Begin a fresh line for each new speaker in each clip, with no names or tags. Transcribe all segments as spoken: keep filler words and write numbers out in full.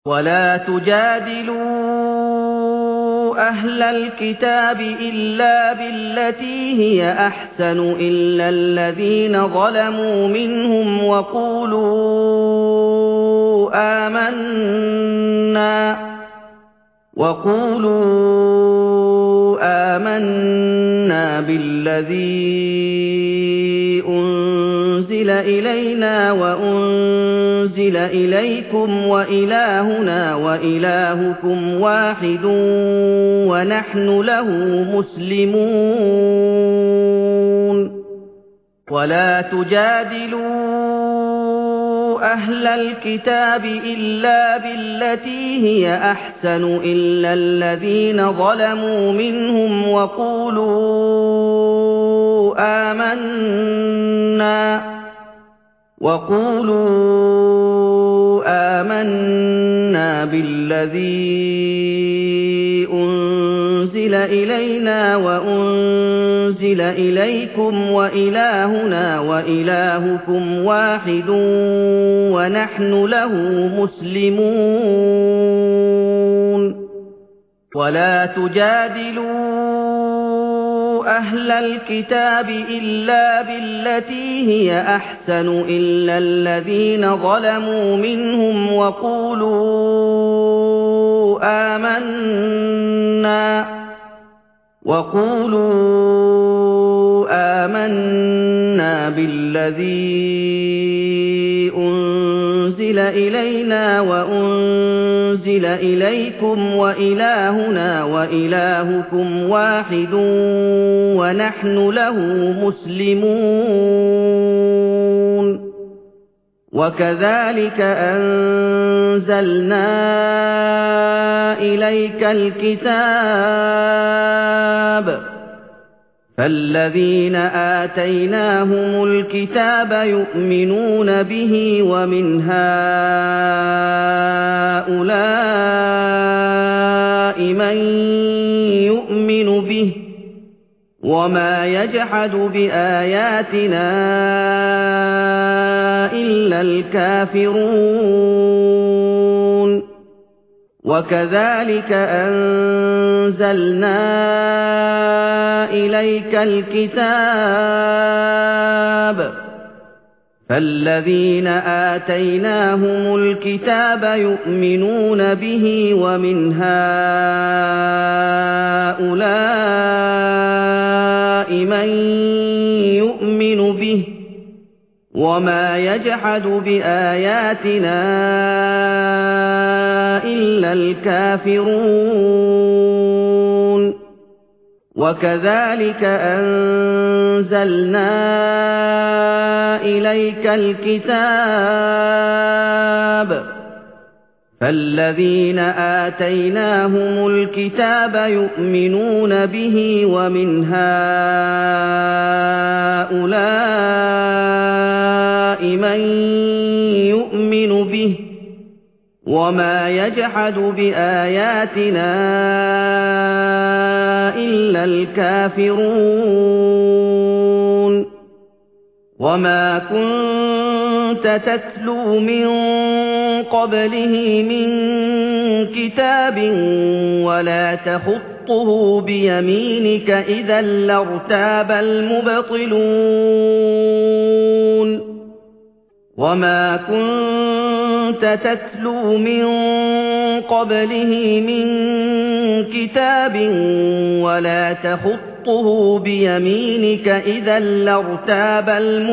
ولا تجادلوا أهل الكتاب إلا بالتي هي أحسن إلا الذين ظلموا منهم وقولوا آمنا وقولوا آمنا بالذي أنزل إلينا وأنزل إليكم وإلهنا وإلهكم واحد ونحن له مسلمون ولا تجادلوا أهل الكتاب إلا بالتي هي أحسن إلا الذين ظلموا منهم وقولوا آمنا وقولوا آمنا بالذي أنزل إلينا وأنزل إليكم وإلهنا وإلهكم واحد ونحن له مسلمون ولا تجادلوا أهل الكتاب إلا بالتي هي أحسن إلا الذين ظلموا منهم وقولوا آمنا وقولوا آمنا بالذي أنزل إلينا وأنزل إليكم وإلهنا وإلهكم واحد ونحن له مسلمون وكذلك أنزلنا إليك الكتاب فالذين آتيناهم الكتاب يؤمنون به ومن هؤلاء من يؤمن به وما يجحد بآياتنا إلا الكافرون وكذلك أنزلنا إليك الكتاب فالذين آتيناهم الكتاب يؤمنون به ومن هؤلاء من يؤمن به وما يجحد بآياتنا إلا الكافرون وكذلك أنزلنا إليك الكتاب فالذين آتيناهم الكتاب يؤمنون به ومن هؤلاء من يؤمن به وما يجحد بآياتنا إلا الكافرون وما كنت تتلو من قبله من كتاب ولا تخطه بيمينك إذا لارتاب المبطلون وما كنت تتلو من قبله من كتاب ولا تخطه بيمينك إذا لارتاب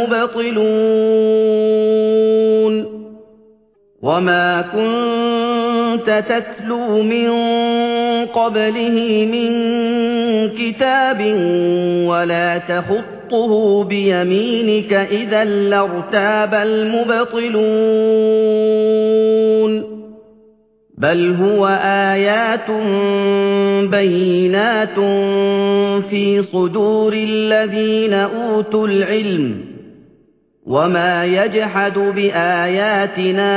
المبطلون وما كنت تتلو من قبله من كتاب ولا تخطه بيمينك إذا لارتاب المبطلون بل هو آيات بينات في صدور الذين أوتوا العلم وما يجحد بآياتنا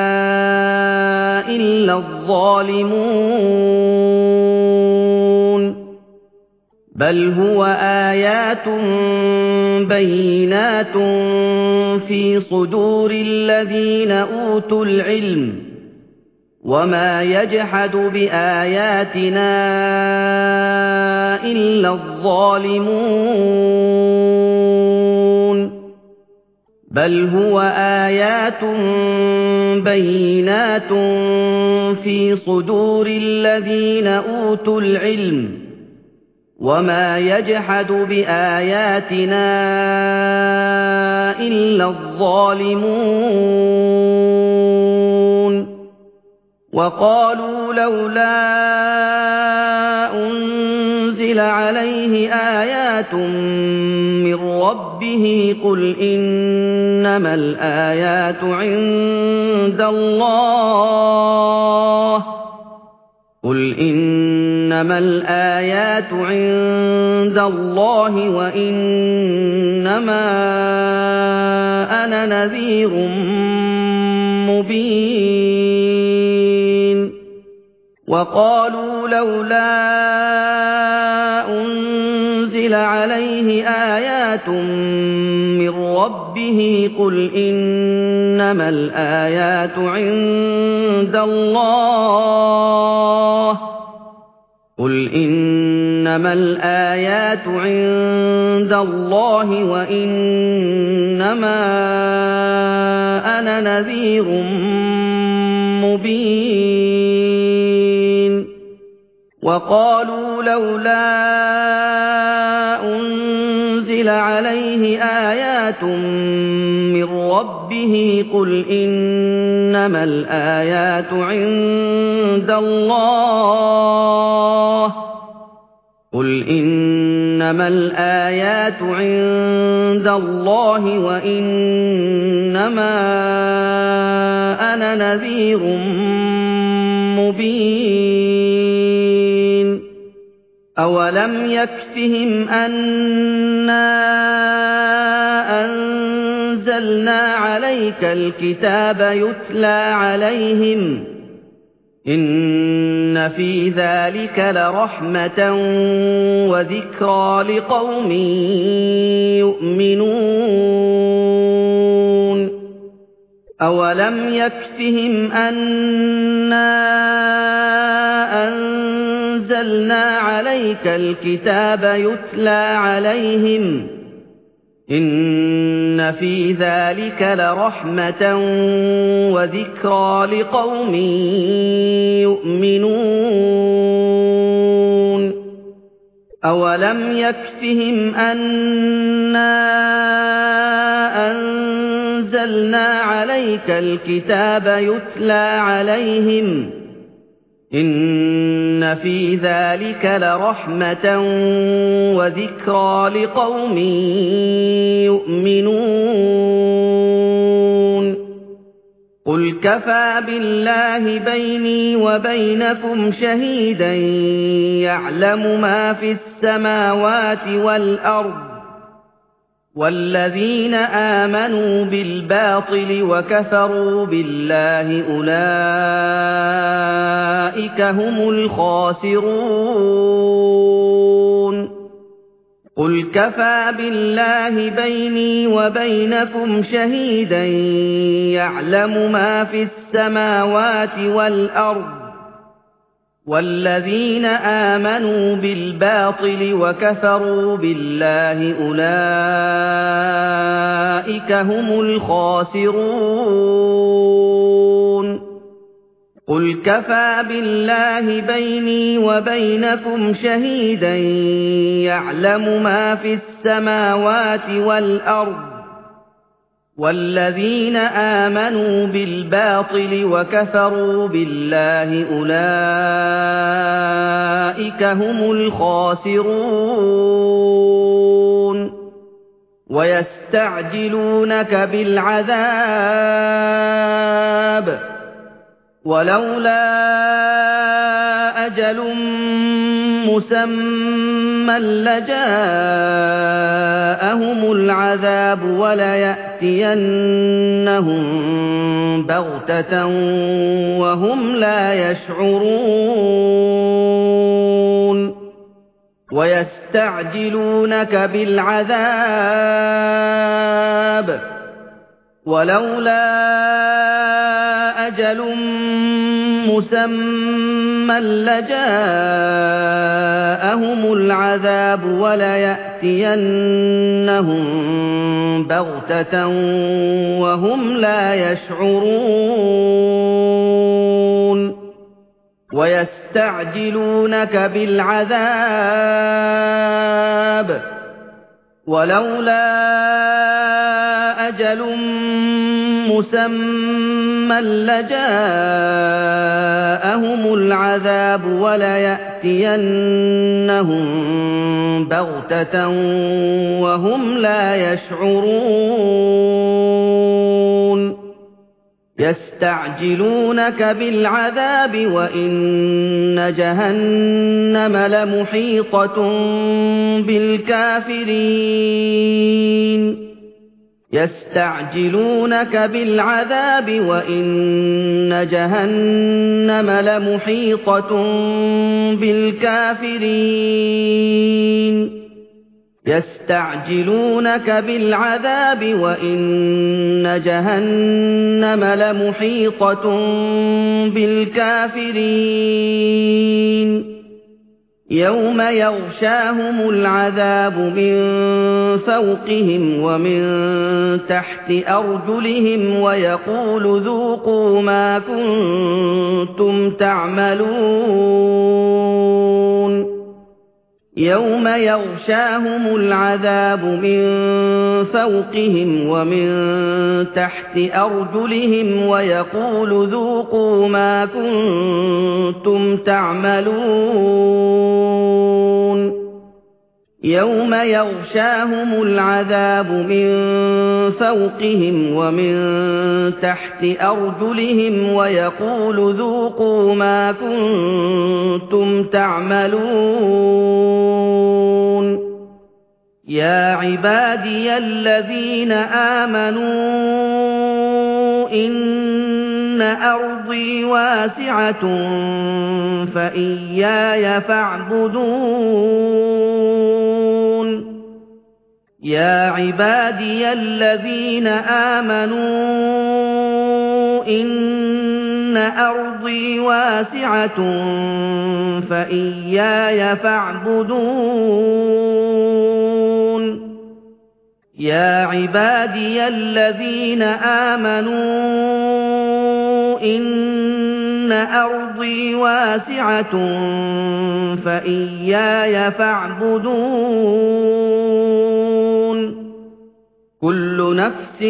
إلا الظالمون بل هو آيات بينات في صدور الذين أوتوا العلم وَمَا يَجْحَدُ بِآيَاتِنَا إِلَّا الظَّالِمُونَ بَلْ هُوَ آيَاتٌ بَيِّنَاتٌ فِي صُدُورِ الَّذِينَ أُوتُوا الْعِلْمَ وَمَا يَجْحَدُ بِآيَاتِنَا إِلَّا الظَّالِمُونَ وَقَالُوا لَوْلَا أُنزِلَ عَلَيْهِ آيَاتٌ مِّن رَّبِّهِ قُلْ إِنَّمَا الْآيَاتُ عِندَ اللَّهِ قُلْ إِنَّمَا الْآيَاتُ عِندَ اللَّهِ وَإِنَّمَا أَنَا نَذِيرٌ مُّبِينٌ وَقَالُوا لَوْلَا أُنزِلَ عَلَيْهِ آيَاتٌ مِّن رَّبِّهِ قُلْ إِنَّمَا الْآيَاتُ عِندَ اللَّهِ قُلْ إِنَّمَا الْآيَاتُ عِندَ اللَّهِ وَإِنَّمَا أَنَا نَذِيرٌ مُّبِينٌ وَقَالُوا لَوْلَا أُنزِلَ عَلَيْهِ آيَاتٌ مِّن رَّبِّهِ قُلْ إِنَّمَا الْآيَاتُ عِندَ اللَّهِ قُلْ إِنَّمَا الْآيَاتُ عِندَ اللَّهِ وَإِنَّمَا أَنَا نَذِيرٌ مُّبِينٌ أَوَلَمْ يَكْفِهِمْ أَنَّا أَنزَلْنَا عَلَيْكَ الْكِتَابَ يُتْلَىٰ عَلَيْهِمْ إِنَّ فِي ذَٰلِكَ لَرَحْمَةً وَذِكْرَىٰ لِقَوْمٍ يُؤْمِنُونَ أَوَلَمْ يَكْفِهِمْ أَنَّا أَنزَلْنَا عَلَيْكَ الْكِتَابَ يُتْلَىٰ عَلَيْهِمْ إِنَّ فِي ذَٰلِكَ لَرَحْمَةً وَذِكْرَىٰ لِقَوْمٍ يُؤْمِنُونَ أَوَلَمْ يَكْفِهِمْ أَنَّا أَنزَلْنَا عَلَيْكَ الْكِتَابَ يُتْلَىٰ عَلَيْهِمْ إِنَّ فِي ذَٰلِكَ لَرَحْمَةً وَذِكْرَىٰ لِقَوْمٍ يُؤْمِنُونَ قُلْ كَفَىٰ بِاللَّهِ بَيْنِي وَبَيْنَكُمْ شَهِيدًا يَعْلَمُ مَا فِي السَّمَاوَاتِ وَالْأَرْضِ وَالَّذِينَ آمَنُوا بِالْبَاطِلِ وَكَفَرُوا بِاللَّهِ أُولَٰئِكَ هُمُ الْخَاسِرُونَ قُلْ كَفَىٰ بِاللَّهِ بَيْنِي وَبَيْنَكُمْ شَهِيدًا يَعْلَمُ مَا فِي السَّمَاوَاتِ وَالْأَرْضِ وَالَّذِينَ آمَنُوا بِالْبَاطِلِ وَكَفَرُوا بِاللَّهِ أُولَٰئِكَ هُمُ الْخَاسِرُونَ قُلْ كَفَىٰ بِاللَّهِ بَيْنِي وَبَيْنَكُمْ شَهِيدًا يَعْلَمُ مَا فِي السَّمَاوَاتِ وَالْأَرْضِ وَالَّذِينَ آمَنُوا بِالْبَاطِلِ وَكَفَرُوا بِاللَّهِ أُولَٰئِكَ هُمُ الْخَاسِرُونَ وَيَسْتَعْجِلُونَكَ بِالْعَذَابِ وَلَوْلَا أَجَلٌ مُّسَمًّى لَّجَاءَهُمُ الْعَذَابُ وَلَيَأْتِيَنَّهُم بَغْتَةً وَهُمْ لَا يَشْعُرُونَ وَيَسْتَعْجِلُونَكَ بِالْعَذَابِ وَلَوْلَا أَجَلٌ مُّسَمًّى لَّجَاءَهُمُ الْعَذَابُ وَلَيَأْتِيَنَّهُم بَغْتَةً وَهُمْ لَا يَشْعُرُونَ وَيَسْتَعْجِلُونَكَ بِالْعَذَابِ وَلَوْلَا أَجَلٌ مُّسَمًّى لَّجَاءَهُمُ الْعَذَابُ وَلَيَأْتِيَنَّهُم بَغْتَةً وَهُمْ لَا يَشْعُرُونَ يَسْتَعْجِلُونَكَ بِالْعَذَابِ وَإِنَّ جَهَنَّمَ لَمُحِيطَةٌ بِالْكَافِرِينَ يَسْتَعْجِلُونَكَ بِالْعَذَابِ وَإِنَّ جَهَنَّمَ لَمُحِيطَةٌ بِالْكَافِرِينَ يَسْتَعْجِلُونَكَ بِالْعَذَابِ وَإِنَّ جَهَنَّمَ لَمُحِيطَةٌ بِالْكَافِرِينَ يَوْمَ يَغْشَاهُمُ الْعَذَابُ مِن فَوْقِهِمْ وَمِن تَحْتِ أَرْجُلِهِمْ وَيَقُولُ ذُوقُوا مَا كُنتُمْ تَعْمَلُونَ يَوْمَ يَغْشَاهُمُ الْعَذَابُ مِن فَوْقِهِمْ وَمِن تَحْتِ أَرْجُلِهِمْ وَيَقُولُ ذُوقُوا مَا كُنتُمْ تَعْمَلُونَ يَوْمَ يَغْشَاهُمُ الْعَذَابُ مِن فَوْقِهِمْ وَمِن تَحْتِ أَرْجُلِهِمْ وَيَقُولُ ذُوقُوا مَا كُنتُمْ تَعْمَلُونَ يَا عِبَادِيَ الَّذِينَ آمَنُوا إِنَّ أَرْضِي وَاسِعَةٌ فَإِيَّايَ فَاعْبُدُونِ يَا عِبَادِيَ الَّذِينَ آمَنُوا إِنَّ أَرْضِي وَاسِعَةٌ فَإِيَّايَ فَاعْبُدُونِ يَا عِبَادِيَ الَّذِينَ آمَنُوا إِنَّ أَرْضِي وَاسِعَةٌ فَإِيَّايَ فَاعْبُدُونِ كُلُّ نَفْسٍ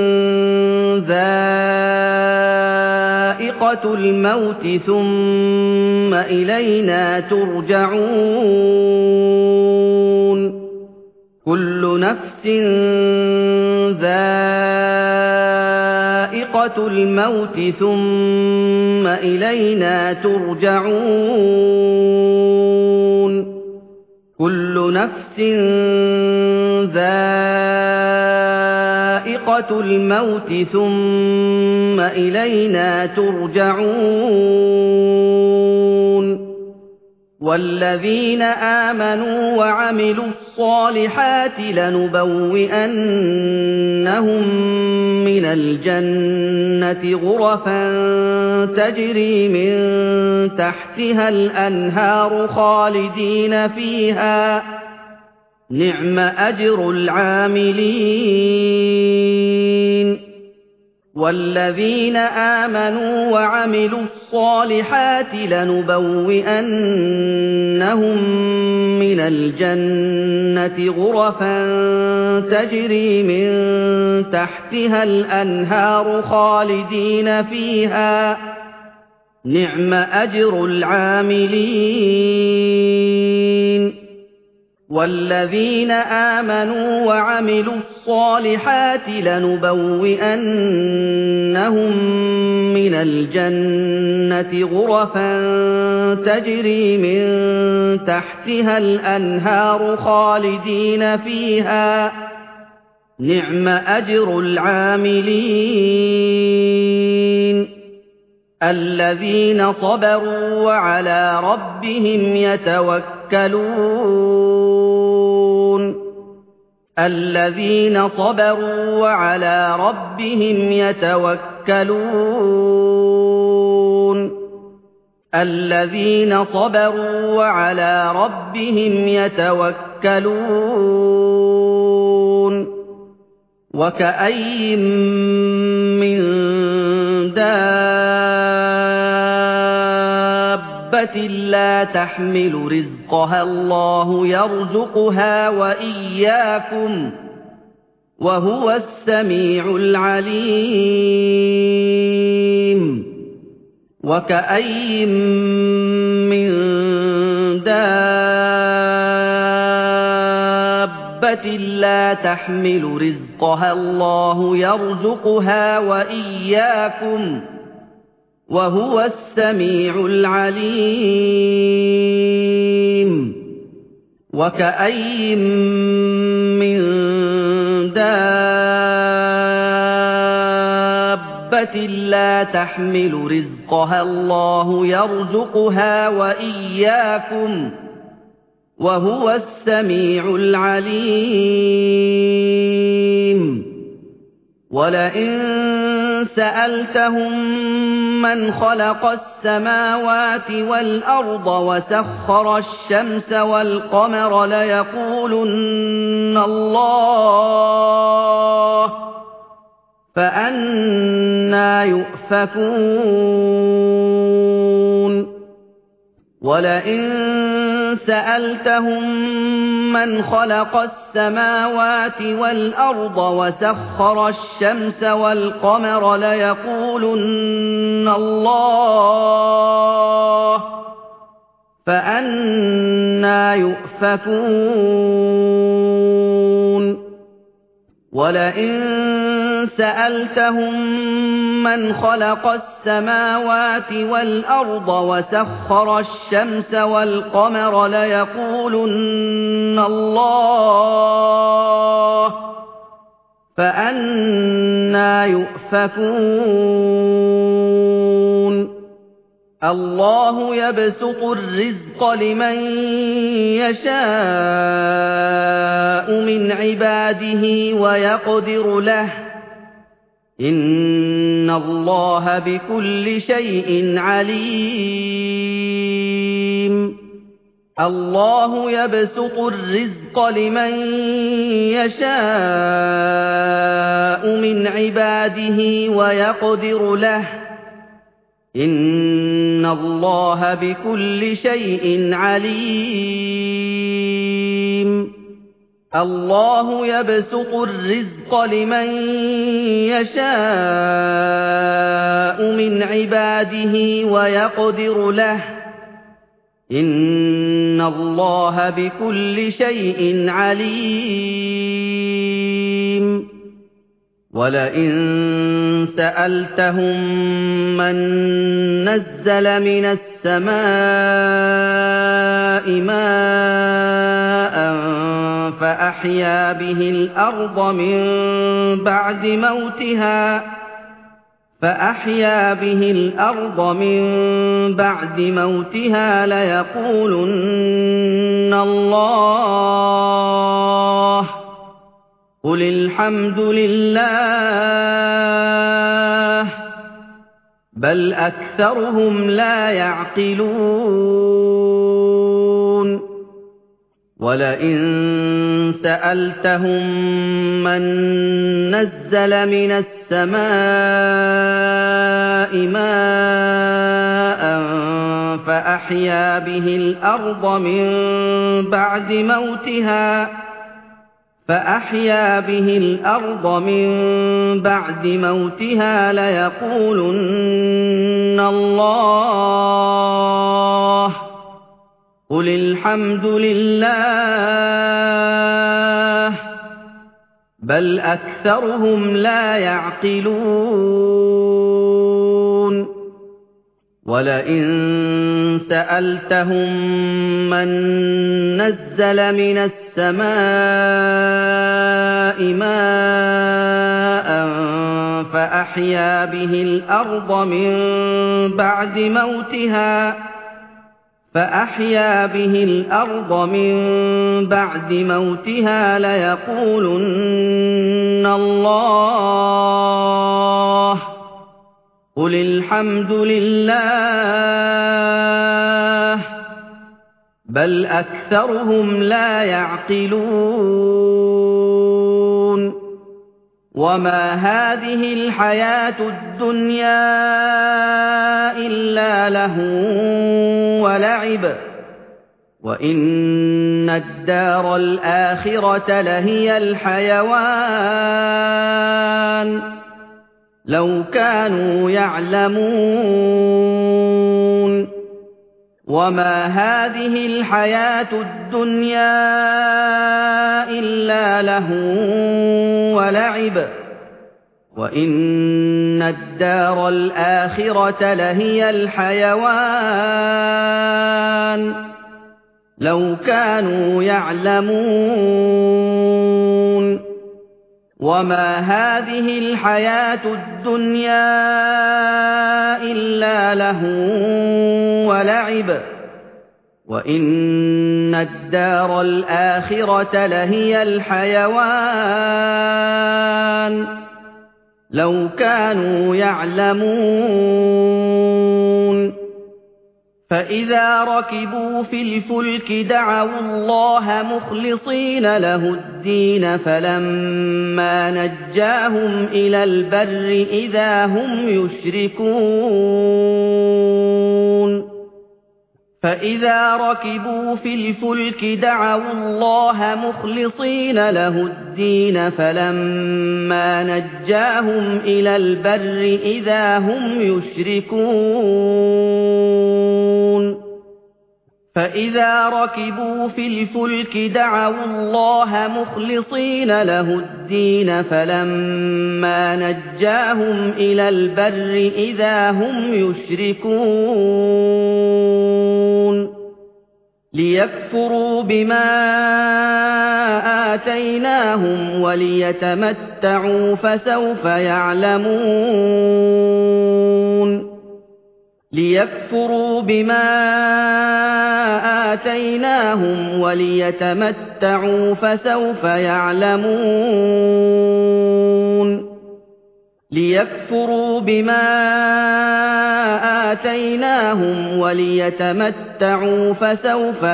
ذَائِقَةُ الْمَوْتِ ثُمَّ إِلَيْنَا تُرْجَعُونَ كُلُّ نَفْسٍ ذَائِقَةُ الْمَوْتِ ثُمَّ إِلَيْنَا تُرْجَعُونَ كُلُّ نَفْسٍ ذَائِقَةُ الْمَوْتِ ثُمَّ إِلَيْنَا تُرْجَعُونَ وَالَّذِينَ آمَنُوا وَعَمِلُوا الصَّالِحَاتِ لَنُبَوِّئَنَّهُم مِّنَ الْجَنَّةِ غُرَفًا تَجْرِي مِن تَحْتِهَا الْأَنْهَارُ خَالِدِينَ فِيهَا نِعْمَ أَجْرُ الْعَامِلِينَ وَالَّذِينَ آمَنُوا وَعَمِلُوا الصَّالِحَاتِ لَنُبَوِّئَنَّهُم مِّنَ الْجَنَّةِ غُرَفًا تَجْرِي مِن تَحْتِهَا الْأَنْهَارُ خَالِدِينَ فِيهَا نِعْمَ أَجْرُ الْعَامِلِينَ وَالَّذِينَ آمَنُوا وَعَمِلُوا الصَّالِحَاتِ لَنُبَوِّئَنَّهُم مِّنَ الْجَنَّةِ غُرَفًا تَجْرِي مِن تَحْتِهَا الْأَنْهَارُ خَالِدِينَ فِيهَا نِعْمَ أَجْرُ الْعَامِلِينَ الَّذِينَ صَبَرُوا وَعَلَىٰ رَبِّهِمْ يَتَوَكَّلُونَ الَّذِينَ صَبَرُوا وَعَلَىٰ رَبِّهِمْ يَتَوَكَّلُونَ الَّذِينَ صَبَرُوا وَعَلَىٰ رَبِّهِمْ يَتَوَكَّلُونَ وَكَأَيِّن مِّن دَابَّةٍ لَّا تَحْمِلُ رِزْقَهَا اللَّهُ يَرْزُقُهَا وَإِيَّاكُمْ ۚ وَهُوَ السَّمِيعُ الْعَلِيمُ وَكَأَيِّن مِّن دَابَّةٍ لَّا تَحْمِلُ رِزْقَهَا اللَّهُ يَرْزُقُهَا وَإِيَّاكُمْ ۚ وَهُوَ السَّمِيعُ الْعَلِيمُ وَكَأَيِّن مِّن دَابَّةٍ لَّا تَحْمِلُ رِزْقَهَا اللَّهُ يَرْزُقُهَا وَإِيَّاكُمْ ۚ وَهُوَ السَّمِيعُ الْعَلِيمُ وَلَئِن سَأَلْتَهُم مَّنْ خَلَقَ السَّمَاوَاتِ وَالْأَرْضَ وَسَخَّرَ الشَّمْسَ وَالْقَمَرَ لَيَقُولُنَّ اللَّهُ ۖ فَأَنَّىٰ يُؤْفَكُونَ وَلَئِن سَأَلْتَهُم مَّنْ خَلَقَ السَّمَاوَاتِ وَالْأَرْضَ وَسَخَّرَ الشَّمْسَ وَالْقَمَرَ لَيَقُولُنَّ اللَّهُ ۖ فَأَنَّىٰ يُؤْفَكُونَ وَلَئِن سَأَلْتَهُم مَّنْ خَلَقَ السَّمَاوَاتِ وَالْأَرْضَ وَسَخَّرَ الشَّمْسَ وَالْقَمَرَ لَيَقُولُنَّ اللَّهُ ۖ فَأَنَّىٰ يُؤْفَكُونَ اللَّهُ يَبْسُطُ الرِّزْقَ لِمَن يَشَاءُ مِنْ عِبَادِهِ وَيَقْدِرُ لَهُ ۚ إِنَّ اللَّهَ بِكُلِّ شَيْءٍ عَلِيمٌ اللَّهُ يَبْسُطُ الرِّزْقَ لِمَن يَشَاءُ مِنْ عِبَادِهِ وَيَقْدِرُ لَهُ ۚ إِنَّ اللَّهَ بِكُلِّ شَيْءٍ عَلِيمٌ اللَّهُ يَبْسُطُ الرِّزْقَ لِمَن يَشَاءُ مِنْ عِبَادِهِ وَيَقْدِرُ لَهُ ۚ إِنَّ اللَّهَ بِكُلِّ شَيْءٍ عَلِيمٌ وَلَئِن سَأَلْتَهُم مَّن نَّزَّلَ مِنَ السَّمَاءِ مَاءً فَأَحْيَا بِهِ الْأَرْضَ مِن بَعْدِ مَوْتِهَا فَأَحْيَا بِهِ الْأَرْضَ مِن بَعْدِ مَوْتِهَا لَيَقُولُنَّ اللَّهُ ۖ قُلِ الْحَمْدُ لِلَّهِ ۚ بَلْ أَكْثَرُهُمْ لَا يَعْقِلُونَ وَلَئِن سَأَلْتَهُم مَّن نَّزَّلَ مِنَ السَّمَاءِ مَاءً فَأَحْيَا بِهِ الْأَرْضَ مِن بَعْدِ مَوْتِهَا فَأَحْيَا بِهِ الْأَرْضَ مِن بَعْدِ مَوْتِهَا لَيَقُولُنَّ اللَّهُ ۖ قُلِ الْحَمْدُ لِلَّهِ ۚ بَلْ أَكْثَرُهُمْ لَا يَعْقِلُونَ وَلَئِن سَأَلْتَهُم مَّن نَّزَّلَ مِنَ السَّمَاءِ مَاءً فَأَحْيَا بِهِ الْأَرْضَ مِن بَعْدِ مَوْتِهَا فَأَحْيَا بِهِ الْأَرْضَ مِن بَعْدِ مَوْتِهَا لَيَقُولُنَّ اللَّهُ ۖ قُلِ الْحَمْدُ لِلَّهِ بل أكثرهم لا يعقلون وما هذه الحياة الدنيا إلا لهو ولعب وإن الدار الآخرة لهي الحيوان لو كانوا يعلمون وما هذه الحياة الدنيا إلا لهو ولعب وإن الدار الآخرة لهي الحيوان لو كانوا يعلمون وما هذه الحياة الدنيا إلا لهو ولعب وإن الدار الآخرة لهي الحيوان لو كانوا يعلمون فإذا ركبوا في الفلك دعوا الله مخلصين له الدين فلما نجاهم إلى البر إذا هم يشركون فإذا ركبوا في الفلك دعوا الله مخلصين له الدين فلما نجاهم إلى البر إذا هم يشركون فإذا ركبوا في الفلك دعوا الله مخلصين له الدين فلما نجاهم إلى البر إذا هم يشركون ليكفروا بما آتيناهم وليتمتعوا فسوف يعلمون ليكفروا بما آتيناهم وليتمتعوا فسوف يعلمون ليكفروا بما آتيناهم وليتمتعوا فسوف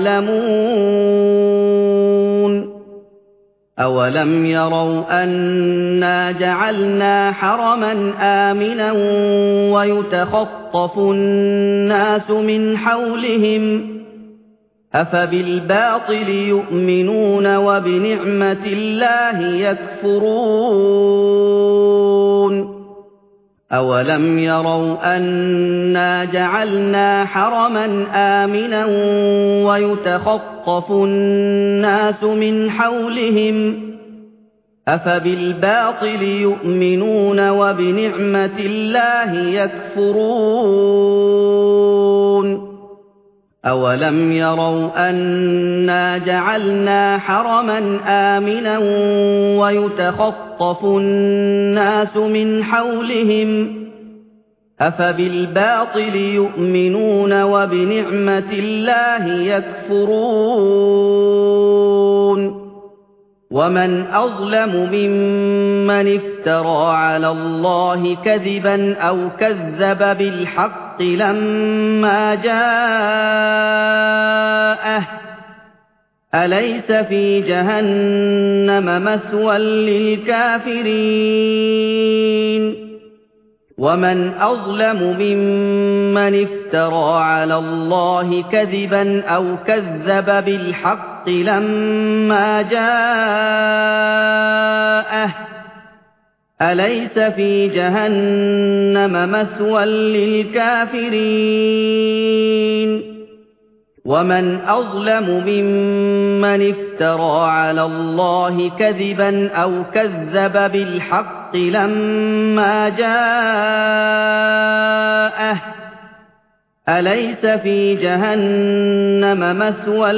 يعلمون أولم يروا أنا جعلنا حرما آمنا ويتخطف الناس من حولهم أفبالباطل يؤمنون وبنعمة الله يكفرون أولم يروا أنا جعلنا حرما آمنا ويتخطف الناس من حولهم أفبالباطل يؤمنون وبنعمة الله يكفرون أولم يروا أنا جعلنا حرما آمنا ويتخطف الناس من حولهم أفبالباطل يؤمنون وبنعمة الله يكفرون ومن أظلم ممن افترى على الله كذبا أو كذب بالحق لما جاءه أليس في جهنم مثوى للكافرين ومن أظلم ممن افترى على الله كذبا أو كذب بالحق لما جاءه أليس في جهنم مثوى للكافرين ومن أظلم ممن افترى على الله كذبا أو كذب بالحق لما جاءه أليس في جهنم مثوى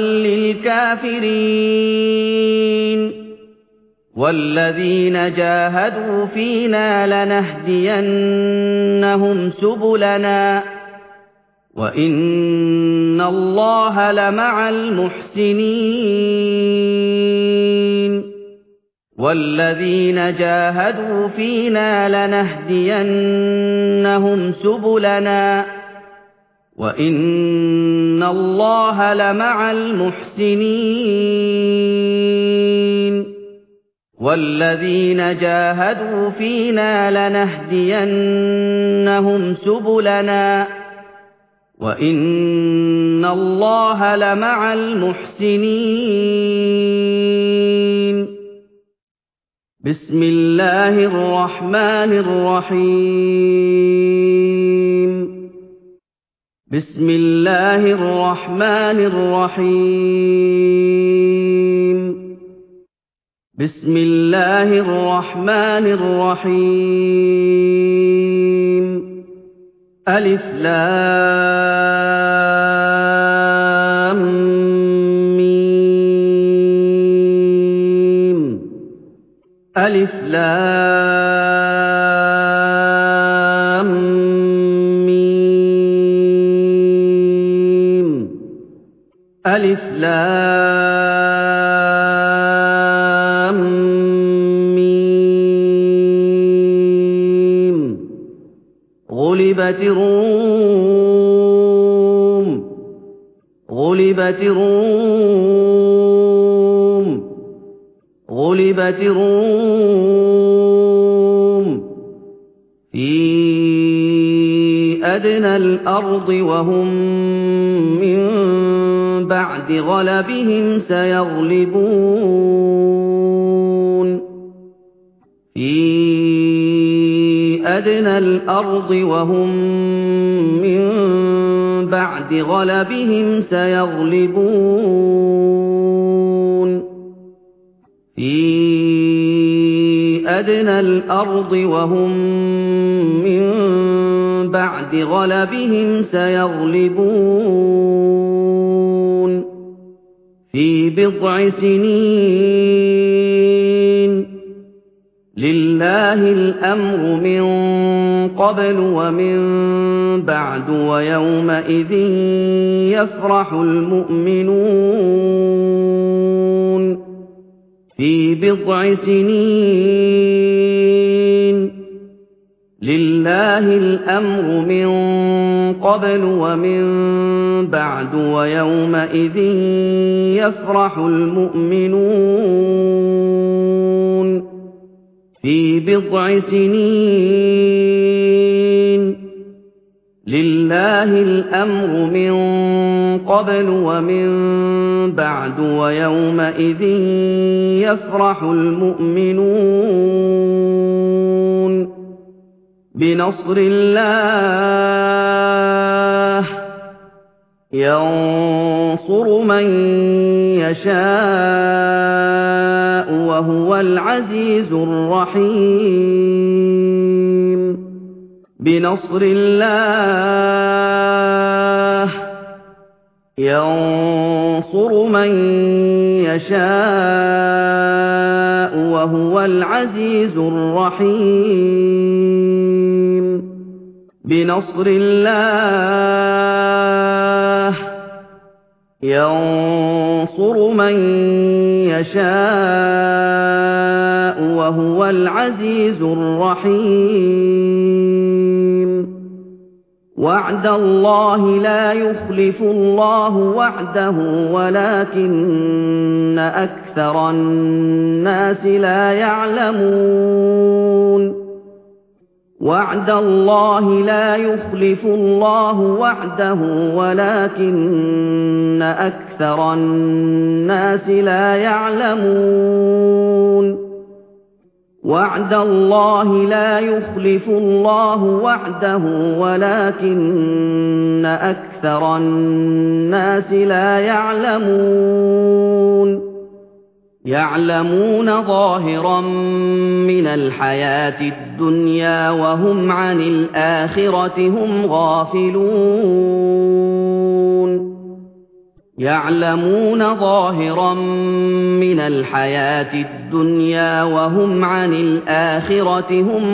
للكافرين والذين جاهدوا فينا لنهدينهم سبلنا وإن الله لمع المحسنين والذين جاهدوا فينا لنهدينهم سبلنا وإن وَإِنَّ اللَّهَ لَمَعَ الْمُحْسِنِينَ وَالَّذِينَ جَاهَدُوا فِينَا لَنَهْدِيَنَّهُمْ سُبُلَنَا وَإِنَّ اللَّهَ لَمَعَ الْمُحْسِنِينَ بسم الله الرحمن الرحيم بسم الله الرحمن الرحيم بسم الله الرحمن الرحيم ألف لام ميم ألف لام ميم ألف لام ميم غلبت الروم غلبت الروم غلبت الروم في أدنى الأرض وهم من بعد غلبهم سيغلبون في أدنى الأرض وهم من بعد غلبهم سيغلبون في أدنى الأرض وهم من بعد غلبهم سيغلبون في بضع سنين لله الأمر من قبل ومن بعد ويومئذ يفرح المؤمنون في بضع سنين لله الأمر من قبل ومن بعد ويومئذ يفرح المؤمنون في بضع سنين لله الأمر من قبل ومن بعد ويومئذ يفرح المؤمنون بنصر الله ينصر من يشاء وهو العزيز الرحيم بنصر الله ينصر من يشاء وهو العزيز الرحيم بنصر الله ينصر من يشاء وهو العزيز الرحيم وعد الله لا يخلف الله وعده ولكن أكثر الناس لا يعلمون وعد الله لا يخلف الله وعده ولكن أكثر الناس لا يعلمون وعد الله لا يخلف الله وعده ولكن أكثر الناس لا يعلمون يعلمون ظاهرا من الحياة الدنيا وهم عن الآخرة هم غافلون يعلمون ظاهرا من الحياة الدنيا وهم عن الآخرة هم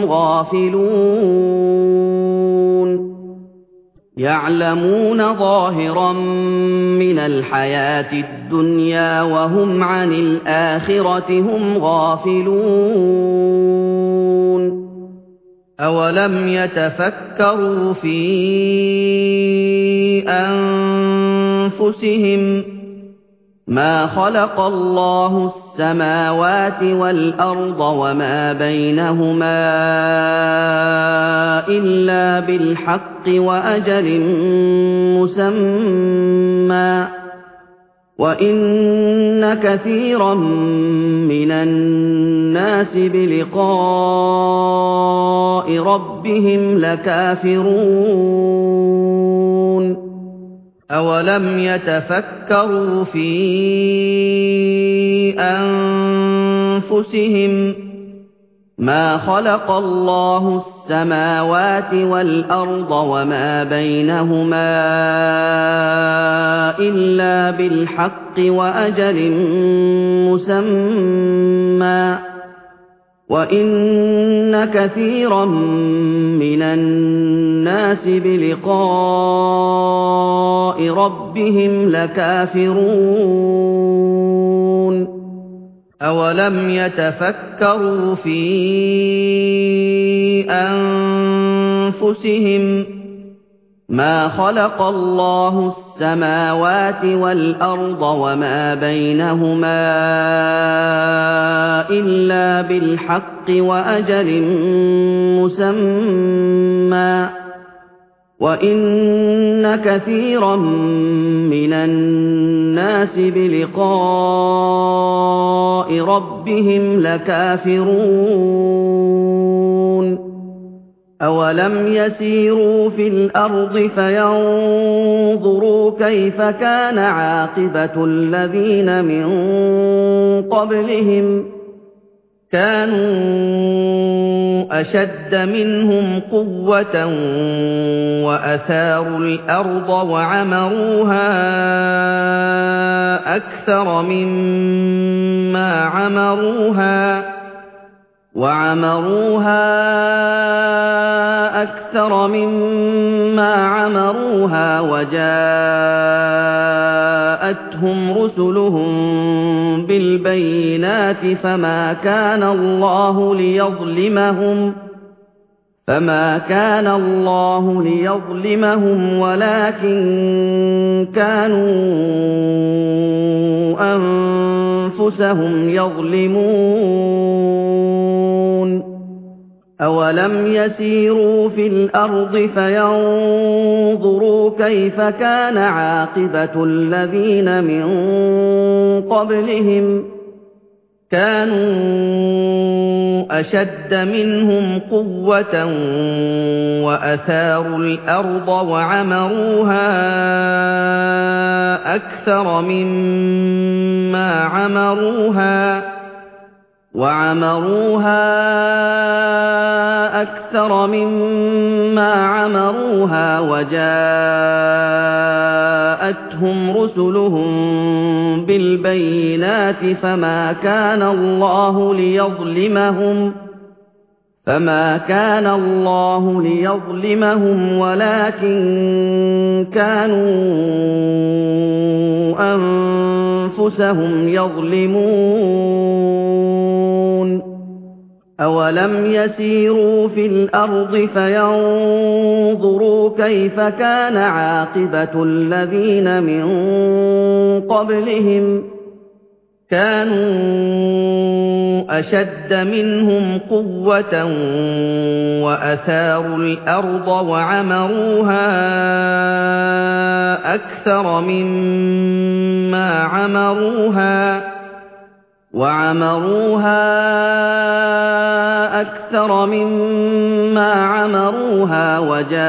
غافلون يعلمون ظاهرا من الحياة الدنيا وهم عن الآخرة هم غافلون أولم يتفكروا في أنفسهم أنفسهم ما خلق الله السماوات والأرض وما بينهما إلا بالحق وأجل مسمى وإن كثيرا من الناس بلقاء ربهم لكافرون أولم يتفكروا في أنفسهم ما خلق الله السماوات والأرض وما بينهما إلا بالحق وأجل مسمى وإن كثيرا من الناس بلقاء ربهم لكافرون أولم يتفكروا في أنفسهم ما خلق الله السماوات والأرض وما بينهما إلا بالحق وأجل مسمى وإن كثيرا من الناس بلقاء ربهم لكافرون أولم يسيروا في الأرض فينظروا كيف كان عاقبة الذين من قبلهم كانوا أشد منهم قوة وأثاروا الأرض وعمروها أكثر مما عمروها وعمروها أكثر مما عمروها وجاءتهم رسلهم بالبينات فما كان الله ليظلمهم فما كان الله ليظلمهم ولكن كانوا أنفسهم يظلمون أولم يسيروا في الأرض فينظروا كيف كان عاقبة الذين من قبلهم كانوا أشد منهم قوة وأثاروا الأرض وعمروها أكثر مما عمروها وعمروها أكثر مما عمروها وجاءتهم رسلهم بالبينات فما كان الله ليظلمهم فما كان الله ليظلمهم ولكن كانوا أنفسهم يظلمون أولم يسيروا في الأرض فينظروا كيف كان عاقبة الذين من قبلهم كانوا أشد منهم قوة وأثاروا الأرض وعمروها أكثر مما عمروها وعمروها أكثر مما عمروها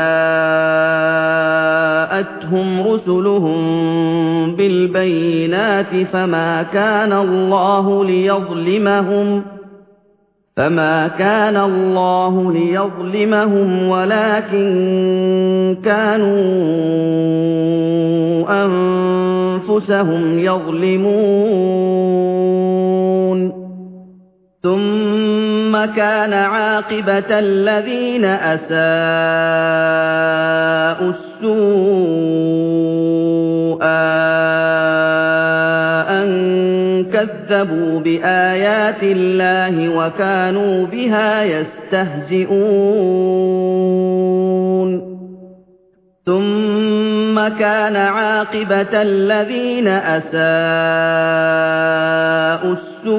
وجاءتهم رسلهم بالبينات فما كان الله ليظلمهم فما كان الله ليظلمهم ولكن كانوا أنفسهم يظلمون ثم كان عاقبة الذين أساءوا السوء أن كذبوا بآيات الله وكانوا بها يستهزئون ثم كان عاقبة الذين أساءوا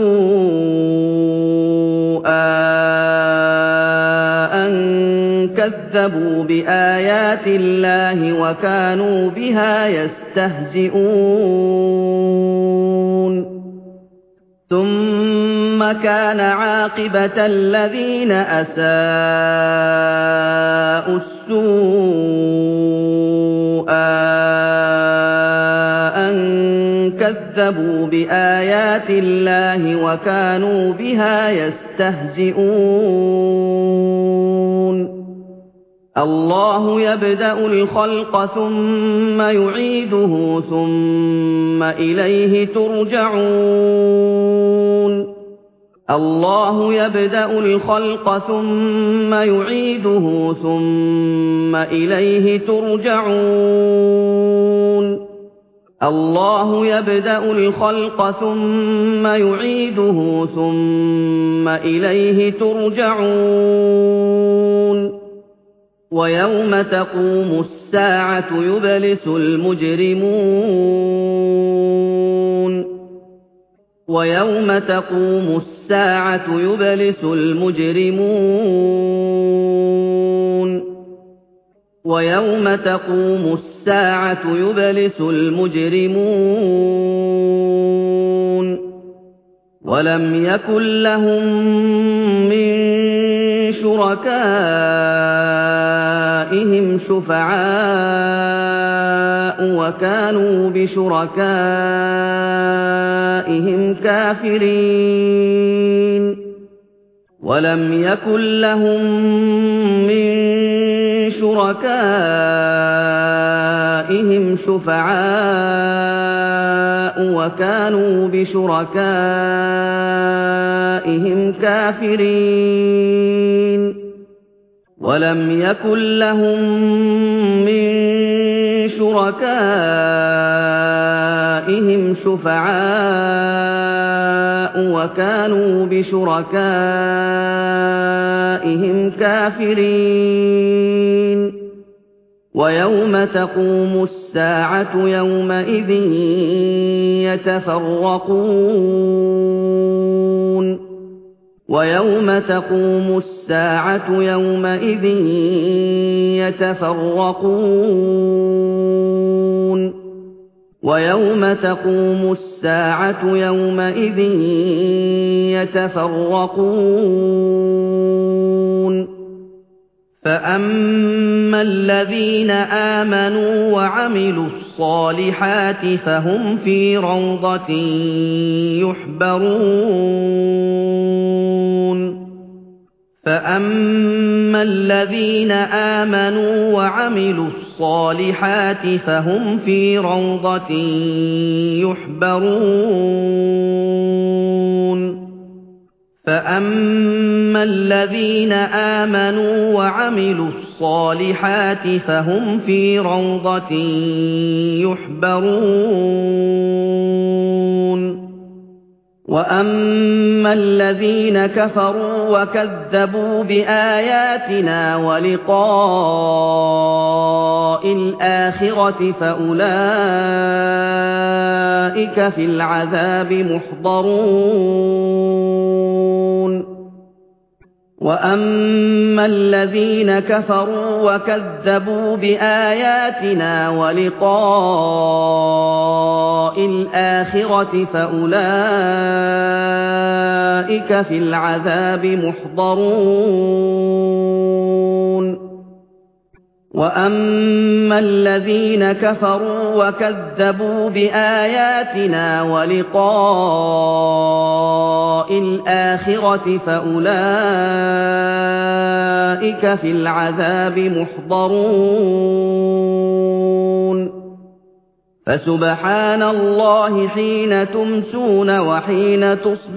السوء أن كذبوا بآيات الله وكانوا بها يستهزئون ثم كان عاقبة الذين أساءوا السوء أن كذبوا بآيات الله وكانوا بها يستهزئون الله يبدأ الخلق ثم يعيده ثم إليه ترجعون الله يبدأ الخلق ثم يعيده ثم إليه ترجعون الله يبدأ الخلق ثم يعيده ثم إليه ترجعون ويوم تقوم الساعة يبلس المجرمون ويوم تقوم الساعة يبلس المجرمون ويوم تقوم الساعة يبلس المجرمون ولم يكن لهم من شركائهم شفعاء وكانوا بشركائهم كافرين ولم يكن لهم من شركائهم شفعاء وكانوا بشركائهم كافرين ولم يكن لهم من شركائهم شفعاء وكانوا بشركائهم كافرين ويوم تقوم الساعة يومئذ يتفرقون ويوم تقوم الساعة يومئذ يتفرقون ويوم تقوم الساعة يومئذ يتفرقون فأما الذين آمنوا وعملوا الصالحات فهم في روضة يحبرون فأما الذين آمنوا وعملوا الصالحات فهم في روضة يحبرون فأما الذين آمنوا وعملوا الصالحات فهم في روضة يحبرون وأما الذين كفروا وكذبوا بآياتنا ولقاء الآخرة فأولئك في العذاب محضرون وأما الذين كفروا وكذبوا بآياتنا ولقاء الآخرة فأولئك في العذاب محضرون وأما الذين كفروا وكذبوا بآياتنا ولقاء الآخرة فأولئك في العذاب محضرون فسبحان الله حين تمسون وحين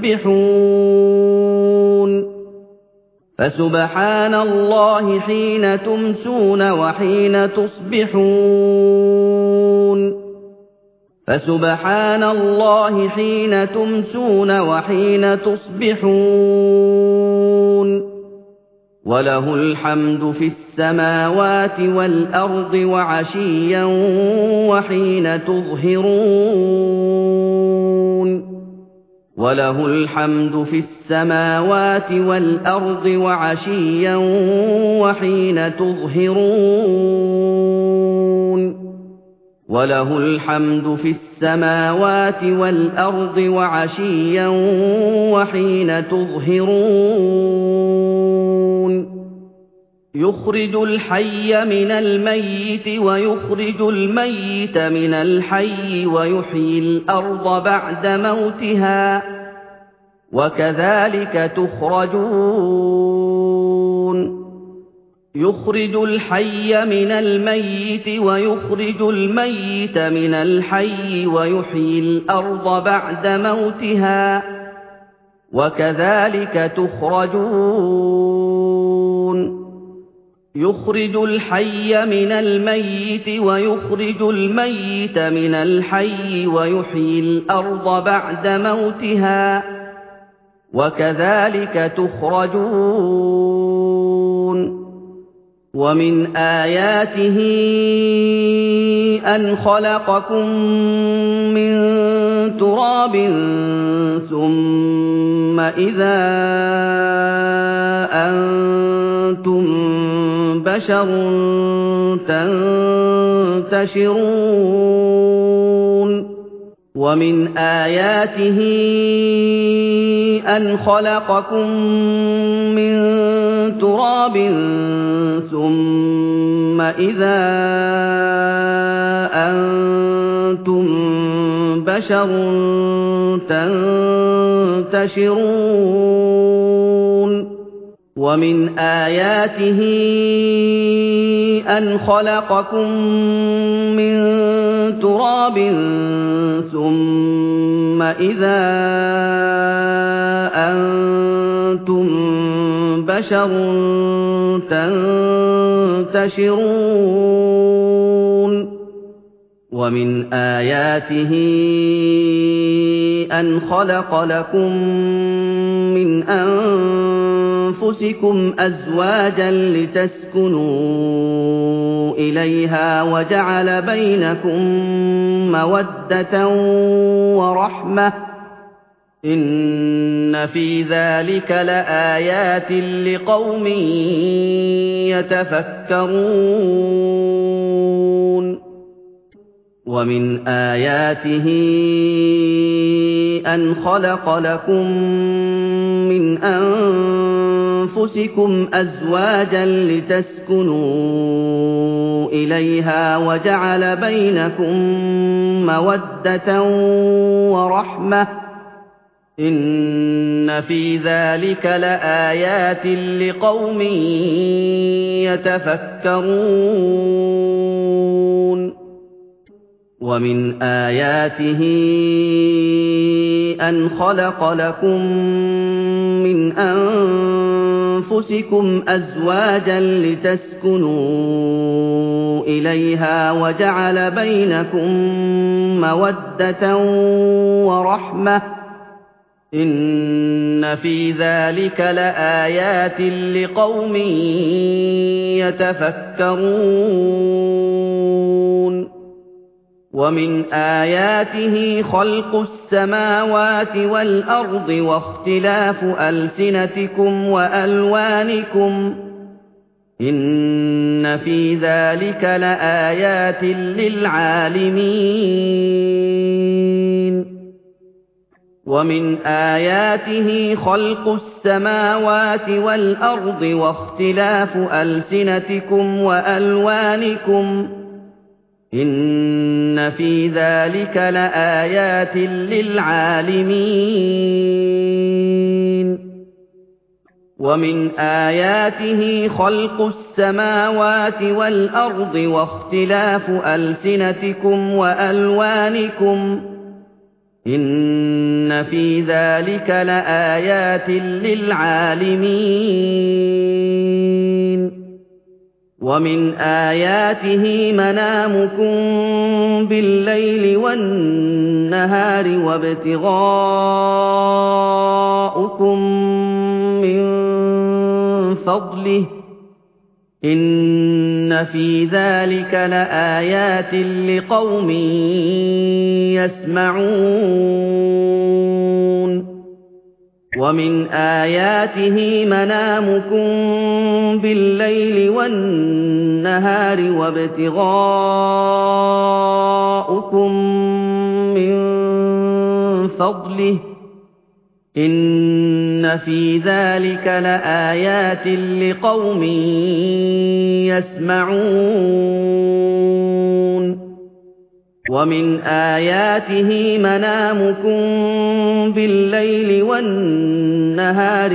تصبحون فسبحان الله حين تمسون وحين تصبحون فسبحان الله حين تمسون وحين تصبحون وَلَهُ الْحَمْدُ فِي السَّمَاوَاتِ وَالْأَرْضِ وَعَشِيًّا وَحِينَ تُظْهِرُونَ وَلَهُ الْحَمْدُ فِي السَّمَاوَاتِ وَالْأَرْضِ وَعَشِيًّا وَحِينَ تُظْهِرُونَ وَلَهُ الْحَمْدُ فِي السَّمَاوَاتِ وَالْأَرْضِ وَعَشِيًّا وَحِينَ تُظْهِرُونَ يُخْرِجُ الْحَيَّ مِنَ الْمَيِّتِ وَيُخْرِجُ الْمَيِّتَ مِنَ الْحَيِّ وَيُحْيِي الْأَرْضَ بَعْدَ مَوْتِهَا وَكَذَلِكَ تُخْرَجُونَ يُخْرِجُ الْحَيَّ مِنَ الْمَيِّتِ وَيُخْرِجُ الْمَيِّتَ مِنَ الْحَيِّ وَيُحْيِي الْأَرْضَ بَعْدَ مَوْتِهَا وَكَذَلِكَ تُخْرَجُونَ يُخْرِجُ الْحَيَّ مِنَ الْمَيِّتِ وَيُخْرِجُ الْمَيِّتَ مِنَ الْحَيِّ وَيُحْيِي الْأَرْضَ بَعْدَ مَوْتِهَا وَكَذَلِكَ تُخْرَجُونَ وَمِنْ آيَاتِهِ أَنْ خَلَقَكُم مِّن تُرَابٍ ثُمَّ إِذَا أَنتُم بَشَرٌ تَنتَشِرُونَ وَمِنْ آيَاتِهِ أَنْ خَلَقَكُم مِّن تُرَابٍ ثُمَّ إِذَا أَنتُم بَشَرٌ تَنتَشِرُونَ وَمِنْ آيَاتِهِ أَنْ خَلَقَكُم مِّن تُرَابٍ ثُمَّ إِذَا أَنتُم بَشَرٌ تَنتَشِرُونَ وَمِنْ آيَاتِهِ أَنْ خَلَقَ لَكُم مِّنْ أَنفُسِكُمْ أَزْوَاجًا لِّتَسْكُنُوا إِلَيْهَا وَجَعَلَ بَيْنَكُم مَّوَدَّةً وَرَحْمَةً ۚ إِنَّ فِي ذَٰلِكَ لَآيَاتٍ لِّقَوْمٍ يَتَفَكَّرُونَ وَمِنْ آيَاتِهِ أَنْ خَلَقَ لَكُم مِّنْ أَنفُسِكُمْ أَزْوَاجًا لِّتَسْكُنُوا إِلَيْهَا وَجَعَلَ بَيْنَكُم مَّوَدَّةً وَرَحْمَةً ۚ إِنَّ فِي ذَٰلِكَ لَآيَاتٍ لِّقَوْمٍ يَتَفَكَّرُونَ وَمِنْ آيَاتِهِ أَنْ خَلَقَ لَكُم مِّنْ أَنفُسِكُمْ أَزْوَاجًا لِّتَسْكُنُوا إِلَيْهَا وَجَعَلَ بَيْنَكُم مَّوَدَّةً وَرَحْمَةً ۚ إِنَّ فِي ذَٰلِكَ لَآيَاتٍ لِّقَوْمٍ يَتَفَكَّرُونَ وَمِنْ آيَاتِهِ خَلْقُ السَّمَاوَاتِ وَالْأَرْضِ وَاخْتِلَافُ أَلْسِنَتِكُمْ وَأَلْوَانِكُمْ ۚ إِنَّ فِي ذَٰلِكَ لَآيَاتٍ لِّلْعَالِمِينَ وَمِنْ آيَاتِهِ خَلْقُ السَّمَاوَاتِ وَالْأَرْضِ وَاخْتِلَافُ أَلْسِنَتِكُمْ وَأَلْوَانِكُمْ ۚ إِنَّ فِي ذَٰلِكَ لَآيَاتٍ لِّلْعَالِمِينَ وَمِنْ آيَاتِهِ خَلْقُ السَّمَاوَاتِ وَالْأَرْضِ وَاخْتِلَافُ أَلْسِنَتِكُمْ وَأَلْوَانِكُمْ ۚ إِنَّ فِي ذَٰلِكَ لَآيَاتٍ لِّلْعَالِمِينَ وَمِنْ آيَاتِهِ مَنَامُكُم بِاللَّيْلِ وَالنَّهَارِ وَابْتِغَاؤُكُم مِّن فضله إن في ذلك لآيات لقوم يسمعون ومن آياته منامكم بالليل والنهار وابتغاؤكم من فضله إن في ذلك لآيات لقوم يسمعون ومن آياته منامكم بالليل والنهار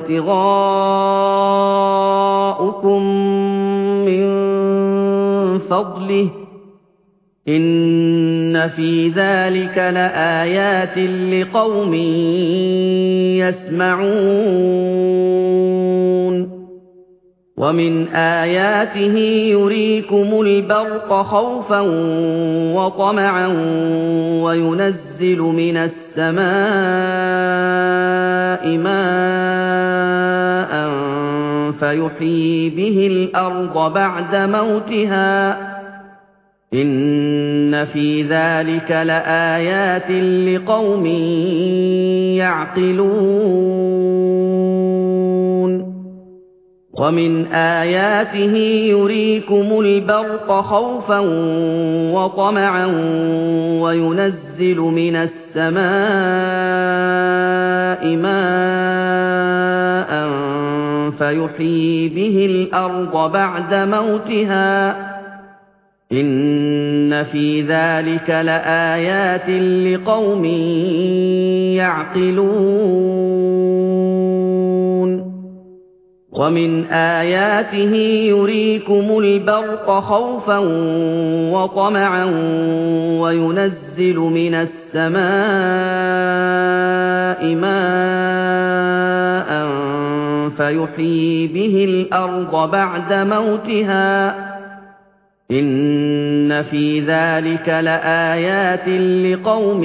وابتغاؤكم من فضله إن في ذلك لآيات لقوم يسمعون ومن آياته يريكم البرق خوفا وطمعا وينزل من السماء ماء فيحيي به الأرض بعد موتها إن في ذلك لآيات لقوم يعقلون ومن آياته يريكم البرق خوفا وطمعا وينزل من السماء ماء فيحيي به الأرض بعد موتها إن في ذلك لآيات لقوم يعقلون ومن آياته يريكم البرق خوفا وطمعا وينزل من السماء ماء فيحيي به الأرض بعد موتها إن في ذلك لآيات لقوم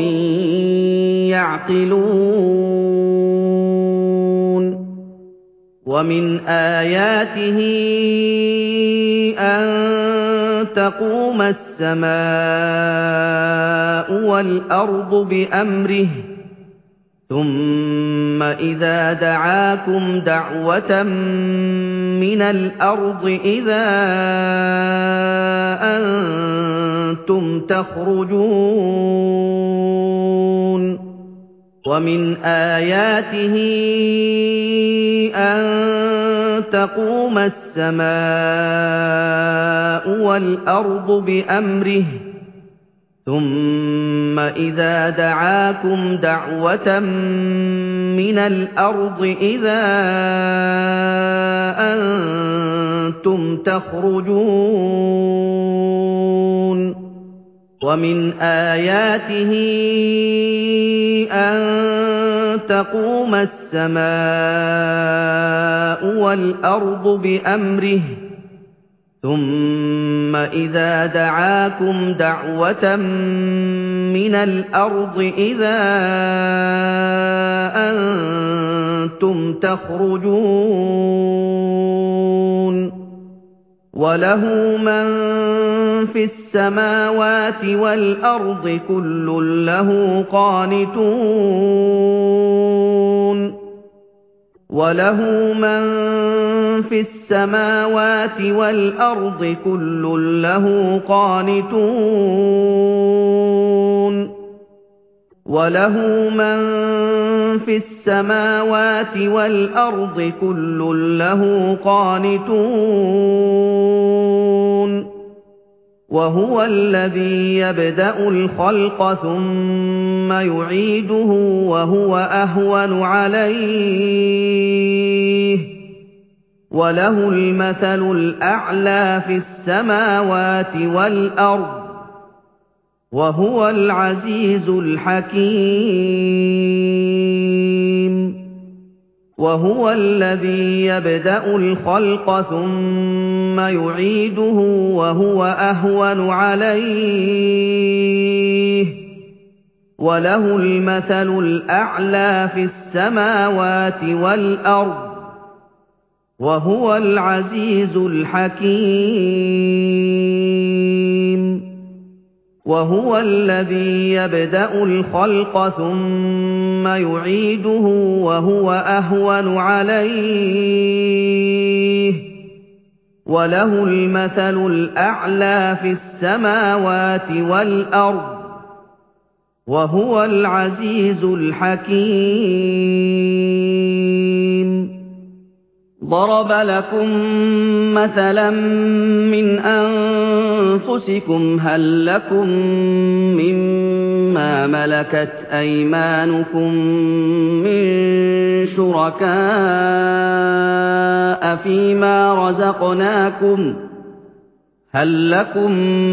يعقلون ومن آياته أن تقوم السماء والأرض بأمره ثم إذا دعاكم دعوة من الأرض إذا أنتم تخرجون ومن آياته أن تقوم السماء والأرض بأمره ثم إذا دعاكم دعوة من الأرض إذا أنتم تخرجون ومن آياته أن تقوم السماء والأرض بأمره ثم إذا دعاكم دعوة من الأرض إذا أنتم تخرجون وله من في السماوات والأرض كل له قانتون وله من في السماوات والأرض كل له قانتون وله من في السماوات والأرض كل له قانتون وهو الذي يبدأ الخلق ثم يعيده وهو أهون عليه وله المثل الأعلى في السماوات والأرض وهو العزيز الحكيم وهو الذي يبدأ الخلق ثم يعيده وهو أهون عليه وله المثل الأعلى في السماوات والأرض وهو العزيز الحكيم وهو الذي يبدأ الخلق ثم يعيده وهو أهون عليه وله المثل الأعلى في السماوات والأرض وهو العزيز الحكيم ضرب لكم مثلا من أنفسكم هل لكم مما ملكت أيمانكم من شركاء فيما رزقناكم هل لكم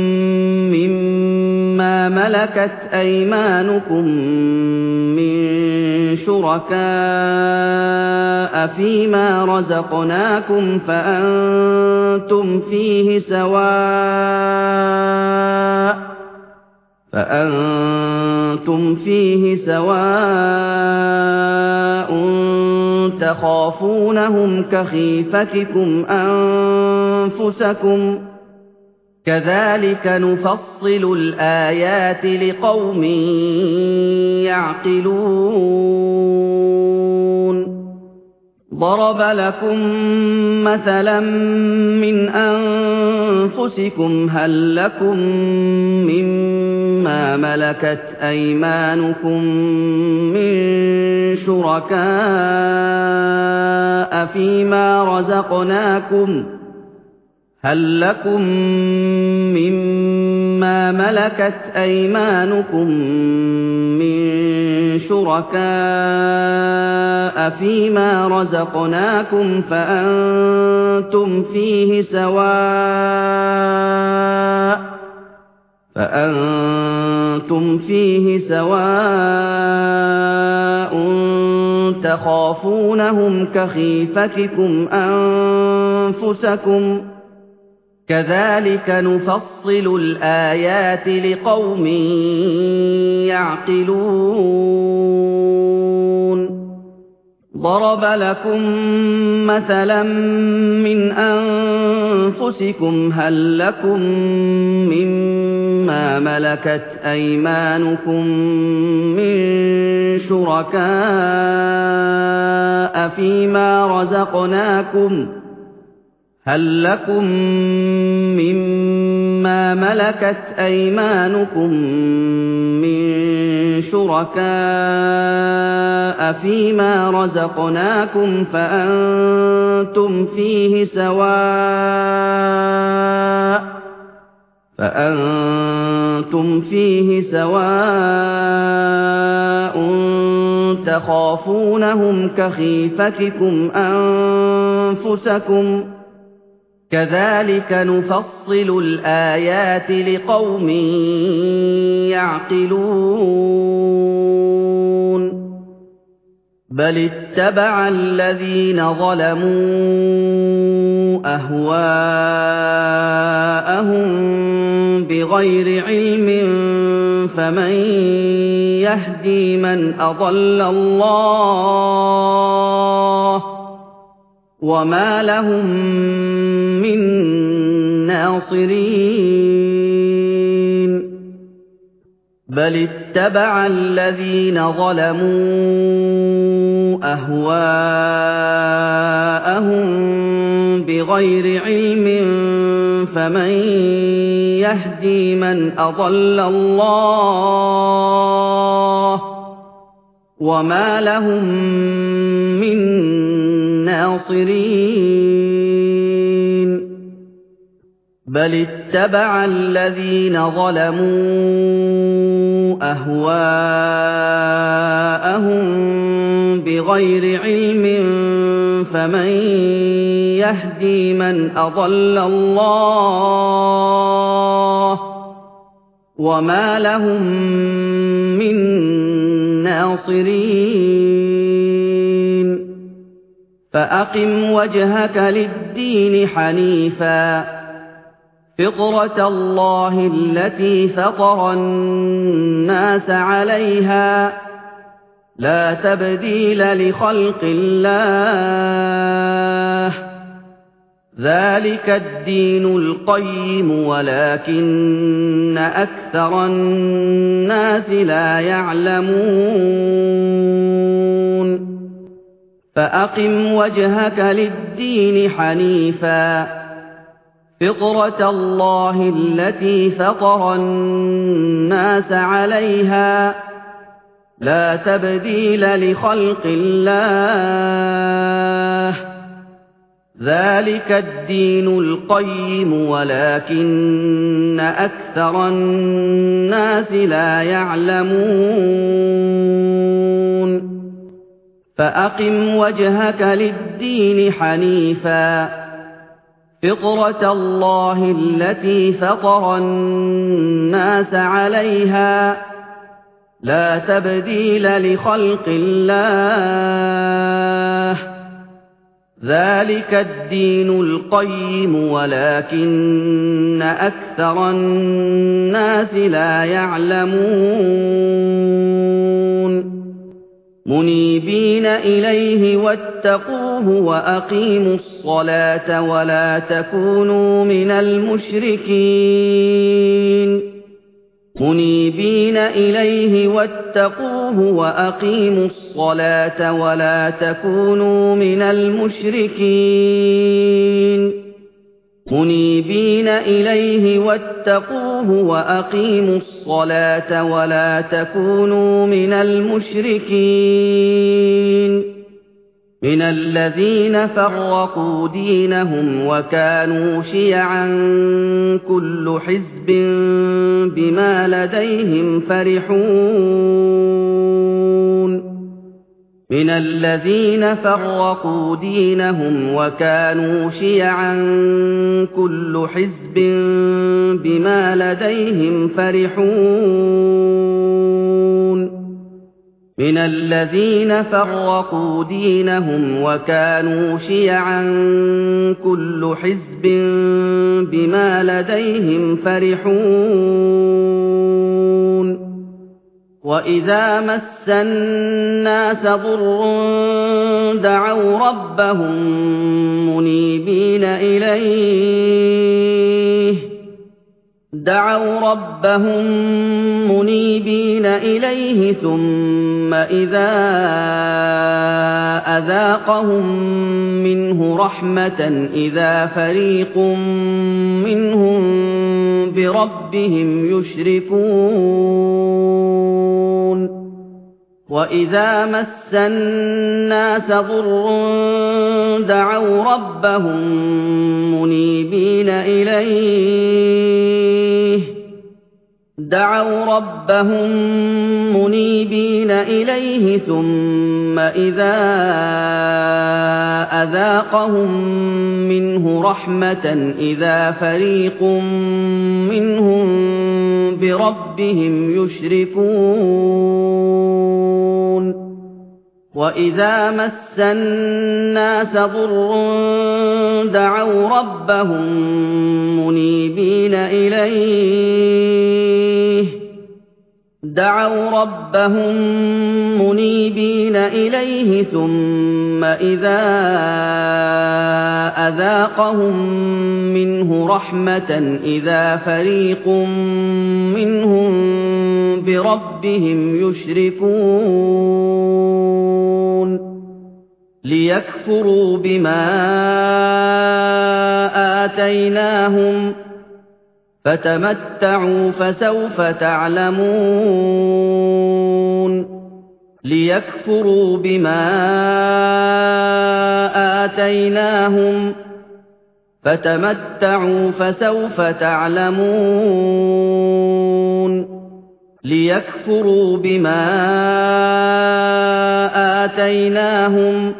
مما ملكت أيمانكم من شركاء فيما رزقناكم فأنتم فيه سواء فأنتم فيه سواء تخافونهم كخيفتكم أنفسكم كذلك نفصل الآيات لقوم يعقلون ضرب لكم مثلا من أنفسكم هل لكم مما ملكت أيمانكم من شركاء فيما رزقناكم هل لكم مما ملكت أيمانكم من شركاء فيما رزقناكم فأنتم فيه سواء فأنتم فيه سواء تخافونهم كخيفتكم أنفسكم كذلك نفصل الآيات لقوم يعقلون ضرب لكم مثلا من أنفسكم هل لكم مما ملكت أيمانكم من شركاء فيما رزقناكم هل لكم مما ملكت أيمانكم من شركاء فيما رزقناكم فأنتم فيه سواء فأنتم فيه سواء تخافونهم كخيفتكم أنفسكم كذلك نفصل الآيات لقوم يعقلون بل اتبع الذين ظلموا أهواءهم بغير علم فمن يهدي من أضل الله وما لهم من ناصرين بل اتبع الذين ظلموا أهواءهم بغير علم فمن يهدي من أضل الله وما لهم من ناصرين بل اتبع الذين ظلموا أهواءهم بغير علم فمن يهدي من أضل الله وما لهم من ناصرين فأقم وجهك للدين حنيفا فطرة الله التي فطر الناس عليها لا تبديل لخلق الله ذلك الدين القيم ولكن أكثر الناس لا يعلمون فأقم وجهك للدين حنيفا فطرة الله التي فطر الناس عليها لا تبديل لخلق الله ذلك الدين القيم ولكن أكثر الناس لا يعلمون فأقم وجهك للدين حنيفا فطرة الله التي فطر الناس عليها لا تبديل لخلق الله ذلك الدين القيم ولكن أكثر الناس لا يعلمون منيبين إليه واتقوه وأقيموا الصلاة ولا تكونوا من المشركين منيبين إليه واتقوه وأقيموا الصلاة ولا تكونوا من المشركين منيبين إليه واتقوه وأقيموا الصلاة ولا تكونوا من المشركين من الذين فرقوا دينهم وكانوا شيعا كل حزب بما لديهم فرحون من الذين فرقوا دينهم وكانوا شيعا كل حزب بما لديهم فرحون من الذين فرقوا دينهم وكانوا شيعا كل حزب بما لديهم فرحون وإذا مس الناس ضر دعوا ربهم منيبين إليه دعوا ربهم منيبين إليه ثم إذا أذاقهم منه رحمة إذا فريق منهم بربهم يشركون وإذا مس الناس ضر دعوا ربهم منيبين إليه دعوا ربهم منيبين إليه ثم إذا أذاقهم منه رحمة إذا فريق منهم بربهم يشركون وإذا مس الناس ضر دعوا ربهم منيبين إليه دعوا ربهم منيبين إليه ثم إذا أذاقهم منه رحمة إذا فريق منهم بربهم يشركون ليكفروا بما آتيناهم فتمتعوا فسوف تعلمون ليكفروا بما آتيناهم فتمتعوا فسوف تعلمون ليكفروا بما آتيناهم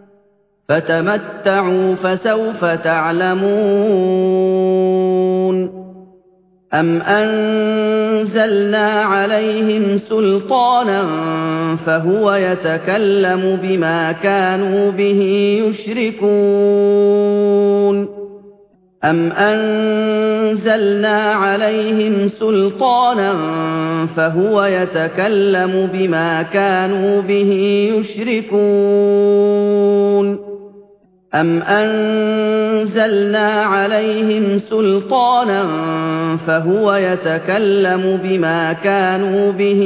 فتمتعوا فسوف تعلمون أم أنزلنا عليهم سلطانا فهو يتكلم بما كانوا به يشركون أم أنزلنا عليهم سلطانا فهو يتكلم بما كانوا به يشركون أَمْ أَنزَلْنَا عَلَيْهِمْ سُلْطَانًا فَهُوَ يَتَكَلَّمُ بِمَا كَانُوا بِهِ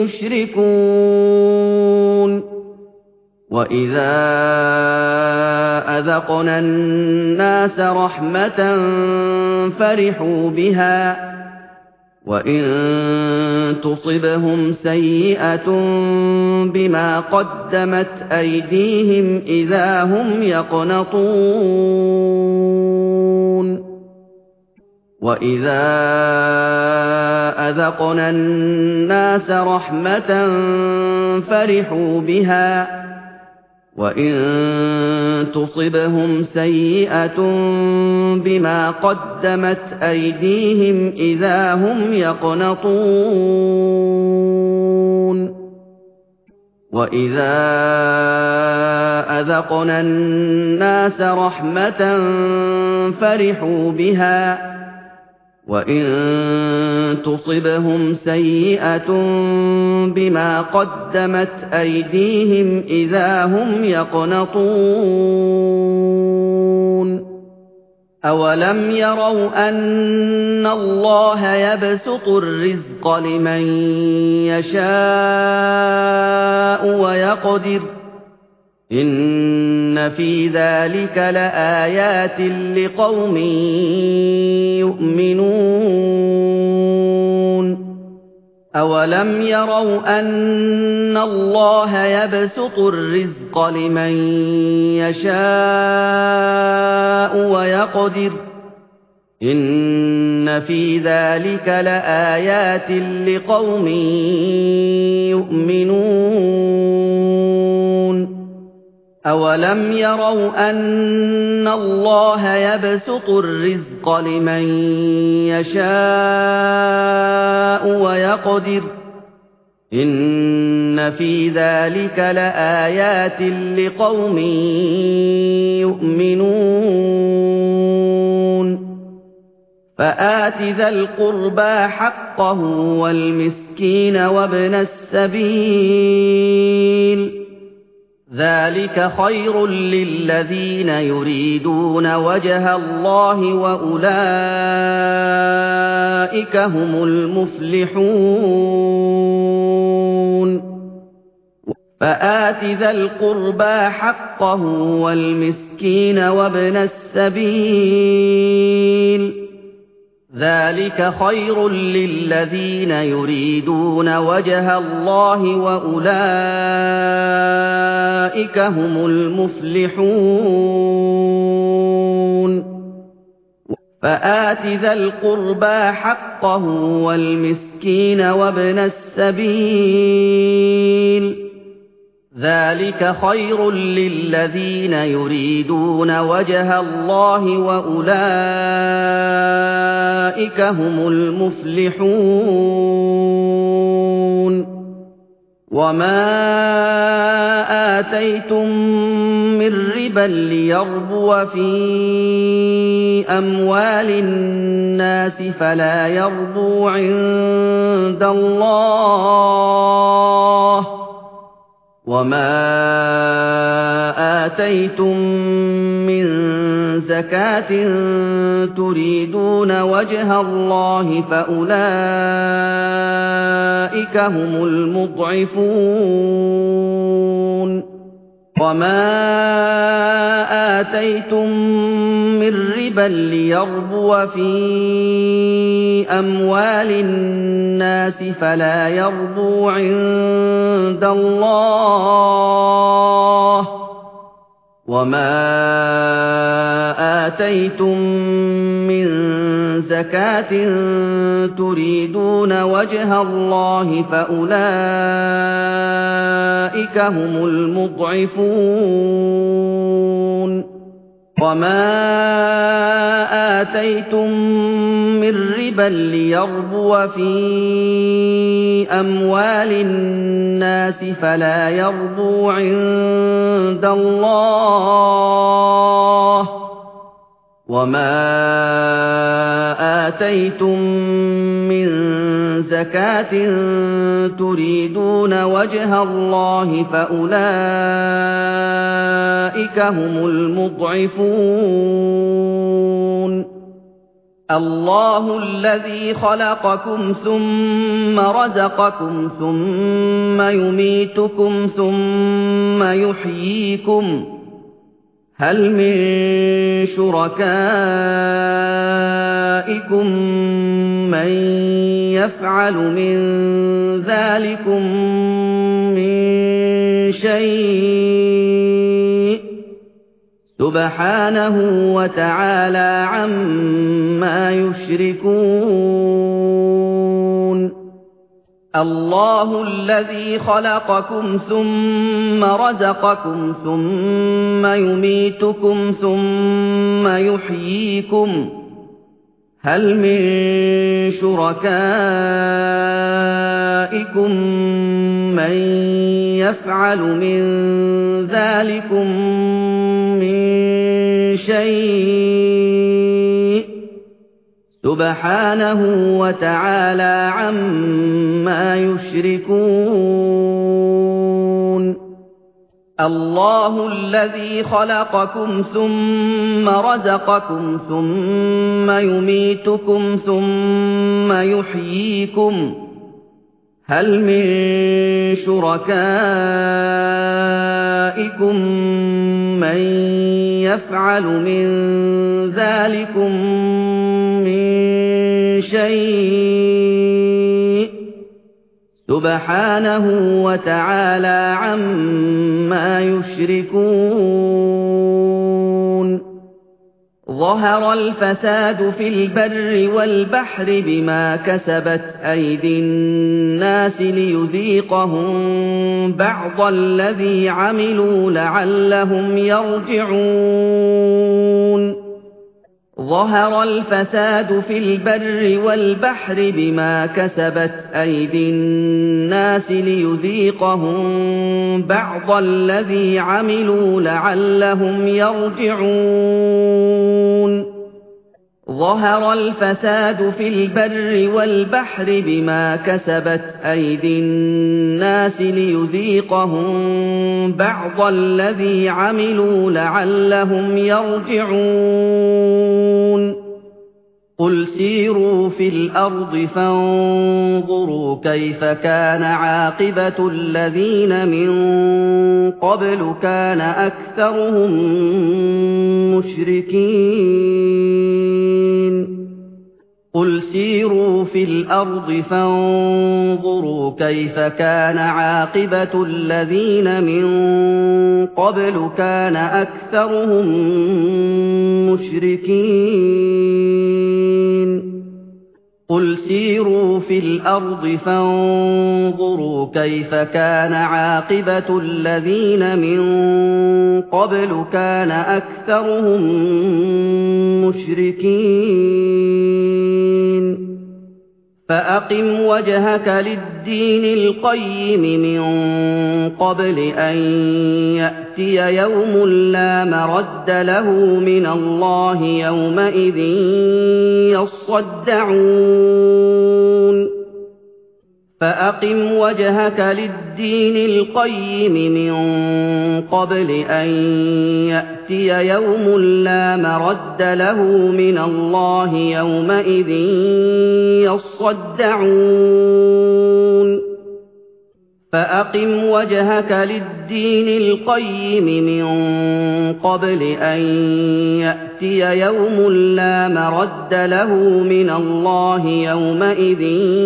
يُشْرِكُونَ وَإِذَا أَذَقْنَا النَّاسَ رَحْمَةً فَرِحُوا بِهَا وَإِن تُصِبْهُمْ سَيِّئَةٌ بِمَا قَدَّمَتْ أَيْدِيهِمْ إِذَا هُمْ يَقْنَطُونَ وَإِذَا أَذَقْنَا النَّاسَ رَحْمَةً فَرِحُوا بِهَا وَإِن تُصِبْهُمْ سَيِّئَةٌ بِمَا قَدَّمَتْ أَيْدِيهِمْ إِذَا هُمْ يَقْنَطُونَ وَإِذَا أَذَقْنَا النَّاسَ رَحْمَةً فَرِحُوا بِهَا وَإِن تُصِبْهُمْ سَيِّئَةٌ بِمَا قَدَّمَتْ أَيْدِيهِمْ إِذَا هُمْ يَقْنَطُونَ أَوَلَمْ يَرَوْا أَنَّ اللَّهَ يَبْسُطُ الرِّزْقَ لِمَن يَشَاءُ وَيَقْدِرُ إِنَّ فِي ذَلِكَ لَآيَاتٍ لِقَوْمٍ يُؤْمِنُونَ أَوَلَمْ يَرَوْا أَنَّ اللَّهَ يَبْسُطُ الرِّزْقَ لِمَن يَشَاءُ وَيَقْدِرُ إِنَّ فِي ذَلِكَ لَآيَاتٍ لِقَوْمٍ يُؤْمِنُونَ أَوَلَمْ يَرَوْا أَنَّ اللَّهَ يَبْسُطُ الرِّزْقَ لِمَن يَشَاءُ وَيَقْدِرُ إِنَّ فِي ذَلِكَ لَآيَاتٍ لِقَوْمٍ يُؤْمِنُونَ فَآتِ ذَا الْقُرْبَىٰ حَقَّهُ وَالْمِسْكِينَ وَابْنَ السَّبِيلِ ذَلِكَ خَيْرٌ لِّلَّذِينَ يُرِيدُونَ وَجْهَ اللَّهِ وَأُولَٰئِكَ هُمُ الْمُفْلِحُونَ فَآتِ ذَا الْقُرْبَىٰ حَقَّهُ وَالْمِسْكِينَ وَابْنَ السَّبِيلِ ذَلِكَ خَيْرٌ لِّلَّذِينَ يُرِيدُونَ وَجْهَ اللَّهِ وَأُولَٰئِكَ هُمُ الْمُفْلِحُونَ فَآتِ ذَا الْقُرْبَىٰ حَقَّهُ وَالْمِسْكِينَ وَابْنَ السَّبِيلِ ذَلِكَ خَيْرٌ لِّلَّذِينَ يُرِيدُونَ وَجْهَ اللَّهِ وَأُولَٰئِكَ هُمُ الْمُفْلِحُونَ وَمَا آتَيْتُم مِّن رِّبًا لِّيَرْبُوَ فِي أَمْوَالِ النَّاسِ فَلَا يَرْبُو عِندَ اللَّهِ وَمَا آتَيْتُم مِّن زَكَاةٍ تُرِيدُونَ وَجْهَ اللَّهِ فَأُولَٰئِكَ هُمُ الْمُضْعِفُونَ وَمَا آتَيْتُم مِّن رِّبًا لِّيَرْبُوَ فِي أَمْوَالِ النَّاسِ فَلَا يَرْبُو عِندَ اللَّهِ وَمَا آتَيْتُم مِّن زَكَاةٍ تُرِيدُونَ وَجْهَ اللَّهِ فَأُولَٰئِكَ هُمُ الْمُضْعِفُونَ وَمَا آتَيْتُم مِّن رِّبًا لِّيَرْبُوَ فِي أَمْوَالِ النَّاسِ فَلَا يَرْبُو عِندَ اللَّهِ وَمَا آتَيْتُم مِّن زَكَاةٍ تُرِيدُونَ وَجْهَ اللَّهِ فَأُولَٰئِكَ هُمُ الْمُضْعِفُونَ اللَّهُ الَّذِي خَلَقَكُمْ ثُمَّ رَزَقَكُمْ ثُمَّ يُمِيتُكُمْ ثُمَّ يُحْيِيكُمْ هَلْ مِن شُرَكَائِكُم مَّن يَفْعَلُ مِن ذَٰلِكُم مِّن شَيْءٍ ۚ سُبْحَانَهُ وَتَعَالَىٰ عَمَّا يُشْرِكُونَ اللَّهُ الَّذِي خَلَقَكُمْ ثُمَّ رَزَقَكُمْ ثُمَّ يُمِيتُكُمْ ثُمَّ يُحْيِيكُمْ هَلْ مِن شُرَكَائِكُم مَّن يَفْعَلُ مِن ذَٰلِكُم مِّن شَيْءٍ ۚ سُبْحَانَهُ وَتَعَالَىٰ عَمَّا يُشْرِكُونَ اللَّهُ الَّذِي خَلَقَكُمْ ثُمَّ رَزَقَكُمْ ثُمَّ يُمِيتُكُمْ ثُمَّ يُحْيِيكُمْ هَلْ مِن شُرَكَائِكُم مَّن يَفْعَلُ مِن ذَٰلِكُم مِّن شَيْءٍ ۚ سُبْحَانَهُ وَتَعَالَىٰ عَمَّا يُشْرِكُونَ ظَهَرَ الْفَسَادُ فِي الْبَرِّ وَالْبَحْرِ بِمَا كَسَبَتْ أَيْدِي النَّاسِ لِيُذِيقَهُم بَعْضَ الَّذِي عَمِلُوا لَعَلَّهُمْ يَرْجِعُونَ ظَهَرَ الْفَسَادُ فِي الْبَرِّ وَالْبَحْرِ بِمَا كَسَبَتْ أَيْدِي النَّاسِ لِيُذِيقَهُم بَعْضَ الَّذِي عَمِلُوا لَعَلَّهُمْ يَرْجِعُونَ ظَهَرَ الْفَسَادُ فِي الْبَرِّ وَالْبَحْرِ بِمَا كَسَبَتْ أَيْدِي النَّاسِ لِيُذِيقَهُم بَعْضَ الَّذِي عَمِلُوا لَعَلَّهُمْ يَرْجِعُونَ قُلْ سِيرُوا فِي الْأَرْضِ فَانظُرُوا كَيْفَ كَانَ عَاقِبَةُ الَّذِينَ مِن قَبْلُ كَانَ أَكْثَرُهُم مُّشْرِكِينَ قُلْ سِيرُوا فِي الْأَرْضِ فَانظُرُوا كَيْفَ كَانَ عَاقِبَةُ الَّذِينَ مِن قَبْلُ كَانَ أَكْثَرُهُم مُّشْرِكِينَ قُلْ سِيرُوا فِي الْأَرْضِ فَانظُرُوا كَيْفَ كَانَ عَاقِبَةُ الَّذِينَ مِن قَبْلُ كَانَ أَكْثَرُهُم مُّشْرِكِينَ فَأَقِمْ وَجْهَكَ لِلدِّينِ الْقَيِّمِ مِن قَبْلِ أَن يَأْتِيَ يَوْمٌ لَّا مَرَدَّ لَهُ مِنَ اللَّهِ يَوْمَئِذٍ يَصَّدَّعُونَ فَأَقِمْ وَجْهَكَ لِلدِّينِ الْقَيِّمِ مِن قَبْلِ أَن يَأْتِيَ يَوْمٌ لَّا مَرَدَّ لَهُ مِنَ اللَّهِ يَوْمَئِذٍ يَصَّدَّعُونَ فَأَقِمْ وَجْهَكَ لِلدِّينِ الْقَيِّمِ مِن قَبْلِ أَن يَأْتِيَ يَوْمٌ لَّا مَرَدَّ لَهُ مِنَ اللَّهِ يَوْمَئِذٍ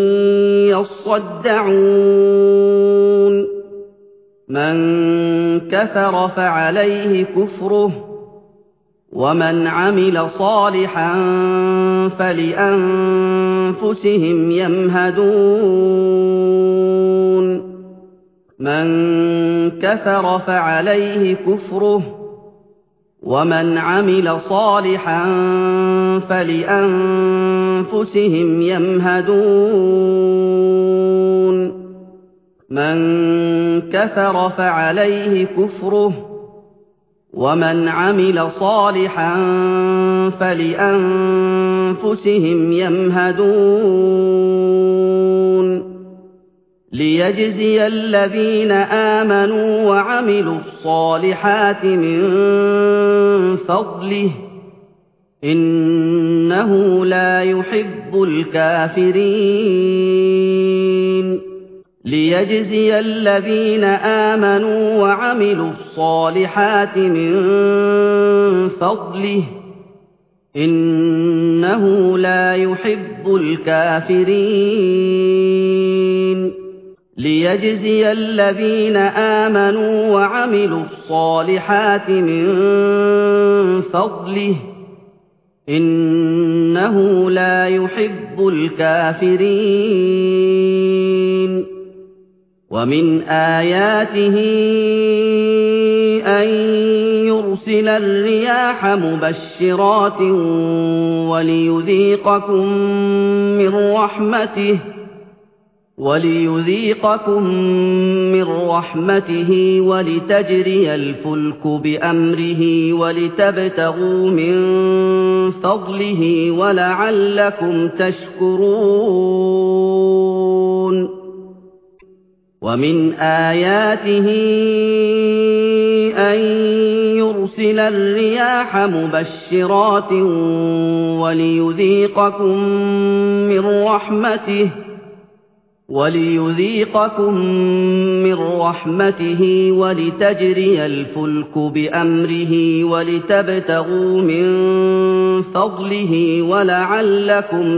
يَصَّدَّعُونَ مَن كَفَرَ فَعَلَيْهِ كُفْرُهُ وَمَنْ عَمِلَ صَالِحًا فَلِأَنفُسِهِمْ يَمْهَدُونَ مَن كَفَرَ فَعَلَيْهِ كُفْرُهُ وَمَنْ عَمِلَ صَالِحًا فَلِأَنفُسِهِمْ يَمْهَدُونَ مَن كَفَرَ فَعَلَيْهِ كُفْرُهُ وَمَنْ عَمِلَ صَالِحًا فلأنفسهم يمهدون ليجزي الذين آمنوا وعملوا الصالحات من فضله إنه لا يحب الكافرين ليجزي الذين آمنوا وعملوا الصالحات من فضله إنه لا يحب الكافرين ليجزي الذين آمنوا وعملوا الصالحات من فضله إنه لا يحب الكافرين ومن آياته أن يرسل الرياح مبشرات وليذيقكم من رحمته وليذيقكم من رحمته ولتجري الفلك بأمره ولتبتغوا من فضله ولعلكم تشكرون ومن آياته أن يرسل الرياح مبشرات وليذيقكم من رحمته وليذيقكم من رحمته ولتجري الفلك بأمره ولتبتغوا من فضله ولعلكم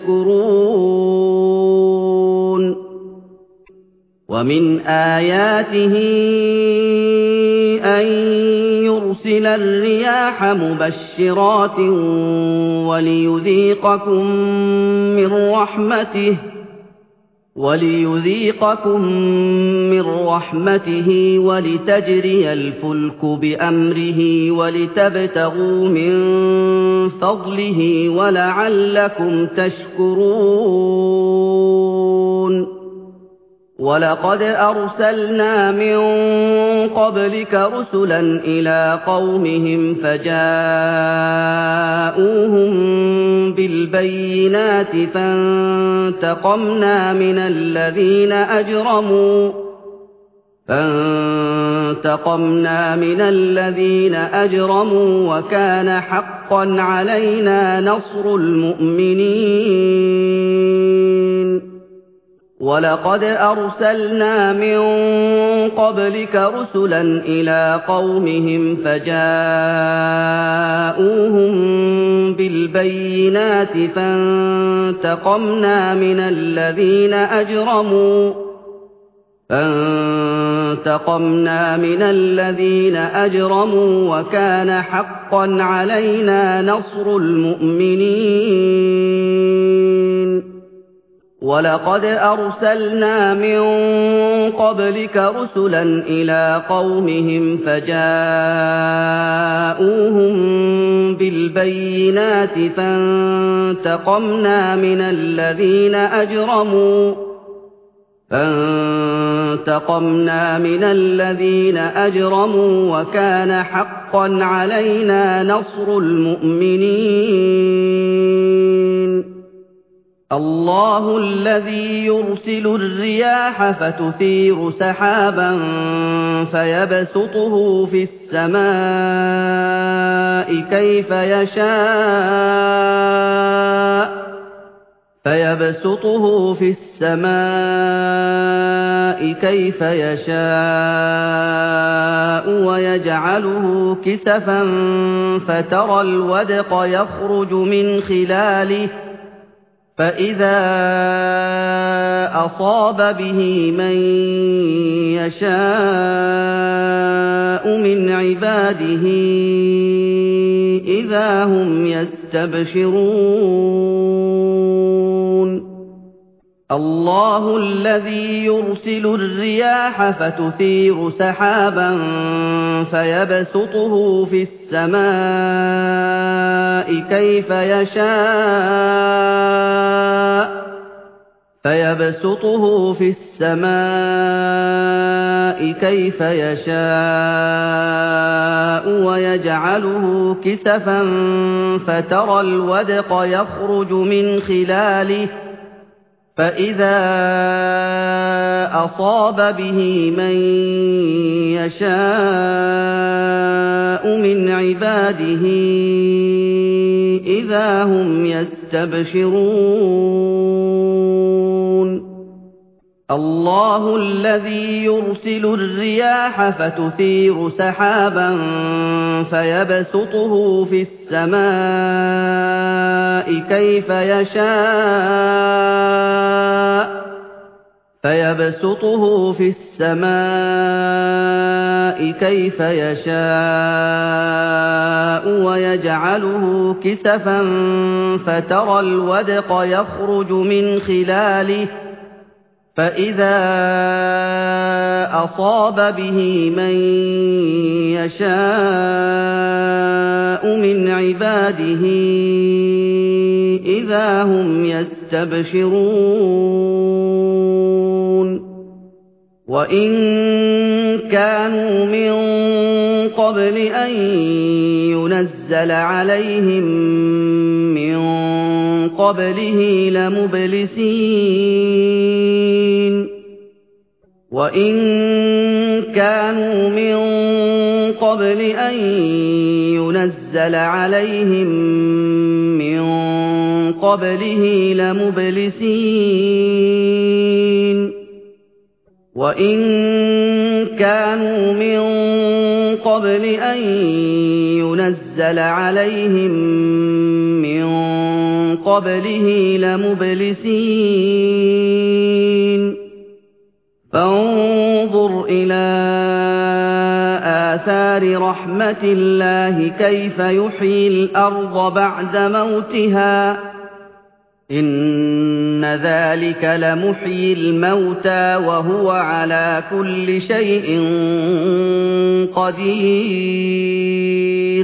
تشكرون ومن آياته أن يرسل الرياح مبشرات وليذيقكم من رحمته وليذيقكم من رحمته ولتجري الفلك بأمره ولتبتغوا من فضله ولعلكم تشكرون ولقد أرسلنا من قبلك رسلا إلى قومهم فجاءوهم بالبينات فانتقمنا من الذين أجرموا فانتقمنا من الذين أجرموا وكان حقا علينا نصر المؤمنين ولقد أرسلنا من قبلك رسلا إلى قومهم فجاءوهم بالبينات فانتقمنا من الذين أجرموا فانتقمنا من الذين أجرموا وكان حقا علينا نصر المؤمنين ولقد أرسلنا من قبلك رسلا إلى قومهم فجاءوهم بالبينات فانتقمنا من الذين أجرموا فانتقمنا من الذين أجرموا وكان حقا علينا نصر المؤمنين الله الذي يرسل الرياح فتثير سحابا فيبسطه في السماء كيف يشاء فيبسطه في السماء كيف يشاء ويجعله كسفا فترى الودق يخرج من خلاله فإذا أصاب به من يشاء من عباده إذا هم يستبشرون الله الذي يرسل الرياح فتثير سحابا فيبسطه في السماء كيف يشاء فيبسطه في السماء كيف يشاء ويجعله كسفا فترى الودق يخرج من خلاله فإذا أصاب به من يشاء من عباده إذا هم يستبشرون الله الذي يرسل الرياح فتثير سحابا فيبسطه في السماء كيف يشاء فيبسطه في السماء كيف يشاء ويجعله كسفا فترى الودق يخرج من خلاله فإذا أصاب به من يشاء من عباده إذا هم يستبشرون وإن كانوا من قبل أن ينزل عليهم من قبله لمبلسين وإن كانوا من قبل أن ينزل عليهم من قبله لمبلسين وإن كانوا من قبل أن ينزل عليهم من قبله لمبلسين فانظر إلى آثار رحمة الله كيف يحيي الأرض بعد موتها إن ذلك لمحيي الموتى وهو على كل شيء قدير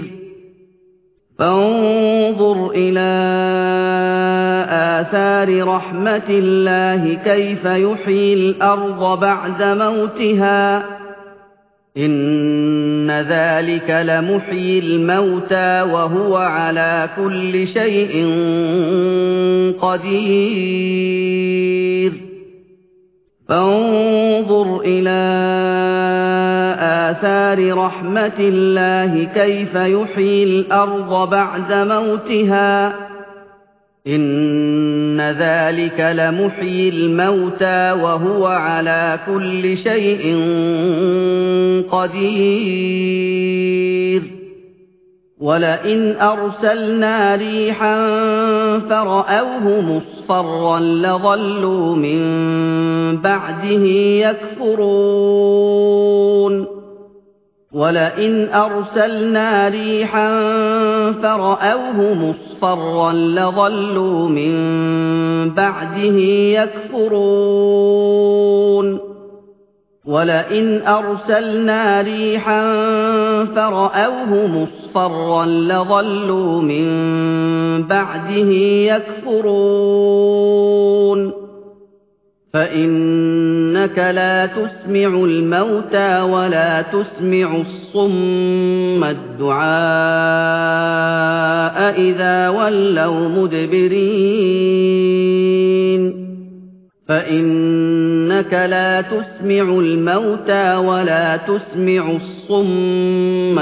فانظر إلى آثار رحمة الله كيف يحيي الأرض بعد موتها إن ذلك لمحيي الموتى وهو على كل شيء قدير فانظر إلى آثار رحمة الله كيف يحيي الأرض بعد موتها إن ذلك لمحيي الموتى وهو على كل شيء قدير ولئن أرسلنا ريحا فرأوه مصفرا لظلوا من بعده يكفرون ولئن أرسلنا ريحا فرأوه مصفرا لظلوا من بعده يكفرون ولئن أرسلنا ريحا فرأوه مصفرا لظلوا من بعده يكفرون فإنك لا تسمع الموتى ولا تسمع الصم الدعاء إذا ولوا مدبرين فإنك لا تسمع الموتى ولا تسمع الصم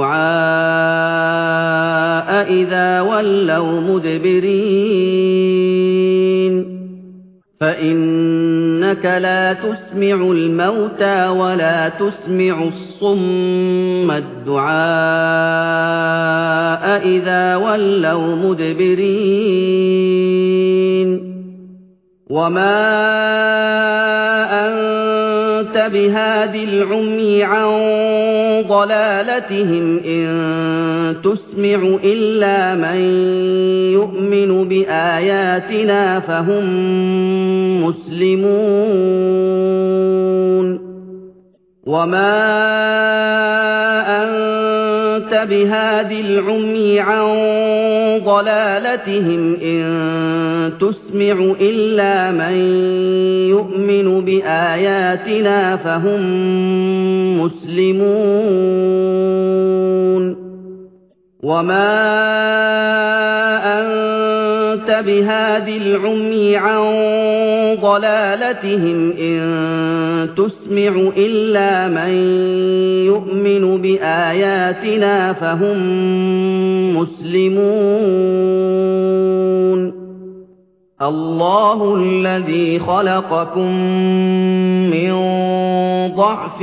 الدعاء إذا ولوا مدبرين فإنك لا تسمع الموتى ولا تسمع الصم الدعاء إذا ولوا مدبرين وما أنت بهاد العمي عن ضلالتهم إن تسمع إلا من يؤمن بآياتنا فهم مسلمون وما أنت بهاد العمي عن ضلالتهم إن تسمع إلا من يؤمن بآياتنا فهم مسلمون وما أنت بهاد العمي عن ضلالتهم إن تسمع إلا من يؤمن بآياتنا فهم مسلمون الله الذي خلقكم من ضعف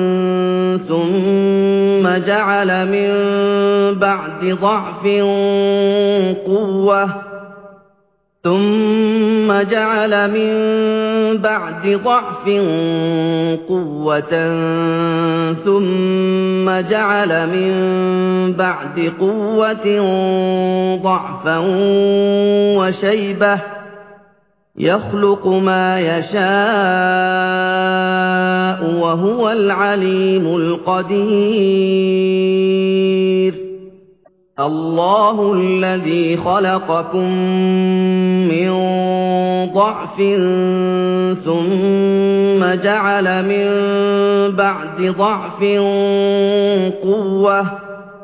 ثم جعل من بعد ضعف قوة ثم جعل من بعد ضعف قوة ثم جعل من بعد قوة ضعفا وشيبة يخلق ما يشاء وهو العليم القدير الله الذي خلقكم من ضعف ثم جعل من بعد ضعف قوة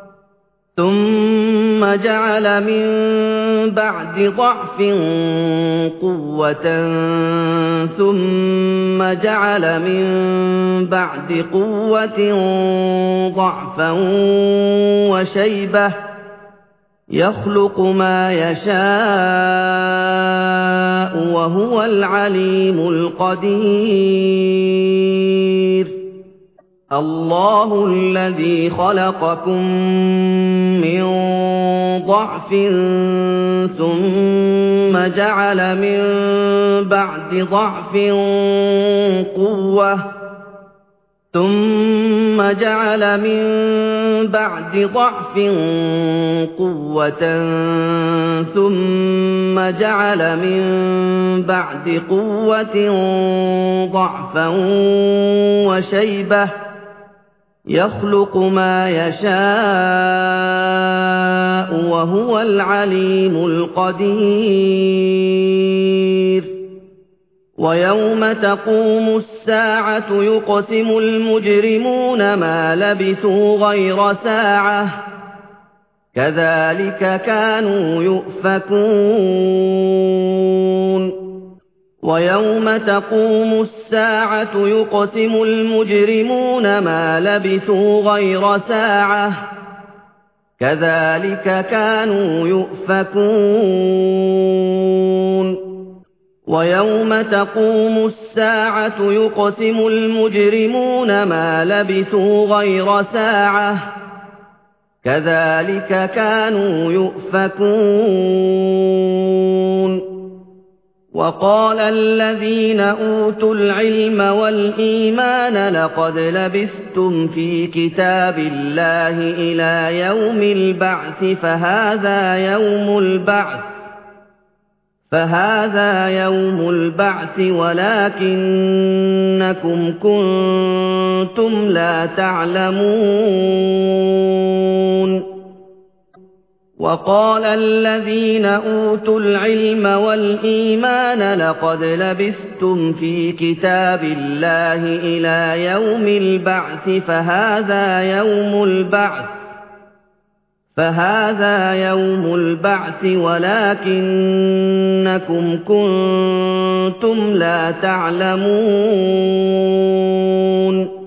ثم جعل من بعد ضعف قوة ثم جعل من بعد قوة ضعفا وشيبة يخلق ما يشاء وهو العليم القدير الله الذي خلقكم من ضعف ثم جعل من بعد ضعف قوة ثم جعل من بعد ضعف قوة ثم جعل من بعد قوة ضعفا وشيبة يخلق ما يشاء وهو العليم القدير ويوم تقوم الساعة يقسم المجرمون ما لبثوا غير ساعة كذلك كانوا يؤفكون ويوم تقوم الساعة يقسم المجرمون ما لبثوا غير ساعة كذلك كانوا يؤفكون ويوم تقوم الساعة يقسم المجرمون ما لبثوا غير ساعة كذلك كانوا يؤفكون وقال الذين أوتوا العلم والإيمان لقد لبثتم في كتاب الله إلى يوم البعث فهذا يوم البعث فهذا يوم البعث ولكنكم كنتم لا تعلمون وقال الذين أوتوا العلم والإيمان لقد لبثتم في كتاب الله إلى يوم البعث فهذا يوم البعث فهذا يوم البعث ولكنكم كنتم لا تعلمون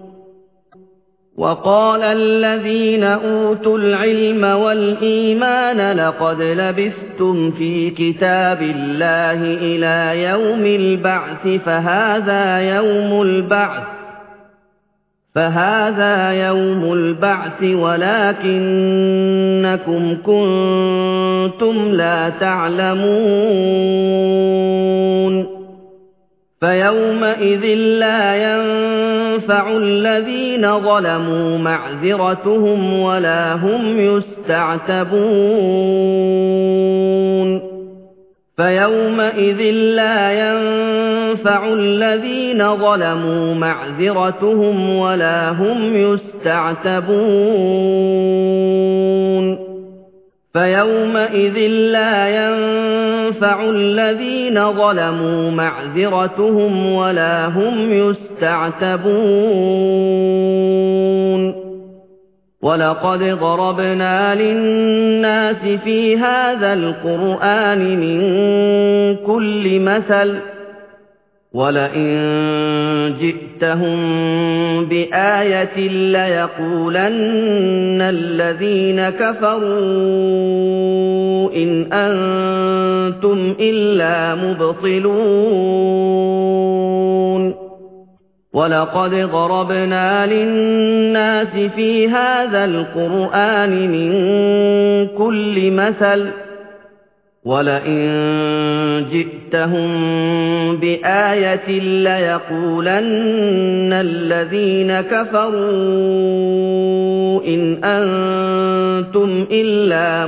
وقال الذين أوتوا العلم والإيمان لقد لبثتم في كتاب الله إلى يوم البعث فهذا يوم البعث فهذا يوم البعث ولكنكم كنتم لا تعلمون فيومئذ لا ينفع الذين ظلموا معذرتهم ولا هم يستعتبون فيومئذ لا ينفع الذين ظلموا معذرتهم ولا هم يستعتبون فيومئذ لا ينفع الذين ظلموا معذرتهم ولا هم يستعتبون ولقد ضربنا للناس في هذا القرآن من كل مثل ولئن جئتهم بآية ليقولن الذين كفروا إن أنتم إلا مبطلون ولقد ضربنا للناس في هذا القرآن من كل مثل ولئن جئتهم بآية ليقولن الذين كفروا إن أنتم إلا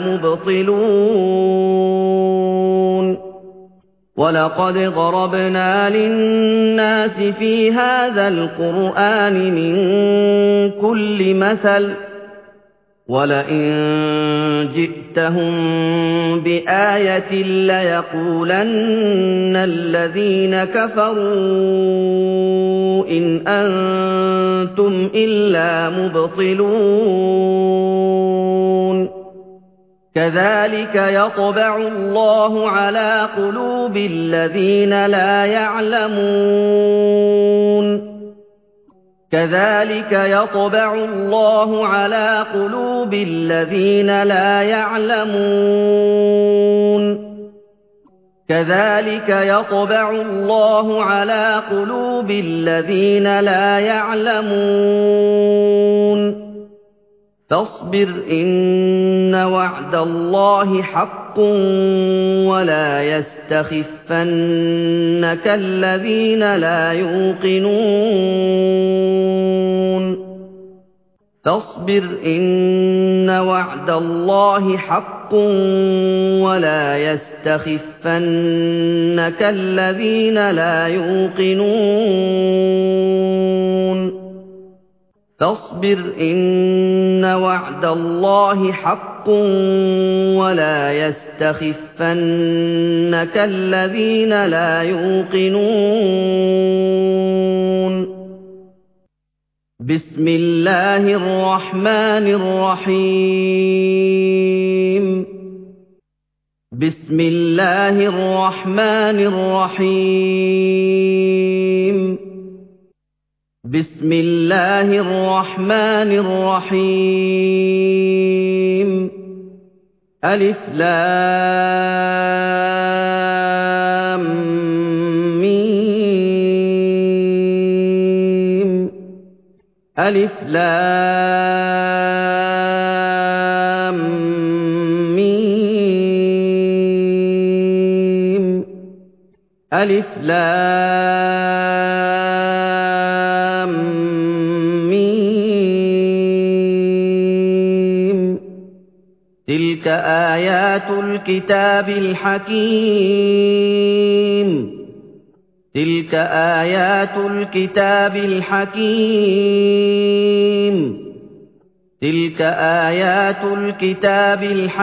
مبطلون ولقد ضربنا للناس في هذا القرآن من كل مثل ولئن جئتهم بآية ليقولن الذين كفروا إن أنتم إلا مبطلون كذلك يطبع الله على قلوب الذين لا يعلمون كذلك يطبع الله على قلوب الذين لا يعلمون كذلك يطبع الله على قلوب الذين لا يعلمون فاصبر إن وعد الله حق ولا يستخفنك الذين لا يوقنون فاصبر إن وعد الله حق ولا يستخفنك الذين لا يوقنون فاصبر إن وعد الله حق ولا يستخفنك الذين لا يوقنون بسم الله الرحمن الرحيم بسم الله الرحمن الرحيم بسم الله الرحمن الرحيم ألف لام ميم ألف لام ميم ألف لام ميم تلك آيات الكتاب الحكيم تلك آيات الكتاب الحكيم تلك آيات الكتاب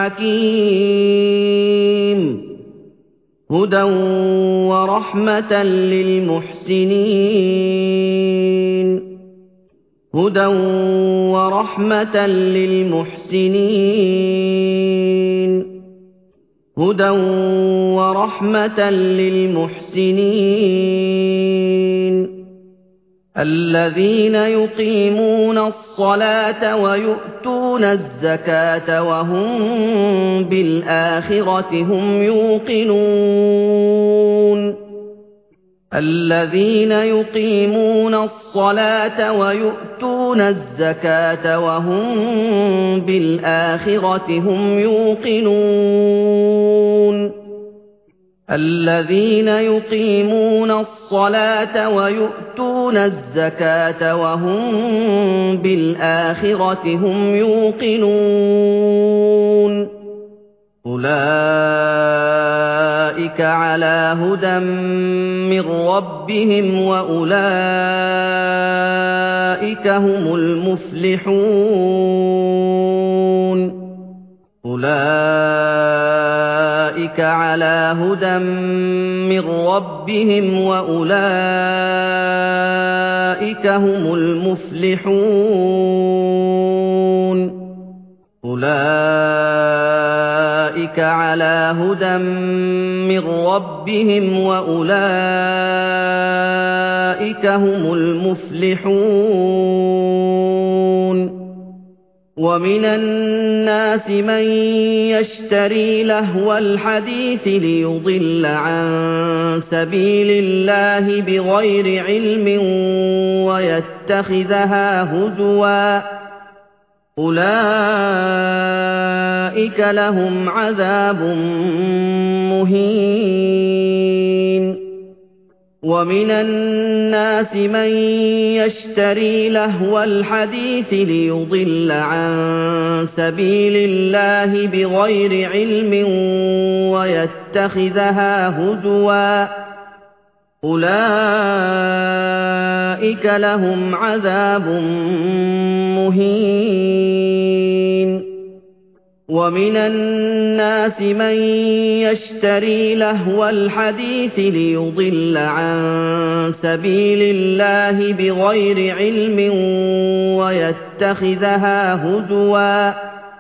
الحكيم هدى ورحمة للمحسنين هدى ورحمة للمحسنين هدى ورحمة للمحسنين الذين يقيمون الصلاة ويؤتون الزكاة وهم بالآخرة هم يوقنون الذين يقيمون الصلاة ويؤتون الزكاة وهم بالآخرة هم يوقنون الذين يقيمون الصلاة ويؤتون الزكاة وهم بالآخرة هم يوقنون أُولَٰئِكَ عَلَىٰ هُدًى مِّن رَّبِّهِمْ وَأُولَٰئِكَ هُمُ الْمُفْلِحُونَ أُولَٰئِكَ عَلَىٰ هُدًى مِّن رَّبِّهِمْ وَأُولَٰئِكَ هُمُ الْمُفْلِحُونَ أُولَٰئِكَ عَلَىٰ هُدًى مِّن رَّبِّهِمْ وَأُولَٰئِكَ هُمُ الْمُفْلِحُونَ وَمِنَ النَّاسِ مَن يَشْتَرِي لَهْوَ الْحَدِيثِ لِيُضِلَّ عَن سَبِيلِ اللَّهِ بِغَيْرِ عِلْمٍ وَيَتَّخِذَهَا هُزُوًا أُولَٰئِكَ لَهُمْ عَذَابٌ مُّهِينٌ وَمِنَ النَّاسِ مَن يَشْتَرِي لَهْوَ الْحَدِيثِ لِيُضِلَّ عَن سَبِيلِ اللَّهِ بِغَيْرِ عِلْمٍ وَيَتَّخِذَهَا هُزُوًا أُولَٰئِكَ لَهُمْ عَذَابٌ مُّهِينٌ وَمِنَ النَّاسِ مَن يَشْتَرِي لَهْوَ الْحَدِيثِ لِيُضِلَّ عَن سَبِيلِ اللَّهِ بِغَيْرِ عِلْمٍ وَيَتَّخِذَهَا هُزُوًا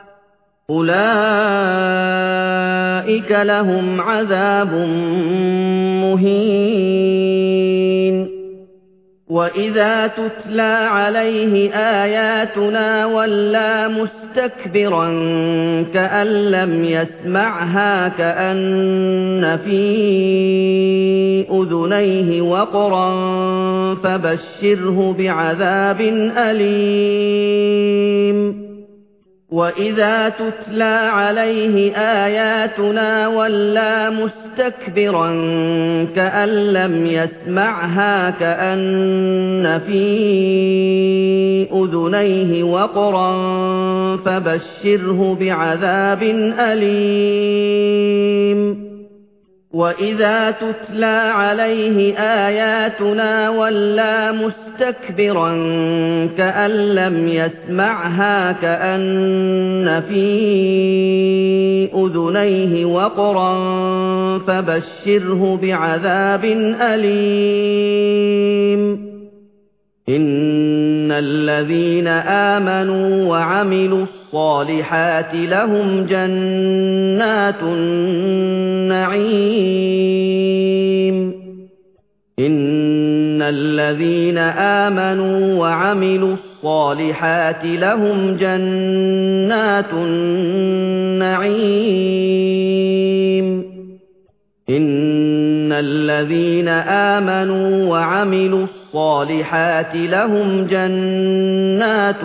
أُولَٰئِكَ لَهُمْ عَذَابٌ مُّهِينٌ وَإِذَا تُتْلَىٰ عَلَيْهِ آيَاتُنَا وَلَّىٰ مُسْتَكْبِرًا كَأَن لَّمْ يَسْمَعْهَا كَأَنَّ فِي أُذُنَيْهِ وَقْرًا فَبَشِّرْهُ بِعَذَابٍ أَلِيمٍ وَإِذَا تُتْلَىٰ عَلَيْهِ آيَاتُنَا وَلَّىٰ مُسْتَكْبِرًا كَأَن لَّمْ يَسْمَعْهَا كَأَنَّ فِي أُذُنَيْهِ وَقْرًا فَبَشِّرْهُ بِعَذَابٍ أَلِيمٍ وَإِذَا تُتْلَىٰ عَلَيْهِ آيَاتُنَا وَلَّىٰ مُسْتَكْبِرًا كَأَن لَّمْ يَسْمَعْهَا كَأَنَّ فِي أُذُنَيْهِ وَقْرًا فَبَشِّرْهُ بِعَذَابٍ أَلِيمٍ إِنَّ الَّذِينَ آمَنُوا وَعَمِلُوا الصَّالِحَاتِ لَهُمْ جَنَّاتُ النَّعِيمِ إِنَّ الَّذِينَ آمَنُوا وَعَمِلُوا الصَّالِحَاتِ لَهُمْ جَنَّاتُ النَّعِيمِ إِنَّ الَّذِينَ آمَنُوا وَعَمِلُوا الصَّالِحَاتِ لَهُمْ جَنَّاتُ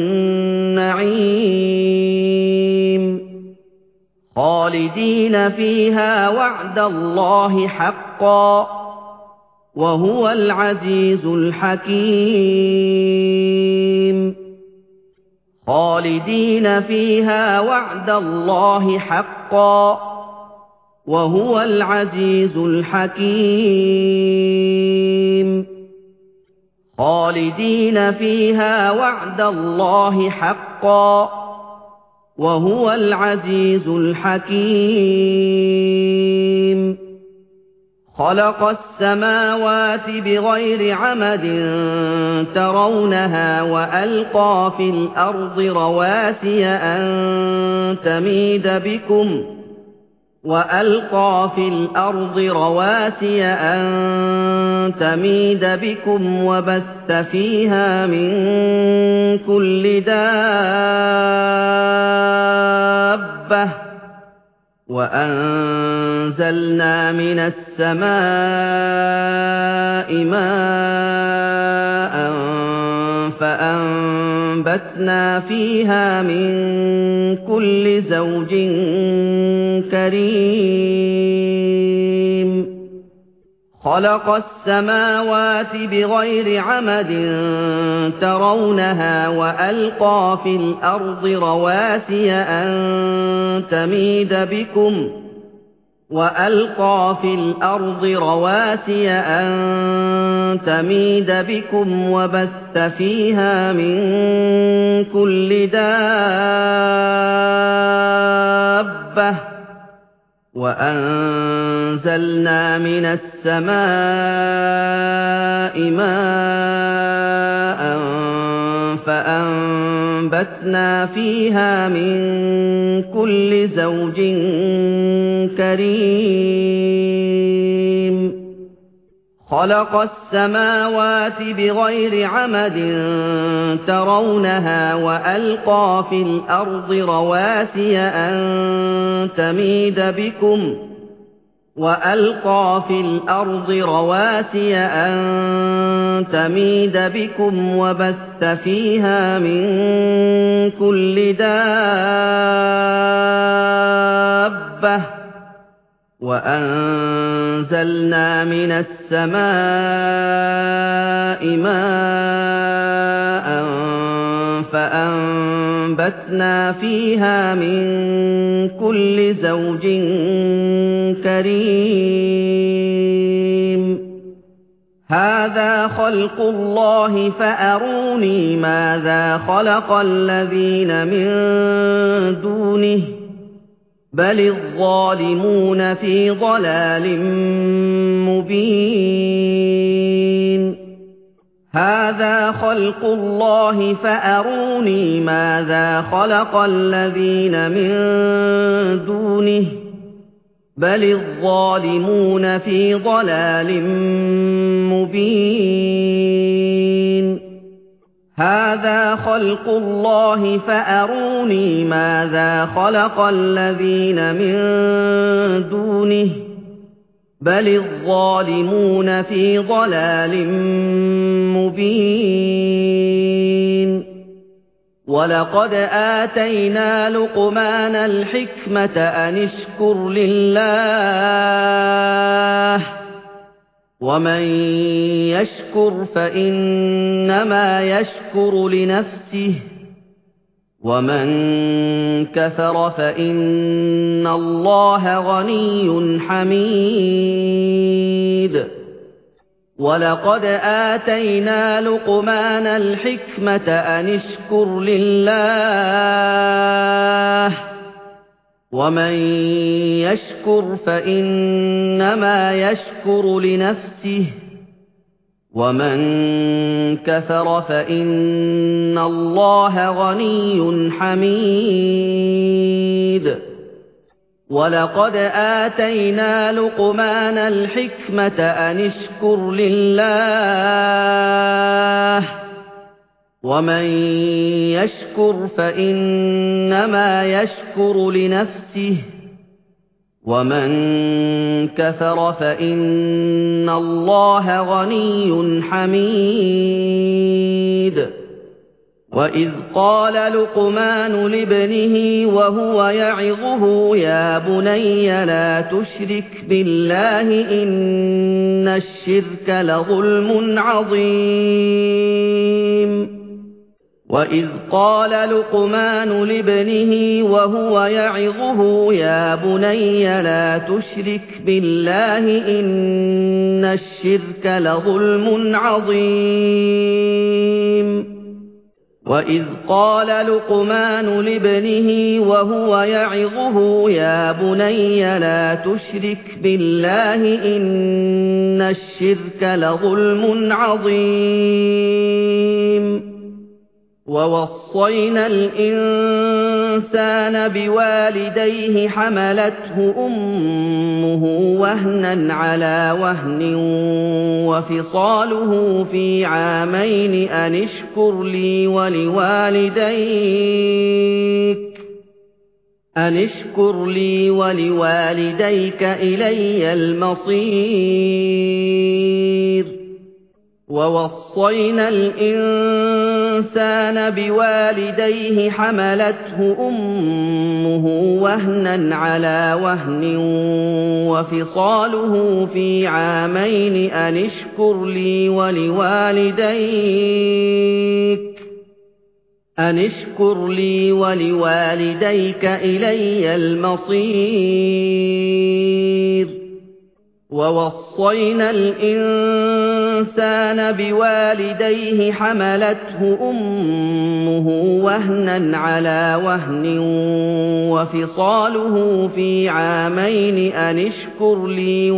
النَّعِيمِ خَالِدِينَ فِيهَا وَعْدَ اللَّهِ حَقًّا وَهُوَ الْعَزِيزُ الْحَكِيمُ خَالِدِينَ فِيهَا وَعْدَ اللَّهِ حَقًّا وَهُوَ الْعَزِيزُ الْحَكِيمُ خَالِدِينَ فِيهَا وَعْدَ اللَّهِ حَقًّا وَهُوَ الْعَزِيزُ الْحَكِيمُ خَلَقَ السَّمَاوَاتِ بِغَيْرِ عَمَدٍ تَرَوْنَهَا وَأَلْقَىٰ فِي الْأَرْضِ رَوَاسِيَ أَن تَمِيدَ بِكُمْ وَأَلْقَىٰ فِي الْأَرْضِ رَوَاسِيَ أَن تَمِيدَ بِكُمْ وَبَثَّ فِيهَا مِن كُلِّ دَابَّةٍ وَأَنزَلْنَا مِنَ السَّمَاءِ مَاءً فَأَنبَتْنَا فِيهَا مِن كُلِّ زَوْجٍ كَرِيمٍ خَلَقَ السَّمَاوَاتِ بِغَيْرِ عَمَدٍ تَرَوْنَهَا وَأَلْقَىٰ فِي الْأَرْضِ رَوَاسِيَ أَن تَمِيدَ بِكُمْ وَأَلْقَىٰ فِي الْأَرْضِ رَوَاسِيَ أَن تَمِيدَ بِكُمْ وَبَثَّ فِيهَا مِن كُلِّ دَابَّةٍ وَأَنزَلْنَا مِنَ السَّمَاءِ مَاءً فَأَنبَتْنَا فِيهَا مِن كُلِّ زَوْجٍ كَرِيمٍ خَلَقَ السَّمَاوَاتِ بِغَيْرِ عَمَدٍ تَرَوْنَهَا وَأَلْقَىٰ فِي الْأَرْضِ رَوَاسِيَ أَن تَمِيدَ بِكُمْ وَأَلْقَىٰ فِي الْأَرْضِ رَوَاسِيَ أَن تَمِيدَ بِكُمْ وَبَثَّ فِيهَا مِن كُلِّ دَابَّةٍ وَأَنزَلْنَا مِنَ السَّمَاءِ مَاءً فَأَنبَتْنَا فِيهَا مِن كُلِّ زَوْجٍ كَرِيمٍ هَٰذَا خَلْقُ اللَّهِ فَأَرُونِي مَاذَا خَلَقَ الَّذِينَ مِن دُونِهِ بَلِ الظَّالِمُونَ فِي ضَلَالٍ مُّبِينٍ هَٰذَا خَلْقُ اللَّهِ فَأَرُونِي مَاذَا خَلَقَ الَّذِينَ مِن دُونِهِ بَلِ الظَّالِمُونَ فِي ضَلَالٍ مُّبِينٍ هَٰذَا خَلْقُ اللَّهِ فَأَرُونِي مَاذَا خَلَقَ الَّذِينَ مِن دُونِهِ بَلِ الظَّالِمُونَ فِي ضَلَالٍ مُّبِينٍ وَلَقَدْ آتَيْنَا لُقْمَانَ الْحِكْمَةَ أَنِ اشْكُرْ لِلَّهِ وَمَن يَشْكُرْ فَإِنَّمَا يَشْكُرُ لِنَفْسِهِ وَمَن كَفَرَ فَإِنَّ اللَّهَ غَنِيٌّ حَمِيدٌ وَلَقَدْ آتَيْنَا لُقْمَانَ الْحِكْمَةَ أَنِ اشْكُرْ لِلَّهِ وَمَن يَشْكُرْ فَإِنَّمَا يَشْكُرُ لِنَفْسِهِ وَمَن كَفَرَ فَإِنَّ اللَّهَ غَنِيٌّ حَمِيدٌ وَلَقَدْ آتَيْنَا لُقْمَانَ الْحِكْمَةَ أَنِ اشْكُرْ لِلَّهِ وَمَن يَشْكُرْ فَإِنَّمَا يَشْكُرُ لِنَفْسِهِ وَمَن كَفَرَ فَإِنَّ اللَّهَ غَنِيٌّ حَمِيدٌ وَإِذْ قَالَ لُقْمَانُ لِابْنِهِ وَهُوَ يَعِظُهُ يَا بُنَيَّ لَا تُشْرِكْ بِاللَّهِ إِنَّ الشِّرْكَ لَظُلْمٌ عَظِيمٌ وَإِذْ قَالَ لُقْمَانُ لِابْنِهِ وَهُوَ يَعِظُهُ يَا بُنَيَّ لَا تُشْرِكْ بِاللَّهِ إِنَّ الشِّرْكَ لَظُلْمٌ عَظِيمٌ وَإِذْ قَالَ لُقْمَانُ لِابْنِهِ وَهُوَ يَعِظُهُ يَا بُنَيَّ لَا تُشْرِكْ بِاللَّهِ إِنَّ الشِّرْكَ لَظُلْمٌ عَظِيمٌ وَوَصَّيْنَا الْإِنسَانَ بِوَالِدَيْهِ حَمَلَتْهُ أُمُّهُ وَهْنًا عَلَىٰ وَهْنٍ وَفِصَالُهُ فِي عَامَيْنِ أَنِ اشْكُرْ لِي وَلِوَالِدَيْكَ أَنِ اشْكُرْ لِي وَلِوَالِدَيْكَ إِلَيَّ الْمَصِيرُ وَوَصَّيْنَا الْإِنسَانَ بِوَالِدَيْهِ حَمَلَتْهُ أُمُّهُ وَهْنًا عَلَىٰ وَهْنٍ وَفِصَالُهُ فِي عَامَيْنِ أَنِ اشْكُرْ لِي وَلِوَالِدَيْكَ أَنِ اشْكُرْ لِي وَلِوَالِدَيْكَ إِلَيَّ الْمَصِيرُ وَوَصَّيْنَا الْإِنسَانَ بِوَالِدَيْهِ حَمَلَتْهُ أُمُّهُ وَهْنًا عَلَىٰ وَهْنٍ وَفِصَالُهُ فِي عَامَيْنِ أَنِ اشْكُرْ لِي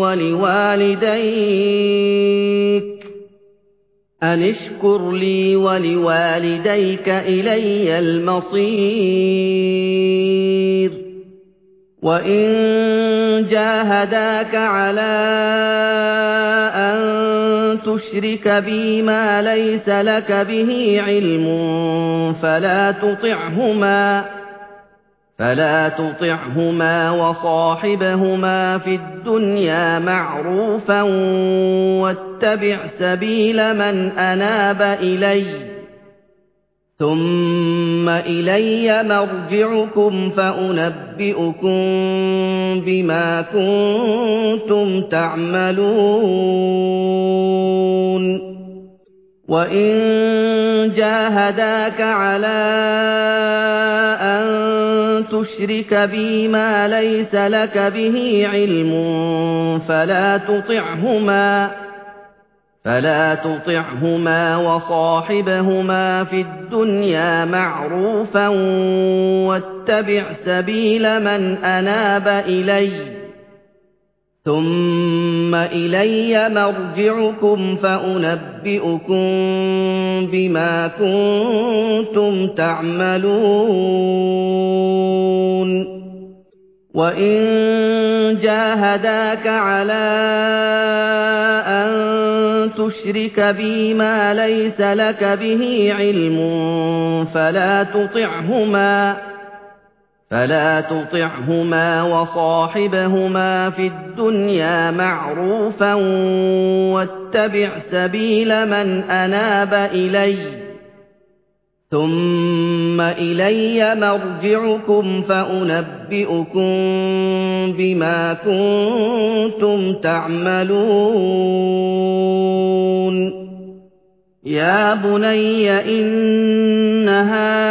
وَلِوَالِدَيْكَ أَنِ اشْكُرْ لِي وَلِوَالِدَيْكَ إِلَيَّ الْمَصِيرُ وَإِن جَاهَدَاكَ عَلَىٰ أَن تُشْرِكَ بِي مَا لَيْسَ لَكَ بِهِ عِلْمٌ فَلَا تُطِعْهُمَا فَلَا تُطِعْهُمَا وَصَاحِبْهُمَا فِي الدُّنْيَا مَعْرُوفًا وَاتَّبِعْ سَبِيلَ مَنْ أَنَابَ إِلَيَّ ثُمَّ إِلَيَّ مَرْجِعُكُمْ فَأُنَبِّئُكُم بِمَا كُنتُمْ تَعْمَلُونَ وَإِن جَاهَدَاكَ عَلَىٰ أَن تُشْرِكَ بِي مَا لَيْسَ لَكَ بِهِ عِلْمٌ فَلَا تُطِعْهُمَا فَلَا تُطِعْهُمَا وَصَاحِبْهُمَا فِي الدُّنْيَا مَعْرُوفًا وَاتَّبِعْ سَبِيلَ مَنْ أَنَابَ إِلَيَّ ثُمَّ إِلَيَّ مَرْجِعُكُمْ فَأُنَبِّئُكُم بِمَا كُنتُمْ تَعْمَلُونَ وَإِن جَاهَدَاكَ عَلَىٰ أَن تُشْرِكَ بِي مَا لَيْسَ لَكَ بِهِ عِلْمٌ فَلَا تُطِعْهُمَا فَلَا تُطِعْهُمَا وَصَاحِبْهُمَا فِي الدُّنْيَا مَعْرُوفًا وَاتَّبِعْ سَبِيلَ مَنْ أَنَابَ إِلَيَّ ثُمَّ إِلَيَّ مَرْجِعُكُمْ فَأُنَبِّئُكُم بِمَا كُنتُمْ تَعْمَلُونَ يَا بُنَيَّ إِنَّهَا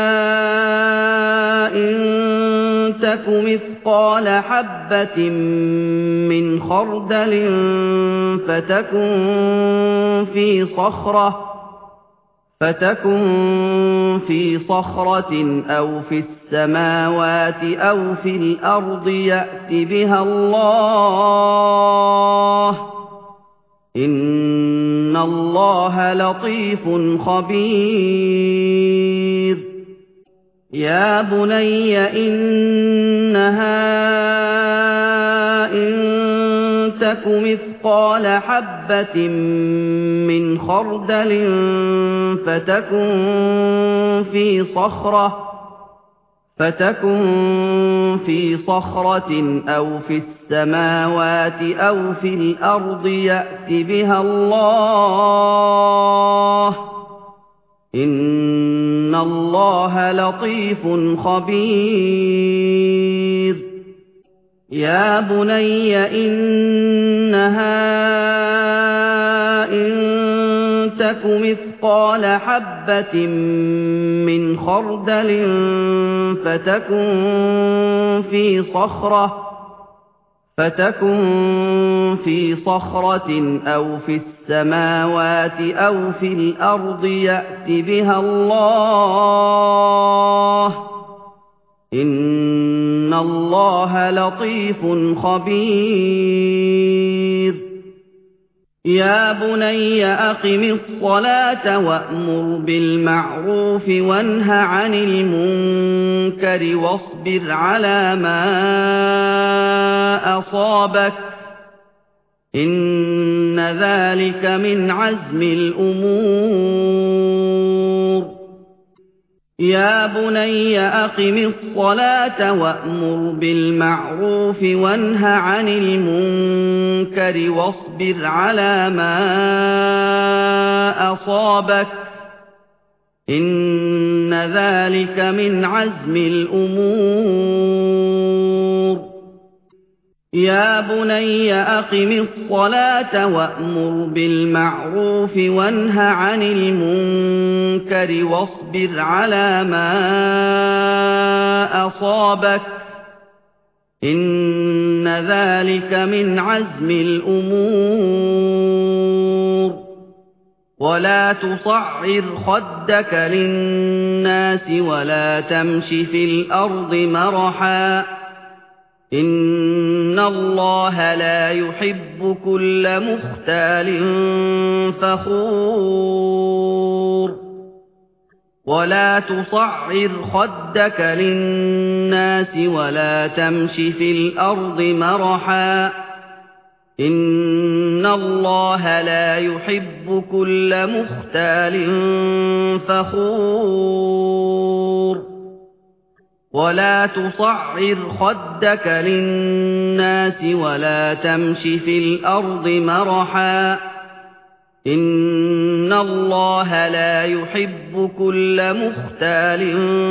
إِن تَكُ مِثْقَالَ حَبَّةٍ مِّنْ خَرْدَلٍ فَتَكُن فِي صَخْرَةٍ فَتَكُن فِي صَخْرَةٍ أَوْ فِي السَّمَاوَاتِ أَوْ فِي الْأَرْضِ يَأْتِ بِهَا اللَّهُ ۚ إِنَّ اللَّهَ لَطِيفٌ خَبِيرٌ يَا بُنَيَّ إِنَّهَا إِن تَكُ مِثْقَالَ حَبَّةٍ مِّنْ خَرْدَلٍ فَتَكُن فِي صَخْرَةٍ فَتَكُن فِي صَخْرَةٍ أَوْ فِي السَّمَاوَاتِ أَوْ فِي الْأَرْضِ يَأْتِ بِهَا اللَّهُ ۚ إِنَّ اللَّهَ لَطِيفٌ خَبِيرٌ يَا بُنَيَّ إِنَّهَا إِن تَكُ مِثْقَالَ حَبَّةٍ مِّنْ خَرْدَلٍ فَتَكُن فِي صَخْرَةٍ فَتَكُن فِي صَخْرَةٍ أَوْ فِي السَّمَاوَاتِ أَوْ فِي الْأَرْضِ يَأْتِ بِهَا اللَّهُ ۚ إِنَّ اللَّهَ لَطِيفٌ خَبِيرٌ يَا بُنَيَّ أَقِمِ الصَّلَاةَ وَأْمُرْ بِالْمَعْرُوفِ وَانْهَ عَنِ الْمُنكَرِ وَاصْبِرْ عَلَىٰ مَا أَصَابَكَ ۖ إِنَّ ذَٰلِكَ مِنْ عَزْمِ الْأُمُورِ يَا بُنَيَّ أَقِمِ الصَّلَاةَ وَأْمُرْ بِالْمَعْرُوفِ وَانْهَ عَنِ الْمُنكَرِ وَاصْبِرْ عَلَىٰ مَا أَصَابَكَ ۖ إِنَّ ذَٰلِكَ مِنْ عَزْمِ الْأُمُورِ يَا بُنَيَّ أَقِمِ الصَّلَاةَ وَأْمُرْ بِالْمَعْرُوفِ وَانْهَ عَنِ الْمُنكَرِ وَاصْبِرْ عَلَىٰ مَا أَصَابَكَ ۖ إِنَّ ذَٰلِكَ مِنْ عَزْمِ الْأُمُورِ وَلَا تُصَعِّرْ خَدَّكَ لِلنَّاسِ وَلَا تَمْشِ فِي الْأَرْضِ مَرَحًا ۖ إِنَّ اللَّهَ لَا يُحِبُّ كُلَّ مُخْتَالٍ فَخُورٍ وَلَا تُصَعِّرْ خَدَّكَ لِلنَّاسِ وَلَا تَمْشِ فِي الْأَرْضِ مَرَحًا ۖ إِنَّ اللَّهَ لَا يُحِبُّ كُلَّ مُخْتَالٍ فَخُورٍ وَلَا تُصَعِّرْ خَدَّكَ لِلنَّاسِ وَلَا تَمْشِ فِي الْأَرْضِ مَرَحًا ۖ إِنَّ اللَّهَ لَا يُحِبُّ كُلَّ مُخْتَالٍ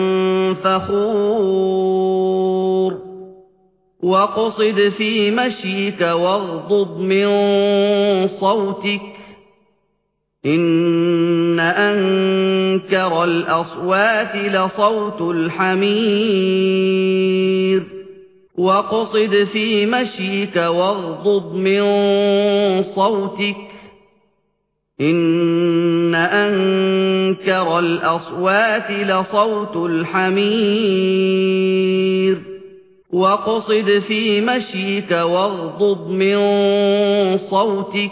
فَخُورٍ وَاقْصِدْ فِي مَشْيِكَ وَاغْضُضْ مِن صَوْتِكَ ۚ إِنَّ أَنكَرَ الْأَصْوَاتِ لَصَوْتُ الْحَمِيرِ وَاقْصِدْ فِي مَشْيِكَ وَاغْضُضْ مِن صَوْتِكَ ۚ إِنَّ أَنكَرَ الْأَصْوَاتِ لَصَوْتُ الْحَمِيرِ وَاقْصِدْ فِي مَشْيِكَ وَاغْضُضْ مِن صَوْتِكَ ۚ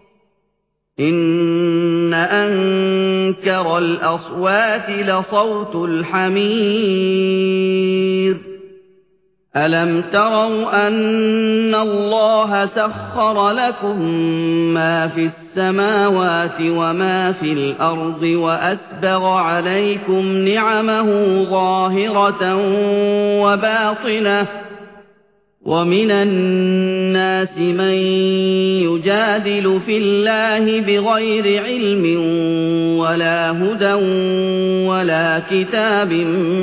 إِنَّ أَنكَرَ الْأَصْوَاتِ لَصَوْتُ الْحَمِيرِ أَلَمْ تَرَوْا أَنَّ اللَّهَ سَخَّرَ لَكُم مَّا فِي السَّمَاوَاتِ وَمَا فِي الْأَرْضِ وَأَسْبَغَ عَلَيْكُمْ نِعَمَهُ ظَاهِرَةً وَبَاطِنَةً ۗ وَمِنَ النَّاسِ مَن يُجَادِلُ فِي اللَّهِ بِغَيْرِ عِلْمٍ وَلَا هُدًى وَلَا كِتَابٍ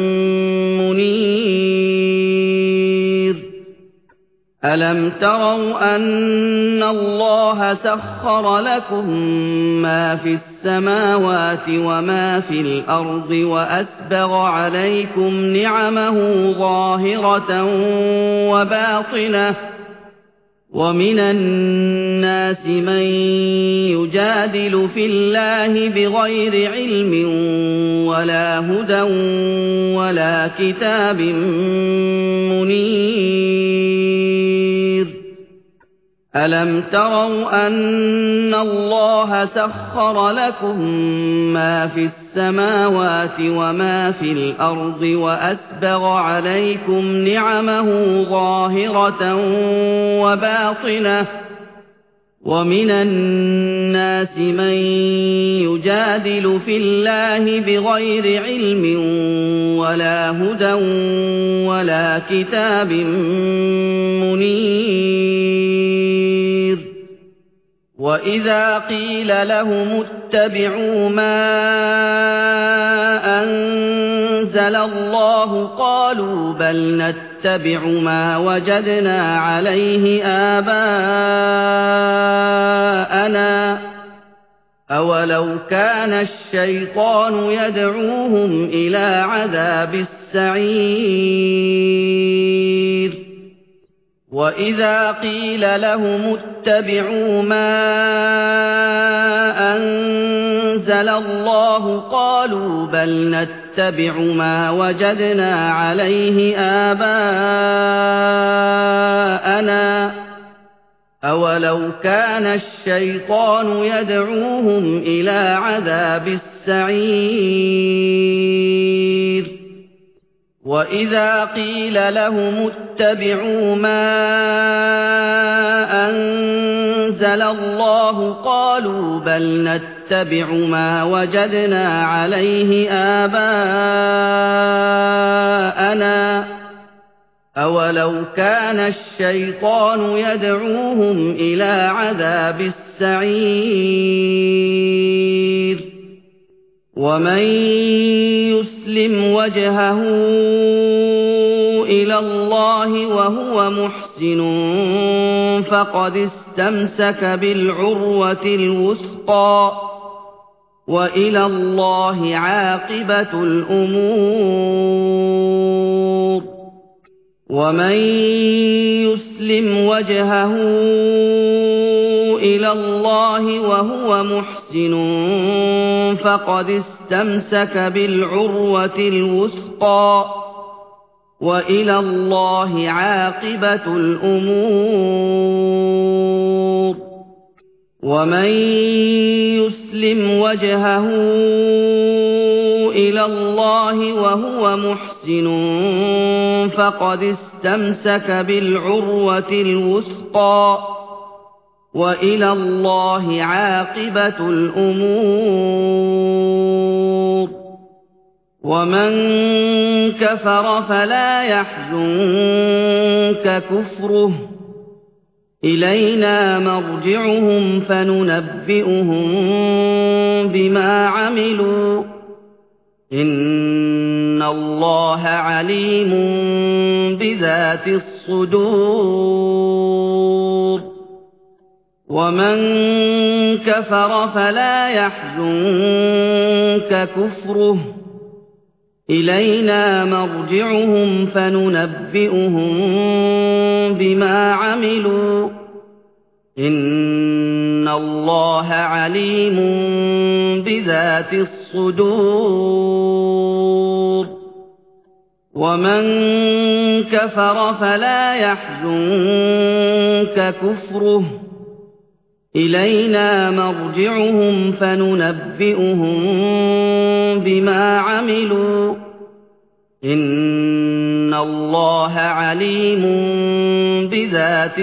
مُّنِيرٍ أَلَمْ تَرَوْا أَنَّ اللَّهَ سَخَّرَ لَكُم مَّا فِي السَّمَاوَاتِ وَمَا فِي الْأَرْضِ وَأَسْبَغَ عَلَيْكُمْ نِعَمَهُ ظَاهِرَةً وَبَاطِنَةً ۗ وَمِنَ النَّاسِ مَن يُجَادِلُ فِي اللَّهِ بِغَيْرِ عِلْمٍ وَلَا هُدًى وَلَا كِتَابٍ مُّنِيرٍ أَلَمْ تَرَوْا أَنَّ اللَّهَ سَخَّرَ لَكُم مَّا فِي السَّمَاوَاتِ وَمَا فِي الْأَرْضِ وَأَسْبَغَ عَلَيْكُمْ نِعَمَهُ ظَاهِرَةً وَبَاطِنَةً ۗ وَمِنَ النَّاسِ مَن يُجَادِلُ فِي اللَّهِ بِغَيْرِ عِلْمٍ وَلَا هُدًى وَلَا كِتَابٍ مُّنِيرٍ وَإِذَا قِيلَ لَهُمُ اتَّبِعُوا مَا أَنزَلَ اللَّهُ قَالُوا بَلْ نَتَّبِعُ مَا وَجَدْنَا عَلَيْهِ آبَاءَنَا ۚ أَوَلَوْ كَانَ الشَّيْطَانُ يَدْعُوهُمْ إِلَىٰ عَذَابِ السَّعِيرِ وَإِذَا قِيلَ لَهُمُ اتَّبِعُوا مَا أَنزَلَ اللَّهُ قَالُوا بَلْ نَتَّبِعُ مَا وَجَدْنَا عَلَيْهِ آبَاءَنَا ۚ أَوَلَوْ كَانَ الشَّيْطَانُ يَدْعُوهُمْ إِلَىٰ عَذَابِ السَّعِيرِ وَإِذَا قِيلَ لَهُمُ اتَّبِعُوا مَا أَنزَلَ أنزل الله قالوا بل نتبع ما وجدنا عليه آباءنا أولو كان الشيطان يدعوهم إلى عذاب السعير ومن يسلم وجهه إلى الله وهو محسن فقد استمسك بالعروة الوثقى وإلى الله عاقبة الأمور ومن يسلم وجهه إلى الله وهو محسن فقد استمسك بالعروة الوثقى وإلى الله عاقبة الأمور ومن يسلم وجهه إلى الله وهو محسن فقد استمسك بالعروة الوثقى وإلى الله عاقبة الأمور ومن كفر فلا يحزنك كفره إلينا مرجعهم فننبئهم بما عملوا إن الله عليم بذات الصدور ومن كفر فلا يحزنك كفره إلينا مرجعهم فننبئهم بما عملوا إن الله عليم بذات الصدور ومن كفر فلا يحزنك كفره إلينا مرجعهم فننبئهم بما عملوا إن الله عليم بذات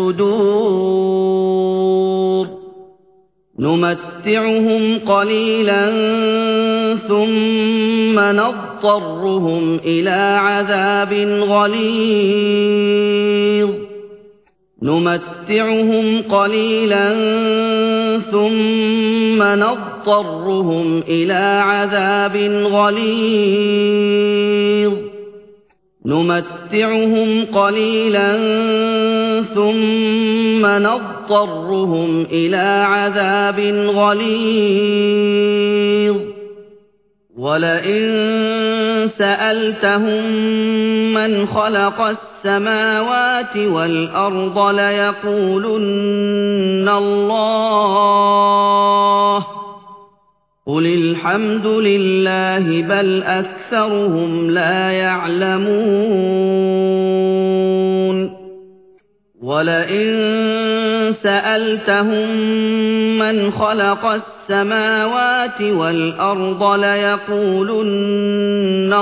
الصدور نمتعهم قليلا ثم نضطرهم إلى عذاب غليظ نمتعهم قليلا ثم نضطرهم إلى عذاب غليظ نمتعهم قليلا ثم نضطرهم إلى عذاب غليظ ولئن سألتهم من خلق السماوات والأرض ليقولن الله قل الحمد لله بل أكثرهم لا يعلمون ولئن سألتهم من خلق السماوات والأرض ليقولن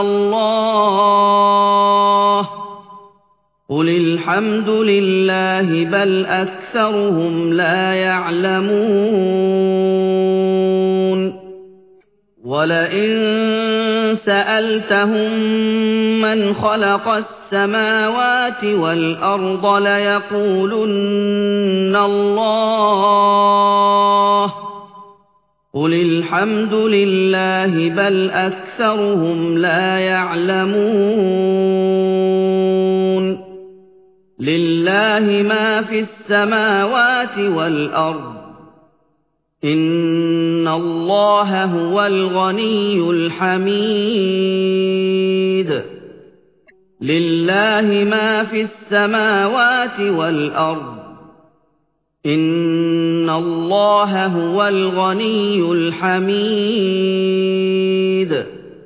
الله قل الحمد لله بل أكثرهم لا يعلمون ولئن سألتهم من خلق السماوات والأرض ليقولن الله قل الحمد لله بل أكثرهم لا يعلمون لله ما في السماوات والأرض إن الله هو الغني الحميد لله ما في السماوات والأرض إن الله هو الغني الحميد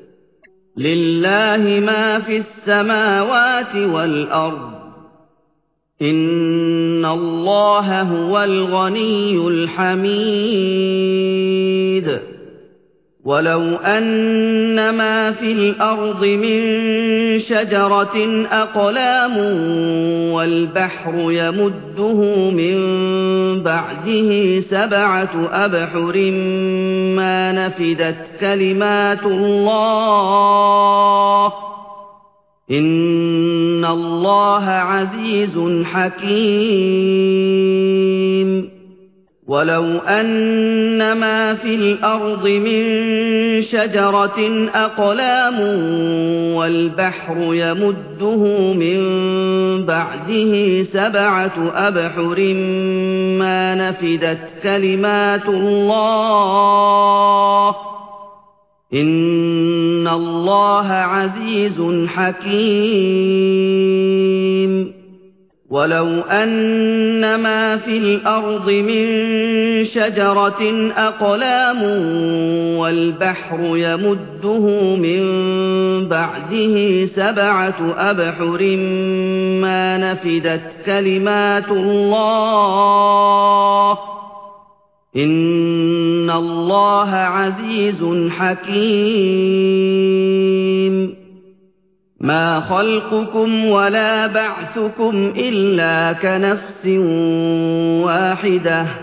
لله ما في السماوات والأرض إن الله هو الغني الحميد وَلَوْ أَنَّ مَا فِي الْأَرْضِ مِن شَجَرَةٍ أَقْلَامٌ وَالْبَحْرُ يَمُدُّهُ مِن بَعْدِهِ سَبْعَةُ أَبْحُرٍ مَّا نَفِدَتْ كَلِمَاتُ اللَّهِ ۗ إِنَّ اللَّهَ عَزِيزٌ حَكِيمٌ وَلَوْ أَنَّ مَا فِي الْأَرْضِ مِن شَجَرَةٍ أَقْلَامٌ وَالْبَحْرُ يَمُدُّهُ مِن بَعْدِهِ سَبْعَةُ أَبْحُرٍ مَّا نَفِدَتْ كَلِمَاتُ اللَّهِ ۗ إِنَّ اللَّهَ عَزِيزٌ حَكِيمٌ وَلَوْ أَنَّ مَا فِي الْأَرْضِ مِن شَجَرَةٍ أَقْلَامٌ وَالْبَحْرُ يَمُدُّهُ مِن بَعْدِهِ سَبْعَةُ أَبْحُرٍ مَّا نَفِدَتْ كَلِمَاتُ اللَّهِ ۗ إِنَّ اللَّهَ عَزِيزٌ حَكِيمٌ مَا خَلْقُكُمْ وَلَا بَعْثُكُمْ إِلَّا كَنَفْسٍ وَاحِدَةٍ ۗ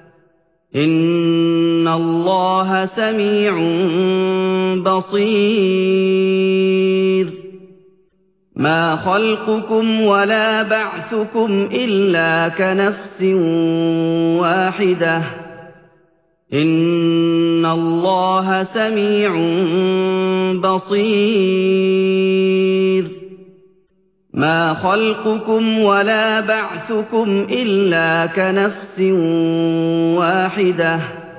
إِنَّ اللَّهَ سَمِيعٌ بَصِيرٌ مَا خَلْقُكُمْ وَلَا بَعْثُكُمْ إِلَّا كَنَفْسٍ وَاحِدَةٍ ۗ إِنَّ اللَّهَ سَمِيعٌ بَصِيرٌ مَا خَلْقُكُمْ وَلَا بَعْثُكُمْ إِلَّا كَنَفْسٍ وَاحِدَةٍ ۗ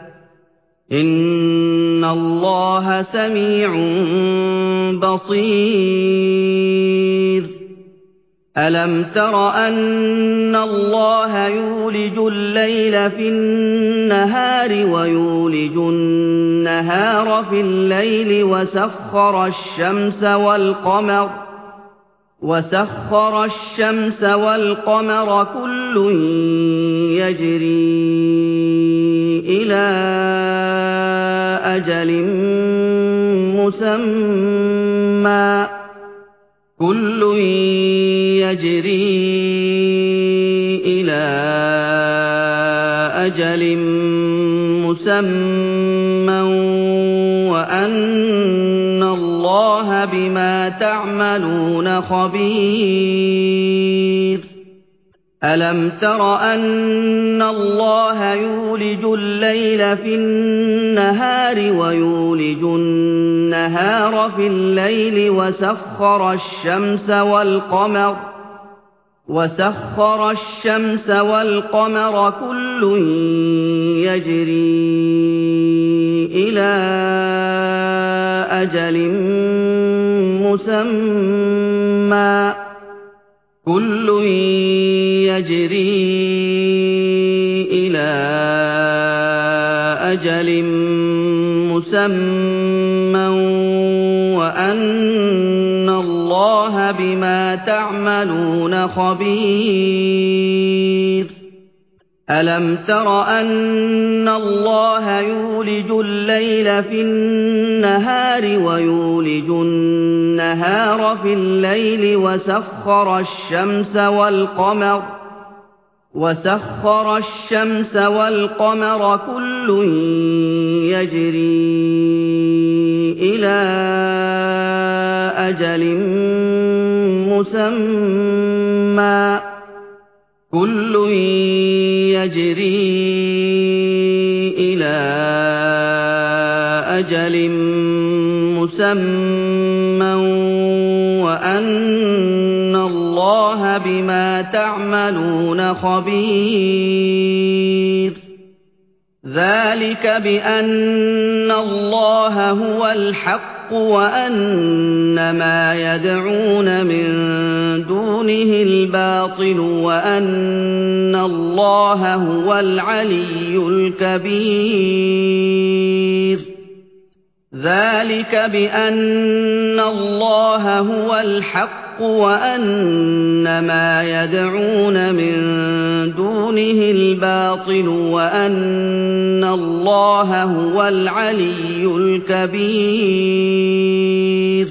إِنَّ اللَّهَ سَمِيعٌ بَصِيرٌ أَلَمْ تَرَ أَنَّ اللَّهَ يُولِجُ اللَّيْلَ في النَّهَارِ وَيُولِجُ النَّهَارَ في اللَّيْلِ وَسَخَّرَ الشَّمْسَ وَالْقَمَرَ وَسَخَّرَ الشَّمْسَ وَالْقَمَرَ كُلٌّ يَجْرِي إِلَى أَجَلٍ مُّسَمًّى كُلٌّ يَجْرِي إِلَى أَجَلٍ مُّسَمًّى وَأَنَّ اللَّهَ بِمَا تَعْمَلُونَ خَبِيرٌ أَلَمْ تَرَ أَنَّ اللَّهَ يُولِجُ اللَّيْلَ في النَّهَارِ وَيُولِجُ النَّهَارَ في اللَّيْلِ وَسَخَّرَ الشَّمْسَ وَالْقَمَرَ وَسَخَّرَ الشَّمْسَ وَالْقَمَرَ كُلٌّ يَجْرِي إِلَى أَجَلٍ مُّسَمًّى كُلٌّ يَجْرِي إِلَى أَجَلٍ مُّسَمًّى وَأَنَّ اللَّهَ بِمَا تَعْمَلُونَ خَبِيرٌ أَلَمْ تَرَ أَنَّ اللَّهَ يُولِجُ اللَّيْلَ في النَّهَارِ وَيُولِجُ النَّهَارَ في اللَّيْلِ وَسَخَّرَ الشَّمْسَ وَالْقَمَرَ وَسَخَّرَ الشَّمْسَ وَالْقَمَرَ كُلٌّ يَجْرِي إِلَى أَجَلٍ مُّسَمًّى كُلٌّ يَجْرِي إِلَى أَجَلٍ مُّسَمًّى وَأَنَّ اللَّهَ بِمَا تَعْمَلُونَ خَبِيرٌ ذَلِكَ بِأَنَّ اللَّهَ هُوَ الْحَقُّ وَأَنَّ مَا يَدْعُونَ مِن دُونِهِ الْبَاطِلُ وَأَنَّ اللَّهَ هُوَ الْعَلِيُّ الْكَبِيرُ ذلك بأن الله هو الحق وأن ما يدعون من دونه الباطل وأن الله هو العلي الكبير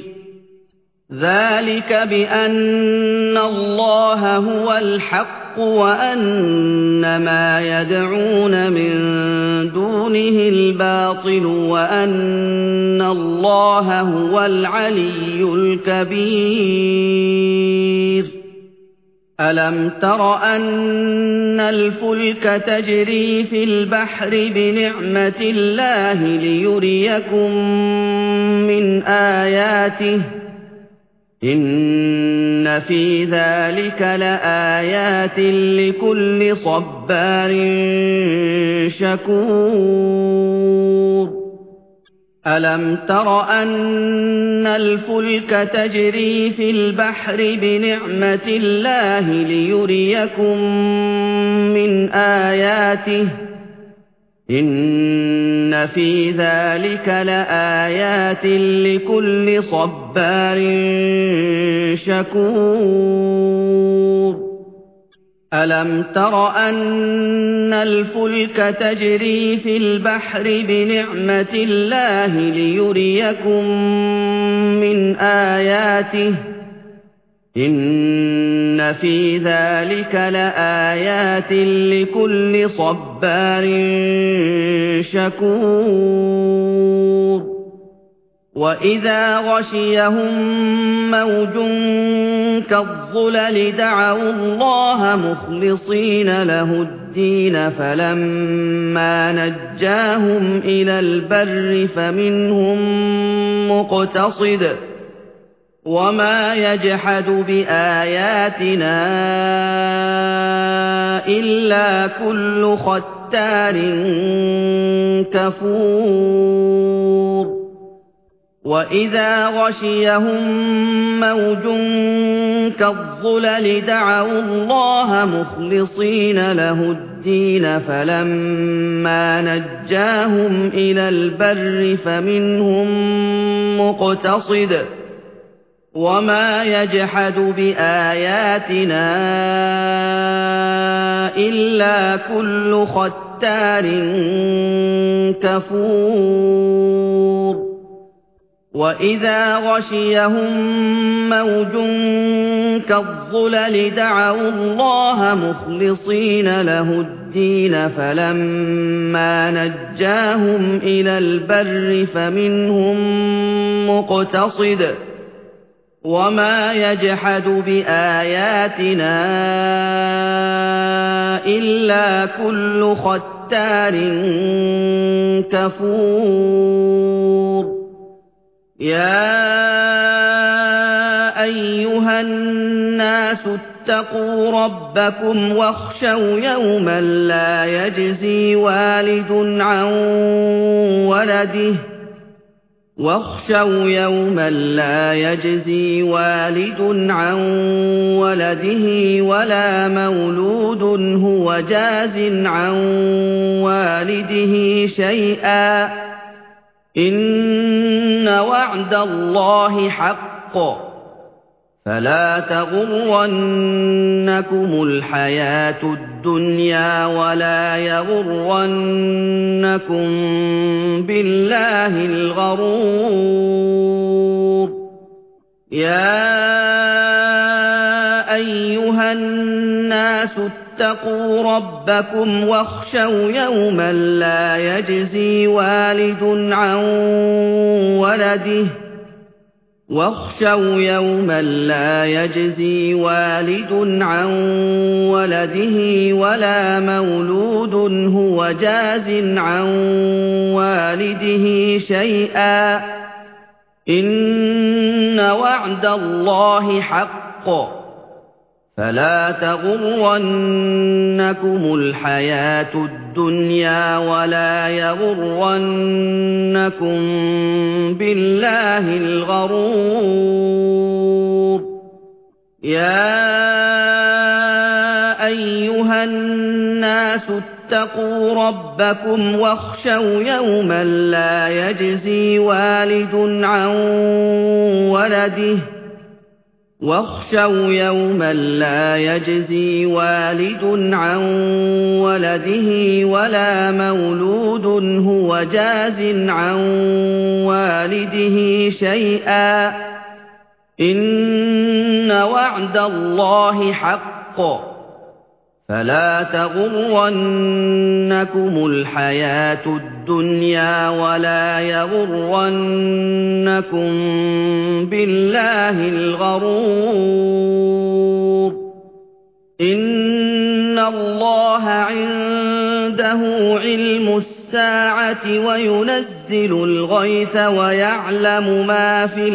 ذلك بأن الله هو الحق وأن ما يدعون من دونه الباطل وأن الله هو العلي الكبير ألم تر أن الفلك تجري في البحر بنعمة الله ليريكم من آياته إن في ذلك لآيات لكل صبار شكور ألم تر أن الفلك تجري في البحر بنعمة الله ليريكم من آياته إن في ذلك لآيات لكل صبار شكور ألم تر أن الفلك تجري في البحر بنعمة الله ليريكم من آياته إن في ذلك لآيات لكل صبار شكور وإذا غشيهم موج كالظلل دعوا الله مخلصين له الدين فلما نجاهم إلى البر فمنهم مقتصد وما يجحد بآياتنا إلا كل ختار كفور وإذا غشيهم موج كالظلل دعوا الله مخلصين له الدين فلما نجاهم إلى البر فمنهم مقتصد وما يجحد بآياتنا إلا كل ختار كفور وإذا غشيهم موج كالظلل دعوا الله مخلصين له الدين فلما نجاهم إلى البر فمنهم مقتصد وما يجحد بآياتنا إلا كل ختار كفور يا أيها الناس اتقوا ربكم واخشوا يوما لا يجزي والد عن ولده واخشوا يوما لا يجزي والد عن ولده ولا مولود هو جاز عن والده شيئا إن وعد الله حق فلا تغرنكم الحياة الدنيا ولا يغرنكم بالله الغرور يا أيها الناس اتقوا ربكم واخشوا يوما لا يجزي والد عن ولده واخشوا يوما لا يجزي والد عن ولده ولا مولود هو جاز عن والده شيئا إن وعد الله حق فلا تغرنكم الحياة الدنيا ولا يغرنكم بالله الغرور يا أيها الناس اتقوا ربكم واخشوا يوما لا يجزي والد عن ولده واخشوا يوما لا يجزي والد عن ولده ولا مولود هو جاز عن والده شيئا إن وعد الله حق فلا تغرنكم الحياة الدنيا ولا يغرنكم بالله الغرور إن الله عنده علم الساعة وينزل الغيث ويعلم ما في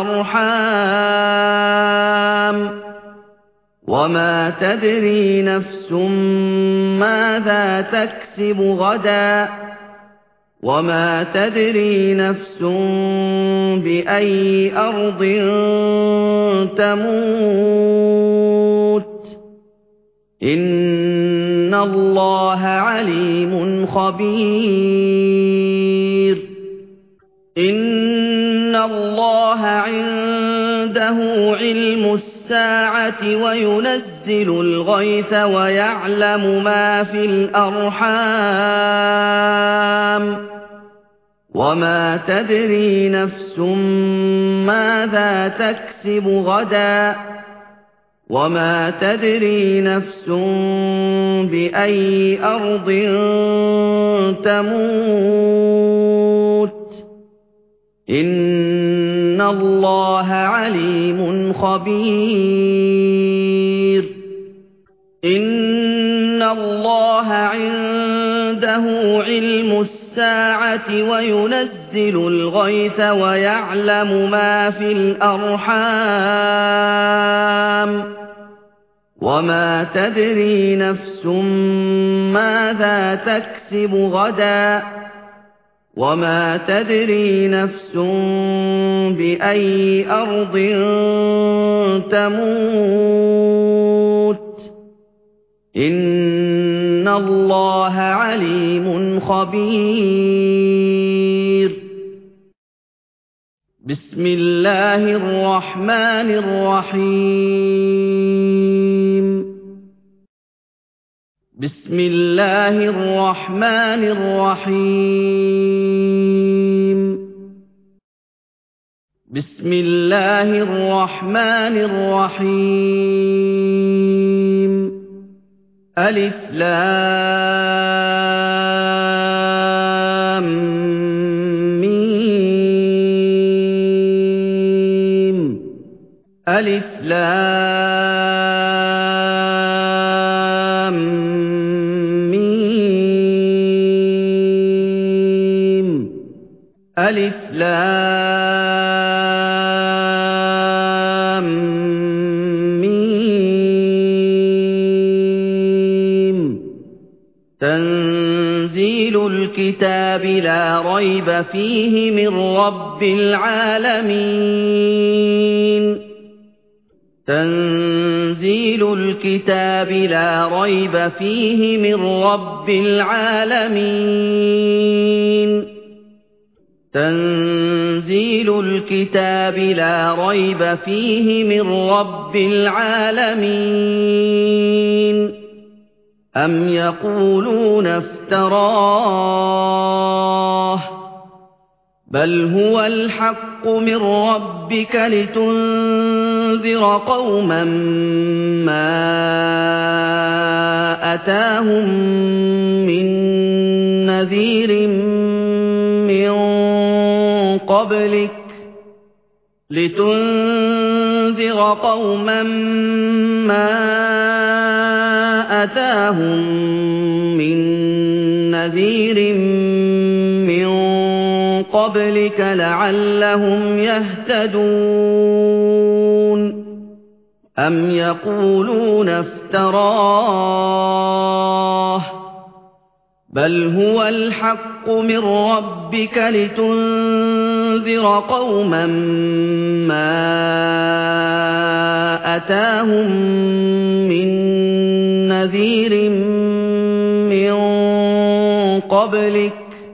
الأرحام وما تدري نفس ماذا تكسب غدا وما تدري نفس بأي أرض تموت إن الله عليم خبير إن الله عنده علم الساعة وينزل الغيث ويعلم ما في الأرحام وما تدري نفس ماذا تكسب غدا وما تدري نفس بأي أرض تموت إن الله عليم خبير إن الله عنده علم الساعة وينزل الغيث ويعلم ما في الأرحام وما تدري نفس ماذا تكسب غدا وما تدري نفس بأي أرض تموت إن الله عليم خبير بسم الله الرحمن الرحيم بسم الله الرحمن الرحيم بسم الله الرحمن الرحيم ألف لام ميم ألف لام ميم ألف لام ميم تنزيل الكتاب لا ريب فيه من رب العالمين تنزيل الكتاب لا ريب فيه من رب العالمين تنزيل الكتاب لا ريب فيه من رب العالمين أم يقولون افتراه بل هو الحق من ربك لتنذر قوما ما أتاهم من نذير من قبلك لتنذر قوما ما أتاهم من نذير من قبلك لعلهم يهتدون أم يقولون افتراه بل هو الحق من ربك لتنذر قوما ما أتاهم من نذير من قبلك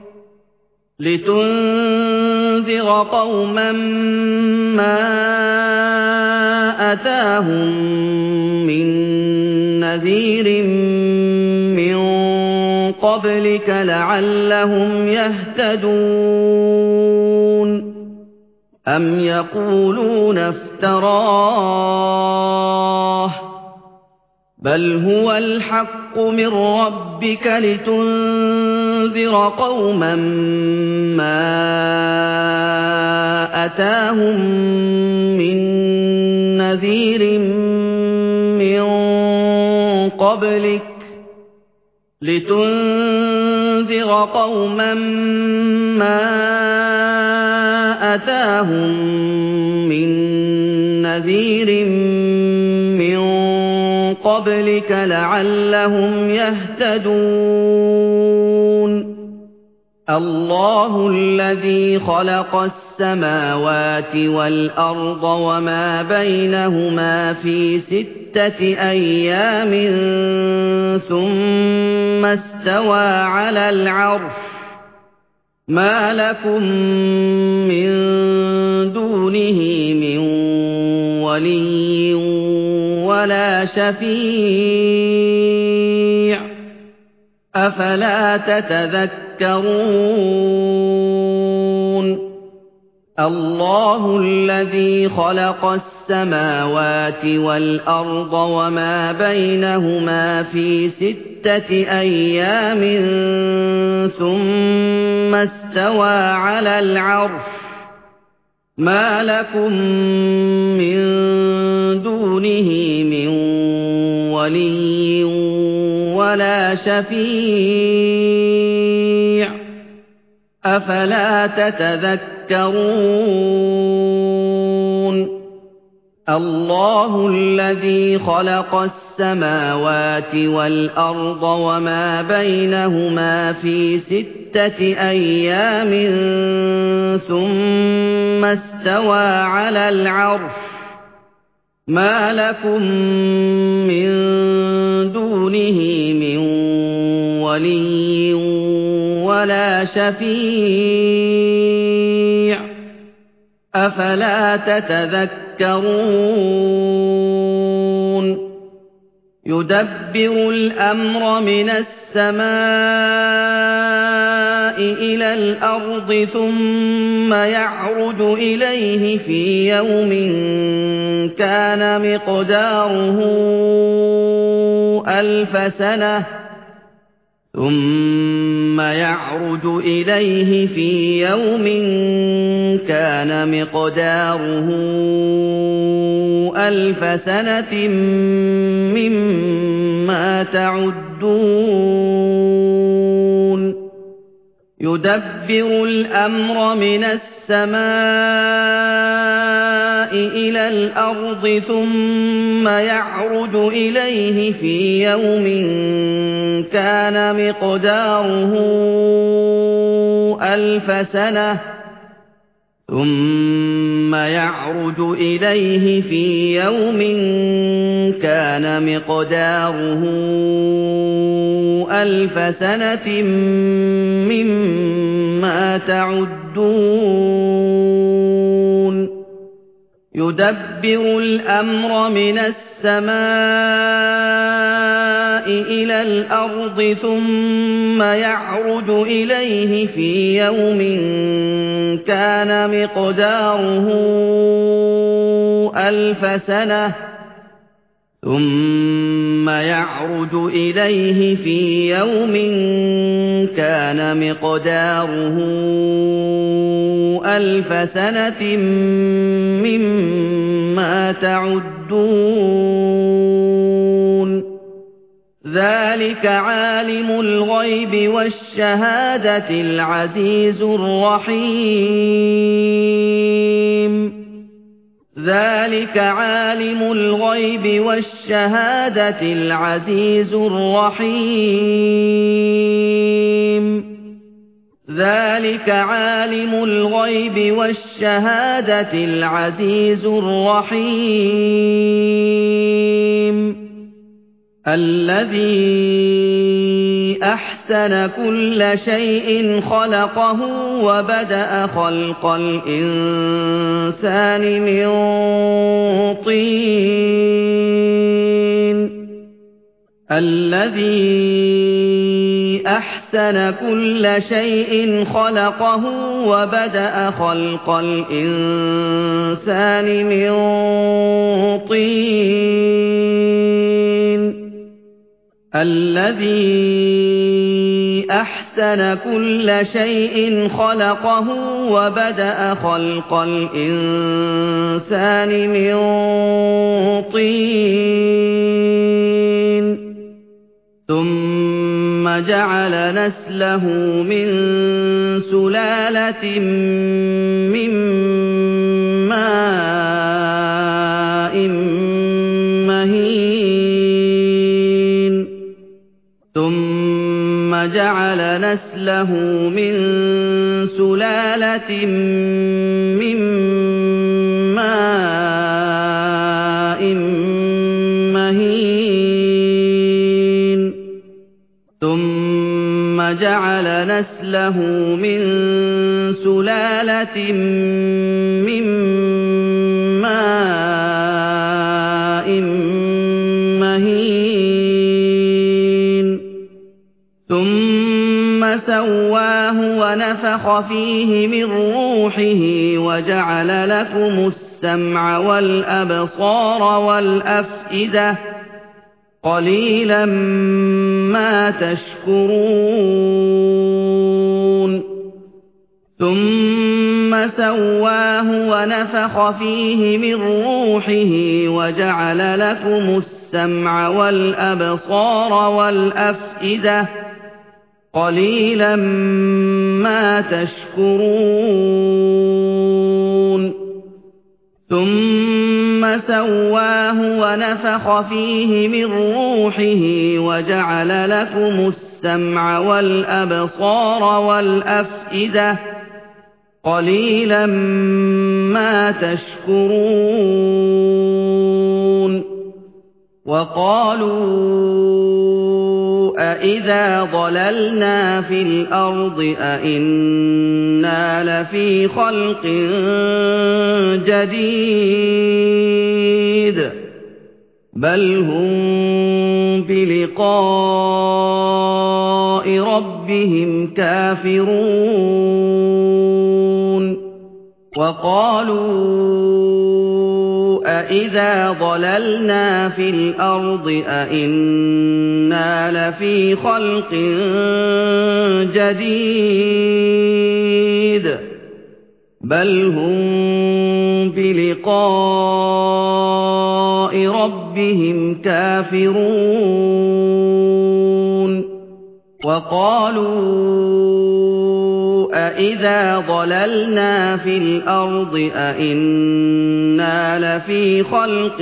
لتنذر قوما ما أتاهم من نذير من قبلك لعلهم يهتدون أم يقولون افتراه بل هو الحق من ربك لتنذر قوما ما أتاهم من نذير من قبلك لتنذر قوما ما أتاهم من نذير من قبلك لعلهم يهتدون الله الذي خلق السماوات والأرض وما بينهما في ستة أيام ثم استوى على العرش ما لكم من دونه من ولي ولا شفيع أفلا تتذكرون الله الذي خلق السماوات والأرض وما بينهما في ستة أيام ثم استوى على العرش ما لكم من دونه من ولي ولا شفيع أفلا تتذكرون الله الذي خلق السماوات والأرض وما بينهما في ستة أيام ثم استوى على العرش ما لكم من دونه من ولي ولا شفيع أفلا تتذكرون يدبر الأمر من السماء إلى الأرض ثم يعرج إليه في يوم كان مقداره ألف سنة ثم يعرج إليه في يوم كان مقداره ألف سنة مما تعدون يدبر الأمر من السماء إلى الأرض ثم يعرج إليه في يوم كان مقداره ألف سنة ثم يعرج إليه في يوم كان مقداره ألف سنة مما تعدون يدبر الأمر من السماء إلى الأرض ثم يعرج إليه في يوم كان مقداره ألف سنة ثم يعرج إليه في يوم كان مقداره ألف سنة مما تعدون ذلك عالم الغيب والشهادة العزيز الرحيم ذلك عالم الغيب والشهادة العزيز الرحيم ذلك عالم الغيب والشهادة العزيز الرحيم الذي أحسن كل شيء خلقه وبدأ خلق الإنسان من طين الذي أحسن كل شيء خلقه وبدأ خلق الإنسان من طين الذي أحسن كل شيء خلقه وبدأ خلق الإنسان من طين ثم جعل نسله من سلالة من ماء مهين ثم جعل نسله من سلالة من ماء مهين ثم جعل نسله من سلالة من ماء مهين ثم سواه ونفخ فيه من روحه وجعل لكم السمع والأبصار والأفئدة قليلا ما تشكرون ثم سواه ونفخ فيه من روحه وجعل لكم السمع والأبصار والأفئدة قليلا ما تشكرون ثم سواه ونفخ فيه من روحه وجعل لكم السمع والأبصار والأفئدة قليلا ما تشكرون وقالوا أإذا ضللنا في الأرض أإنا لفي خلق جديد بل هم بلقاء ربهم كافرون وقالوا أإذا ضللنا في الأرض أإنا لفي خلق جديد بل هم بلقاء ربهم كافرون وقالوا أإذا ضللنا في الأرض أإنا لفي خلق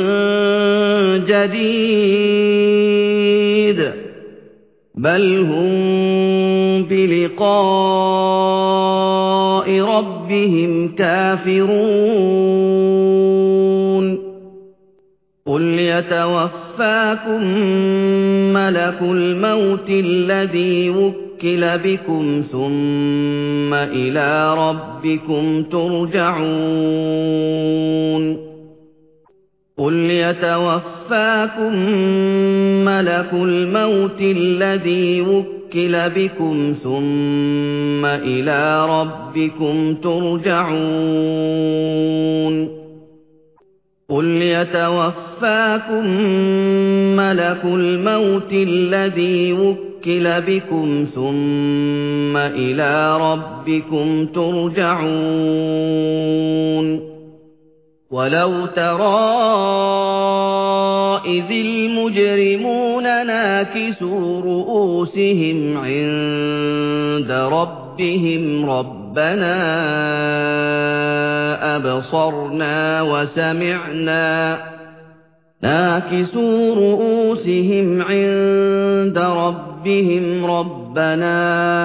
جديد بل هم بلقاء ربهم كافرون قل يتوفاكم ملك الموت الذي وكل بكم ثم إلى ربكم ترجعون قل يتوفاكم ملك الموت الذي وكل بكم ثم إلى ربكم ترجعون قل يتوفاكم ملك الموت الذي وكل بكم ثم إلى ربكم ترجعون ولو ترى إذ المجرمون ناكسوا رؤوسهم عند ربهم ربنا أبصرنا وسمعنا ناكسوا رؤوسهم عند ربهم ربنا رَبَّنَا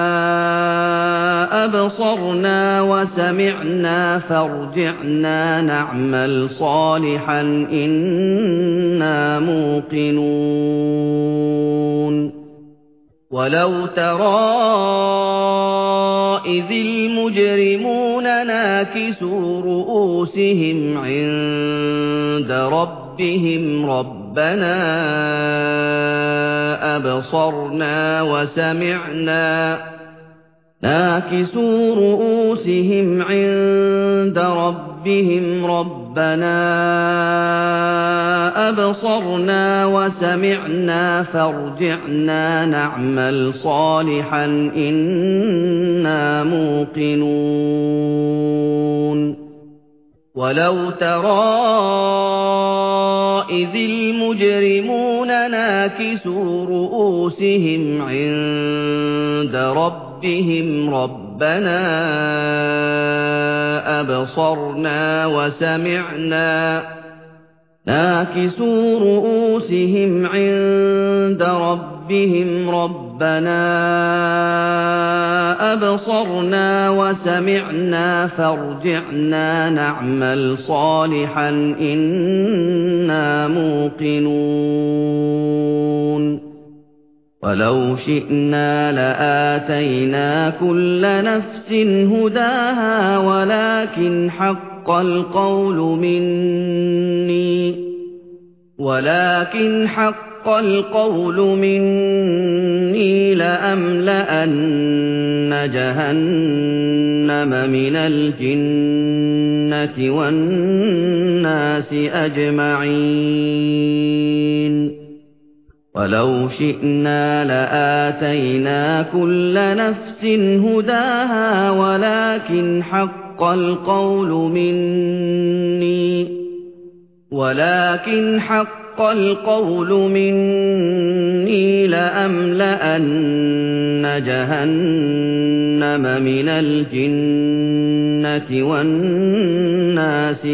أَبْصَرْنَا وَسَمِعْنَا فَارْجِعْنَا نَعْمَلْ صَالِحًا إِنَّا مُوقِنُونَ وَلَوْ تَرَىٰ إِذِ الْمُجْرِمُونَ نَاكِسُو رُءُوسِهِمْ عِندَ رَبِّهِمْ رَبَّنَا أَبْصَرْنَا وَسَمِعْنَا نَاكِسُو رُءُوسِهِمْ عِندَ رَبِّهِمْ رَبَّنَا أَبْصَرْنَا وَسَمِعْنَا فَارْجِعْنَا نَعْمَلْ صَالِحًا إِنَّا مُوقِنُونَ وَلَوْ تَرَىٰ إِذِ الْمُجْرِمُونَ نَاكِسُو رُءُوسِهِمْ عِندَ رَبِّهِمْ رَبَّنَا أَبْصَرْنَا وَسَمِعْنَا نَاكِسُو رُءُوسِهِمْ عِندَ رَبِّهِمْ رَبَّنَا أَبْصَرْنَا وَسَمِعْنَا فَارْجِعْنَا نَعْمَلْ صَالِحًا إِنَّا مُوقِنُونَ وَلَوْ شِئْنَا لَآتَيْنَا كُلَّ نَفْسٍ هُدَاهَا وَلَكِنْ حَقَّ الْقَوْلُ مِنِّي وَلَكِنْ حَقَّ الْقَوْلُ مِنِّي لَأَمْلَأَنَّ جَهَنَّمَ مِنَ الْجِنَّةِ وَالنَّاسِ أَجْمَعِينَ وَلَوْ شِئْنَا لَآتَيْنَا كُلَّ نَفْسٍ هُدَاهَا وَلَكِنْ حَقَّ الْقَوْلُ مِنِّي وَلَكِنْ حَقَّ الْقَوْلُ مِنِّي لَأَمْلَأَنَّ جَهَنَّمَ مِنَ الْجِنَّةِ وَالنَّاسِ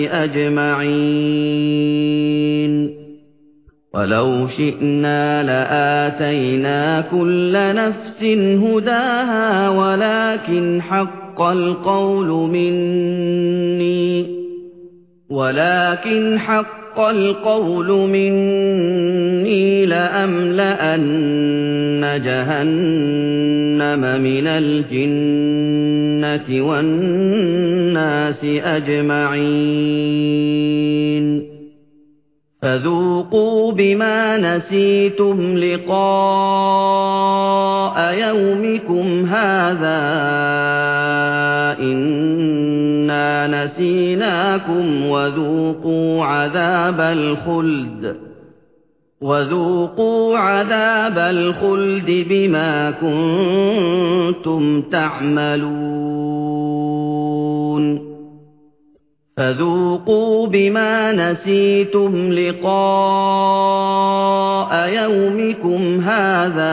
أَجْمَعِينَ وَلَوْ شِئْنَا لَآتَيْنَا كُلَّ نَفْسٍ هُدَاهَا وَلَكِنْ حَقَّ الْقَوْلُ مِنِّي وَلَكِنْ حَقَّ الْقَوْلُ مِنِّي لَأَمْلَأَنَّ جَهَنَّمَ مِنَ الْجِنَّةِ وَالنَّاسِ أَجْمَعِينَ فَذُوقُوا بِمَا نَسِيتُمْ لِقَاءَ يَوْمِكُمْ هَٰذَا إِنَّا نَسِينَاكُمْ وَذُوقُوا عَذَابَ الْخُلْدِ وَذُوقُوا عَذَابَ الْخُلْدِ بِمَا كُنتُمْ تَعْمَلُونَ فَذُوقُوا بِمَا نَسِيتُمْ لِقَاءَ يَوْمِكُمْ هَٰذَا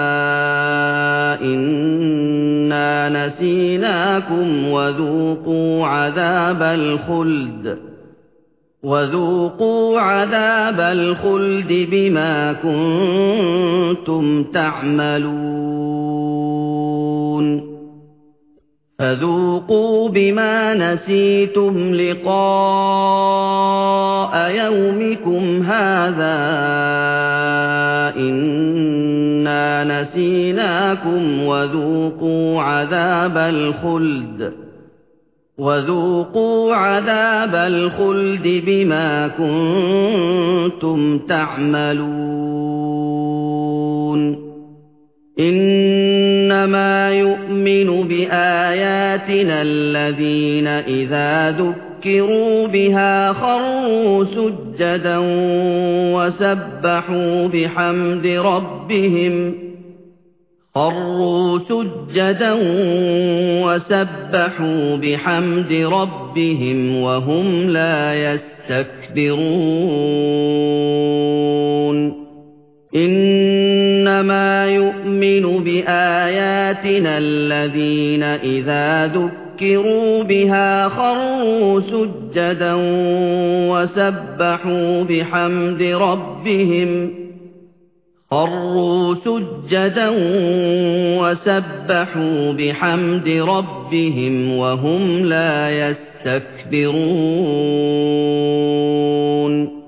إِنَّا نَسِينَاكُمْ وَذُوقُوا عَذَابَ الْخُلْدِ وَذُوقُوا عَذَابَ الْخُلْدِ بِمَا كُنتُمْ تَعْمَلُونَ فَذُوقُوا بِمَا نَسِيتُمْ لِقَاءَ يَوْمِكُمْ هَٰذَا إِنَّا نَسِينَاكُمْ وَذُوقُوا عَذَابَ الْخُلْدِ وَذُوقُوا عَذَابَ الْخُلْدِ بِمَا كُنتُمْ تَعْمَلُونَ إِنَّمَا يُؤْمِنُ بِآيَاتِنَا الَّذِينَ إِذَا ذُكِّرُوا بِهَا خَرُّوا سُجَّدًا وَسَبَّحُوا بِحَمْدِ رَبِّهِمْ خَرُّوا سُجَّدًا وَسَبَّحُوا بِحَمْدِ رَبِّهِمْ وَهُمْ لَا يَسْتَكْبِرُونَ إِنَّمَا يُؤْمِنُ بِآيَاتِنَا الَّذِينَ إِذَا ذُكِّرُوا بِهَا خَرُّوا سُجَّدًا وَسَبَّحُوا بِحَمْدِ رَبِّهِمْ خروا سجدا وسبحوا بحمد ربهم وهم لا يستكبرون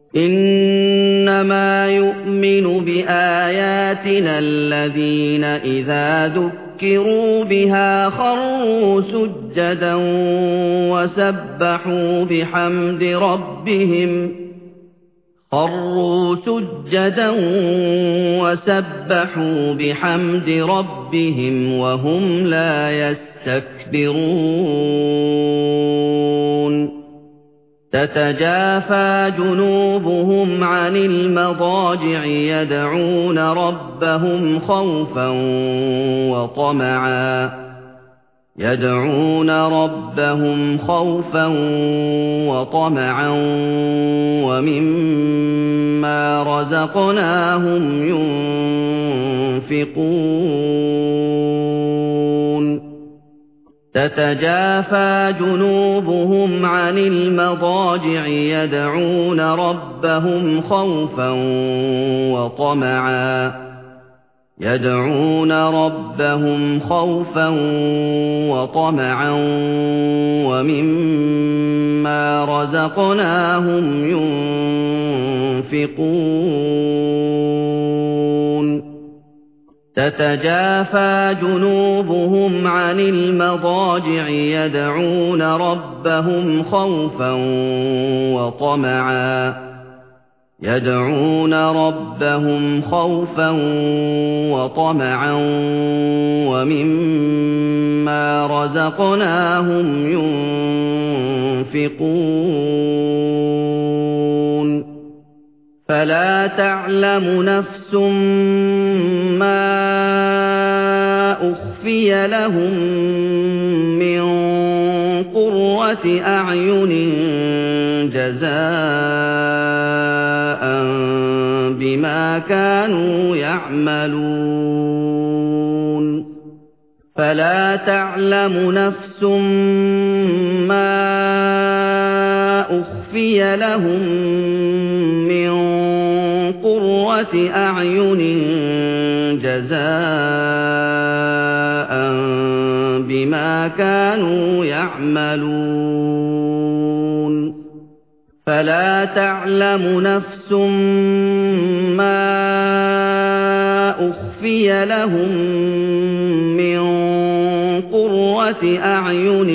إنما يؤمن بآياتنا الذين إذا ذكروا بها خروا سجدا وسبحوا بحمد ربهم خروا سجدا وسبحوا بحمد ربهم وهم لا يستكبرون تتجافى جنوبهم عن المضاجع يدعون ربهم خوفا وطمعا يدعون ربهم خوفا وطمعا ومما رزقناهم ينفقون تتجافى جنوبهم عن المضاجع يدعون ربهم خوفا وطمعا يدعون ربهم خوفا وطمعا ومما رزقناهم ينفقون تتجافى جنوبهم عن المضاجع يدعون ربهم خوفا وطمعا يدعون ربهم خوفا وطمعا ومما رزقناهم ينفقون فلا تعلم نفس ما أخفي لهم من قرة أعين جزاء بما كانوا يعملون فلا تعلم نفس ما أخفي لهم من قرة أعين جزاء بما كانوا يعملون فلا تعلم نفس ما أخفي لهم من قرة أعين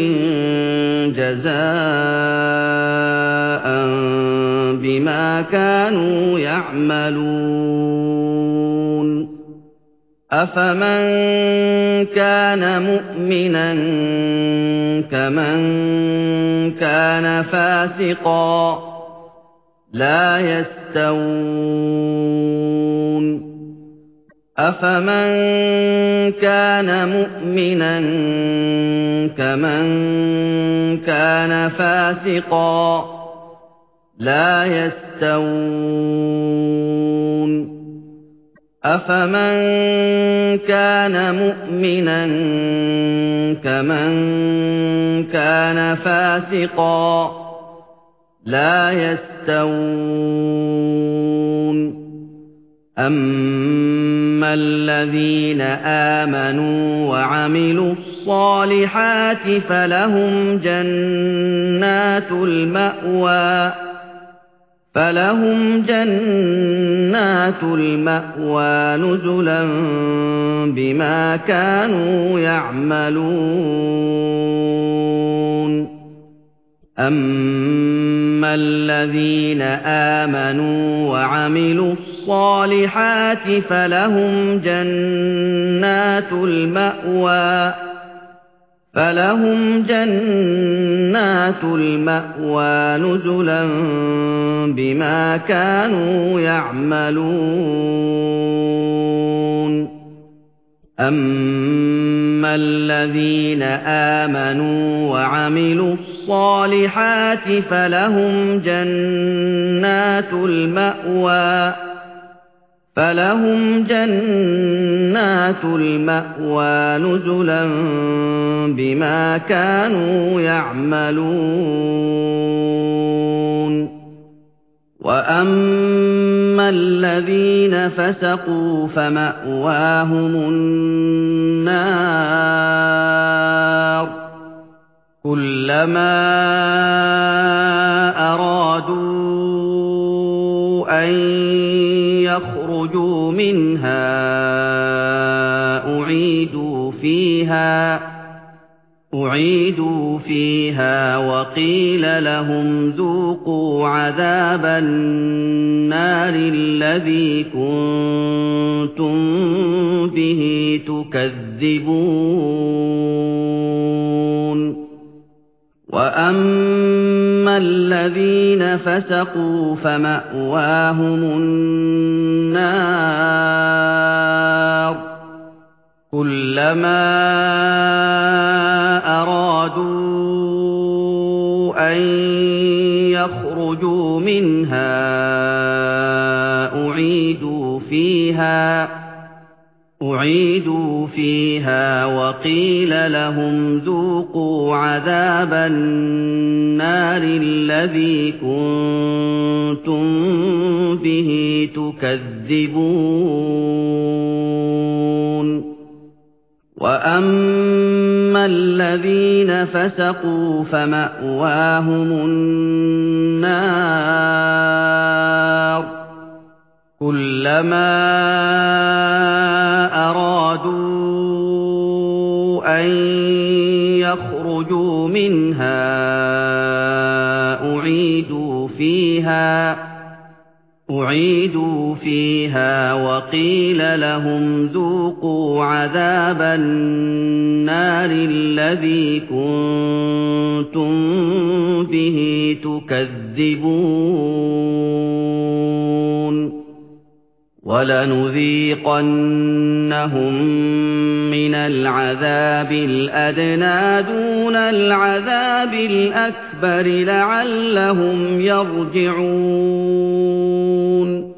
جزاء بما كانوا يعملون أفمن كان مؤمنا كمن كان فاسقا لا يستوون أفمن كان مؤمنا كمن كان فاسقا لا يستوون أفمن كان مؤمنا كمن كان فاسقا لا يستوون أما الذين آمنوا وعملوا الصالحات فلهم جنات المأوى فلهم جنات المأوى نزلا بما كانوا يعملون أما الذين آمنوا وعملوا الصالحات فلهم جنات المأوى فلهم جنات المأوى نزلا بما كانوا يعملون أما الذين آمنوا وعملوا الصالحات فلهم جنات المأوى فلهم جنات المأوى نزلا بما كانوا يعملون وأما وَأَمَّا الَّذِينَ فَسَقُوا فَمَأْوَاهُمُ النَّارُ كُلَّمَا أَرَادُوا أَن يَخْرُجُوا مِنْهَا أُعِيدُوا فِيهَا أُعِيدُوا فِيهَا وَقِيلَ لَهُمْ ذُوقُوا عَذَابَ النَّارِ الَّذِي كُنتُم بِهِ تُكَذِّبُونَ وَأَمَّا الَّذِينَ فَسَقُوا فَمَأْوَاهُمُ النَّارُ كُلَّمَا أَرَادُوا أَن يَخْرُجُوا مِنْهَا أُعِيدُوا فِيهَا أُعِيدُوا فِيهَا وَقِيلَ لَهُمْ ذُوقُوا عَذَابَ النَّارِ الَّذِي كُنتُم بِهِ تُكَذِّبُونَ وَأَمَّا الَّذِينَ فَسَقُوا فَمَأْوَاهُمُ النَّارُ كُلَّمَا أَرَادُوا أَن يَخْرُجُوا مِنْهَا أُعِيدُوا فِيهَا أُعِيدُوا فِيهَا وَقِيلَ لَهُمْ ذُوقُوا عَذَابَ النَّارِ الَّذِي كُنتُم بِهِ تُكَذِّبُونَ وَلَنُذِيقَنَّهُم مِّنَ الْعَذَابِ الْأَدْنَىٰ دُونَ الْعَذَابِ الْأَكْبَرِ لَعَلَّهُمْ يَرْجِعُونَ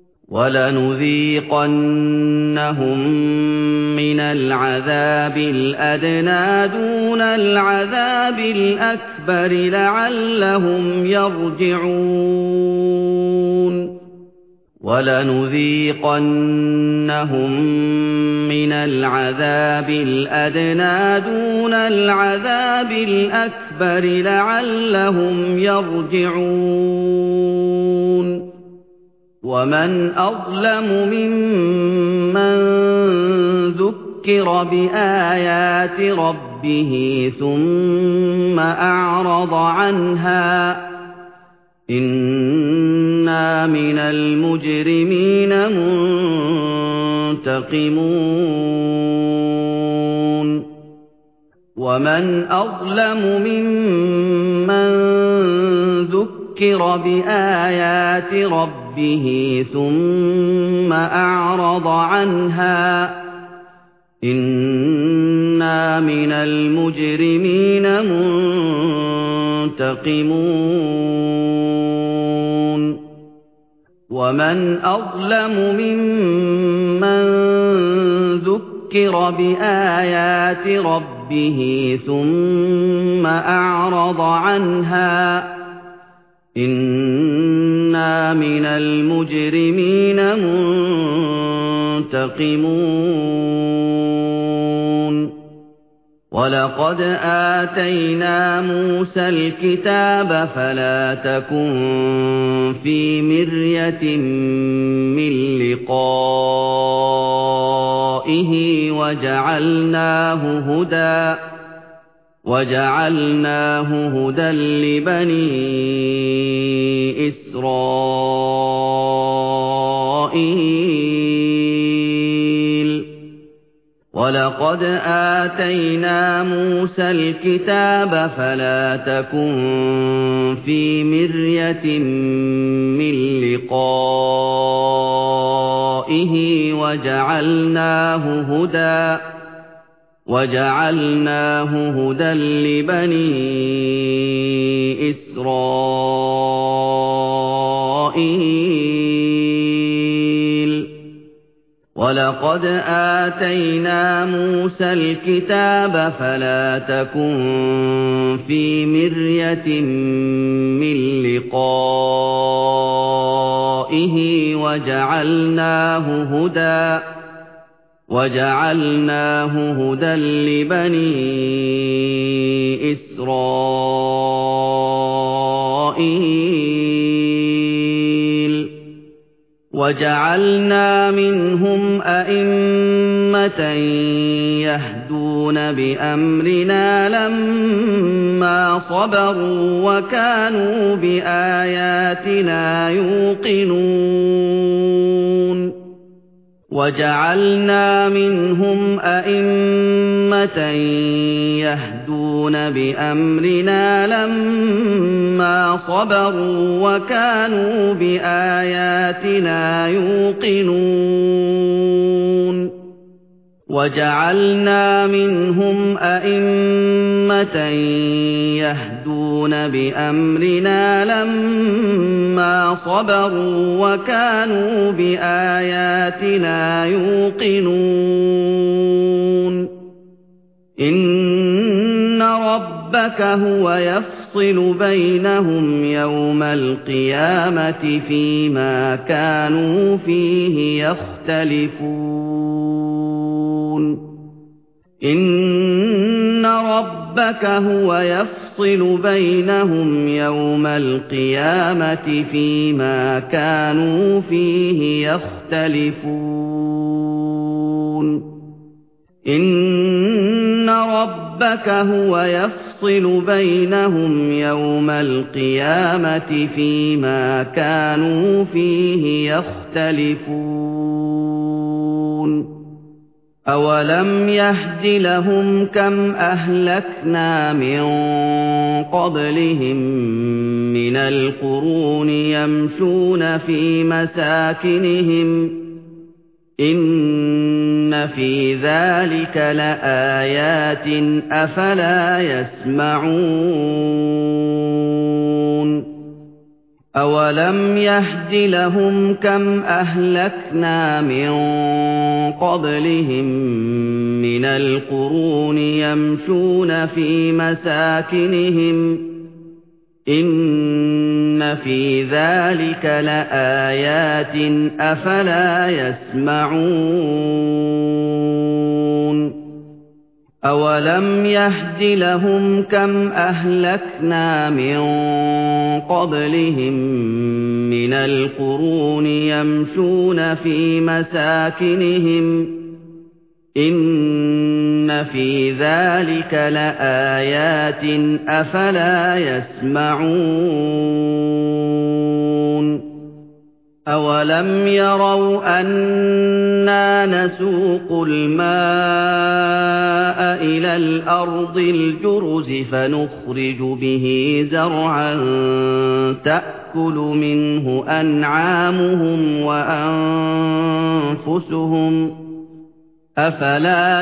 وَلَنُذِيقَنَّهُم مِّنَ الْعَذَابِ الْأَدْنَىٰ دُونَ الْعَذَابِ الْأَكْبَرِ لَعَلَّهُمْ يَرْجِعُونَ وَلَنُذِيقَنَّهُم مِّنَ الْعَذَابِ الْأَدْنَىٰ دُونَ الْعَذَابِ الْأَكْبَرِ لَعَلَّهُمْ يَرْجِعُونَ وَمَنْ أَظْلَمُ مِمَّن ذُكِّرَ بِآيَاتِ رَبِّهِ ثُمَّ أَعْرَضَ عَنْهَا إِنَّا مِنَ الْمُجْرِمِينَ مُنتَقِمُونَ وَمَنْ أَظْلَمُ مِمَّن ذُكِّرَ بِآيَاتِ رَبِّهِ ثُمَّ أَعْرَضَ عَنْهَا إِنَّا مِنَ الْمُجْرِمِينَ مُنتَقِمُونَ وَمَنْ أَظْلَمُ مِمَّن ذُكِّرَ بِآيَاتِ رَبِّهِ ثُمَّ أَعْرَضَ عَنْهَا إِنَّا مِنَ الْمُجْرِمِينَ مُنتَقِمُونَ وَلَقَدْ آتَيْنَا مُوسَى الْكِتَابَ فَلَا تَكُن فِي مِرْيَةٍ مِّن لِّقَائِهِ وَجَعَلْنَاهُ هُدًى وَجَعَلْنَاهُ هُدًى لِّبَنِي إِسْرَائِيلَ وَلَقَدْ آتَيْنَا مُوسَى الْكِتَابَ فَلَا تَكُن فِي مِرْيَةٍ مِّن لِّقَائِهِ وَجَعَلْنَاهُ هُدًى وَجَعَلْنَاهُ هُدًى لِّبَنِي إِسْرَائِيلَ وَلَقَدْ آتَيْنَا مُوسَى الْكِتَابَ فَلَا تَكُن فِي مِرْيَةٍ مِّن لِّقَائِهِ به وجعلناه هدى وجعلناه هدى لبني إسرائيل وجعلنا منهم أئمة يهدون بأمرنا لما صبروا وكانوا بآياتنا يوقنون وجعلنا منهم أئمة يهدون بأمرنا لما صبروا وكانوا بآياتنا يوقنون وجعلنا منهم أئمة يهدون بأمرنا لما صبروا وكانوا بآياتنا يوقنون إن ربك هو يفصل بينهم يوم القيامة فيما كانوا فيه يختلفون إن ربك هو يفصل بينهم يوم القيامة فيما كانوا فيه يختلفون إن ربك هو يفصل بينهم يوم القيامة فيما كانوا فيه يختلفون أولم يهد لهم كم أهلكنا من قبلهم من القرون يمشون في مساكنهم إن في ذلك لآيات أفلا يسمعون أولم يهد لهم كم أهلكنا من قبلهم من القرون يمشون في مساكنهم إن في ذلك لآيات أفلا يسمعون أولم يهد لهم كم أهلكنا من قبلهم من القرون يمشون في مساكنهم إن في ذلك لآيات أفلا يسمعون أولم يروا أنا نسوق الماء إلى الأرض الجرز فنخرج به زرعا تأكل منه أنعامهم وأنفسهم أفلا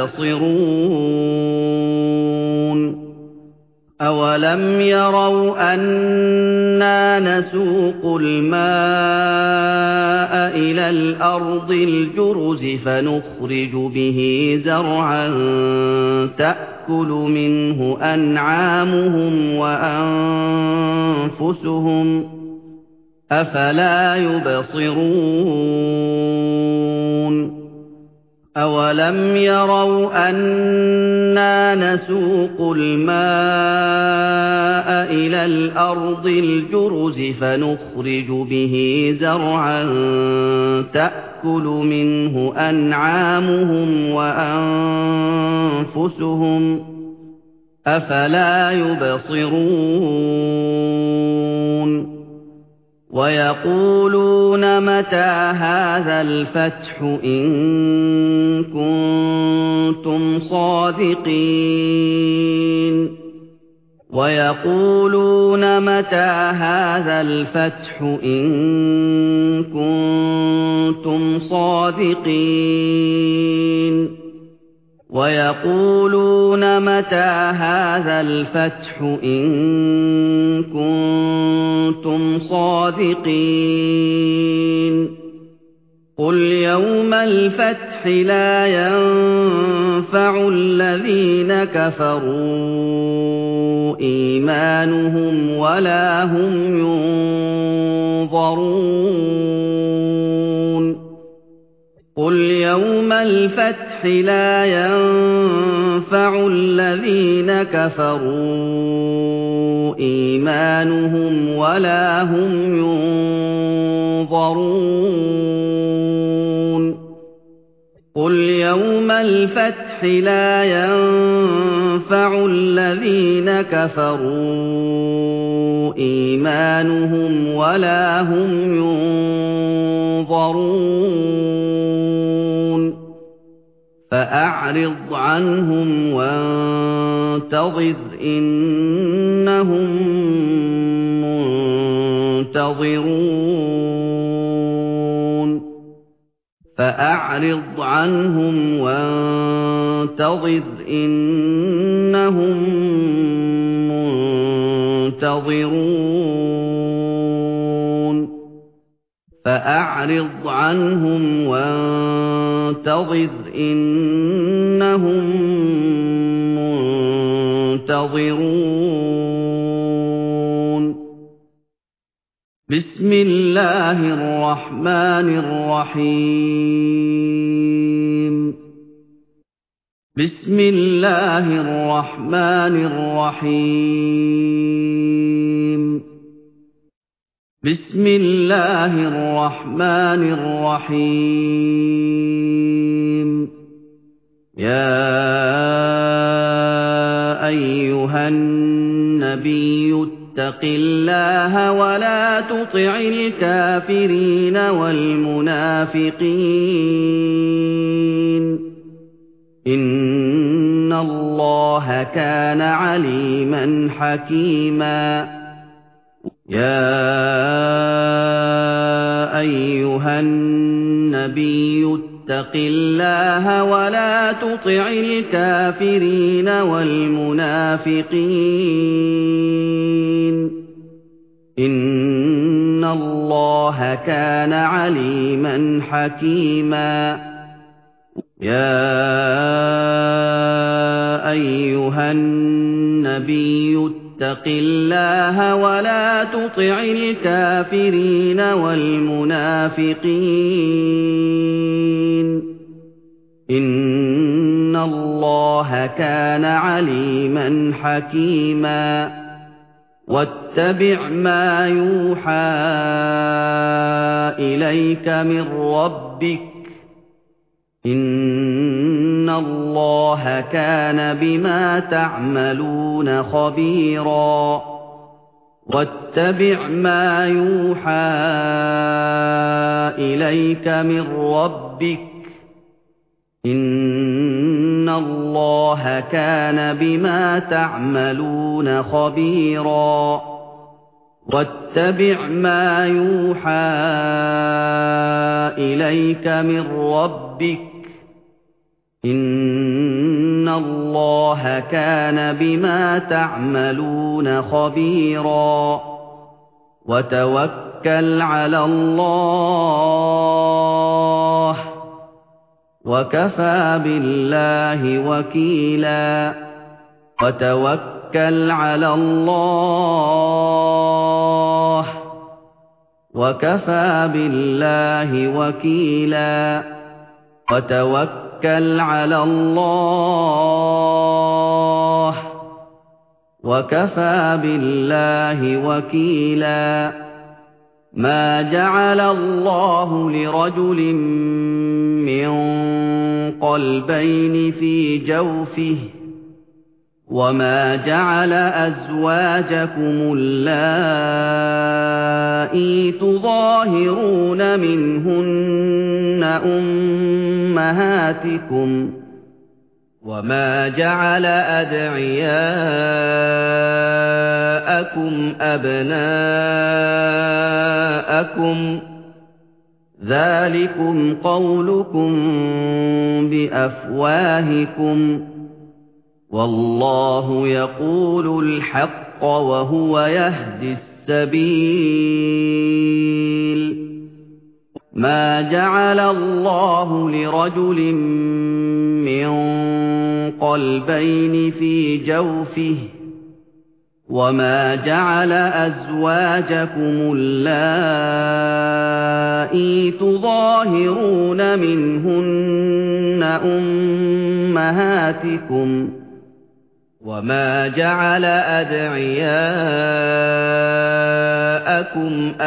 يبصرون أولم يروا أنا نسوق الماء إلى الأرض الجرز فنخرج به زرعا تأكل منه أنعامهم وأنفسهم أفلا يبصرون أولم يروا أنا نسوق الماء إلى الأرض الجرز فنخرج به زرعا تأكل منه أنعامهم وأنفسهم أفلا يبصرون ويقولون متى هذا الفتح إن كنتم صادقين ويقولون متى هذا الفتح إن كنتم صادقين ويقولون متى هذا الفتح إن كنتم صادقين قل يوم الفتح لا ينفع الذين كفروا إيمانهم ولا هم ينظرون قُلْ يَوْمَ الْفَتْحِ لَا يَنفَعُ الَّذِينَ كَفَرُوا إِيمَانُهُمْ وَلَا هُمْ يُنظَرُونَ قُلْ يَوْمَ الْفَتْحِ لَا يَنفَعُ الَّذِينَ كَفَرُوا إِيمَانُهُمْ وَلَا هُمْ يُنظَرُونَ فَأَعْرِضْ عَنْهُمْ وَانتَظِرْ إِنَّهُم مُّنتَظِرُونَ فَأَعْرِضْ عَنْهُمْ وَانتَظِرْ إِنَّهُم مُّنتَظِرُونَ فَأَعْرِضْ عَنْهُمْ وَانتَظِرْ إِنَّهُم مُّنتَظِرُونَ بسم الله الرحمن الرحيم بسم الله الرحمن الرحيم بسم الله الرحمن الرحيم يا أيها النبي اتق الله ولا تطع الكافرين والمنافقين إن الله كان عليما حكيما يا أيها النبي اتق الله ولا تطع الكافرين والمنافقين إن الله كان عليما حكيما يا أيها النبي اتق الله ولا تطع الكافرين والمنافقين إن الله كان عليما حكيما واتبع ما يوحى إليك من ربك إن الله كان بما تعملون خبيرا واتبع ما يوحى إليك من ربك إن الله كان بما تعملون خبيرا واتبع ما يوحى إليك من ربك إن الله كان بما تعملون خبيرا وتوكل على الله وكفى بالله وكيلا وتوكل على الله وكفى بالله وكيلا وتوكل على الله وكفى بالله وكيلا ما جعل الله لرجل من قلبين في جوفه وما جعل أزواجكم اللائي تظاهرون منهن أمهاتكم وما جعل أدعياءكم أبناءكم ذلكم قولكم بأفواهكم والله يقول الحق وهو يهدي السبيل ما جعل الله لرجل من قلبين في جوفه وَمَا جَعَلَ أَزْوَاجَكُمُ اللَّائِي تُظَاهِرُونَ مِنْهُنَّ أُمَّهَاتِكُمْ وَمَا جَعَلَ أَدْعِيَاءَكُمْ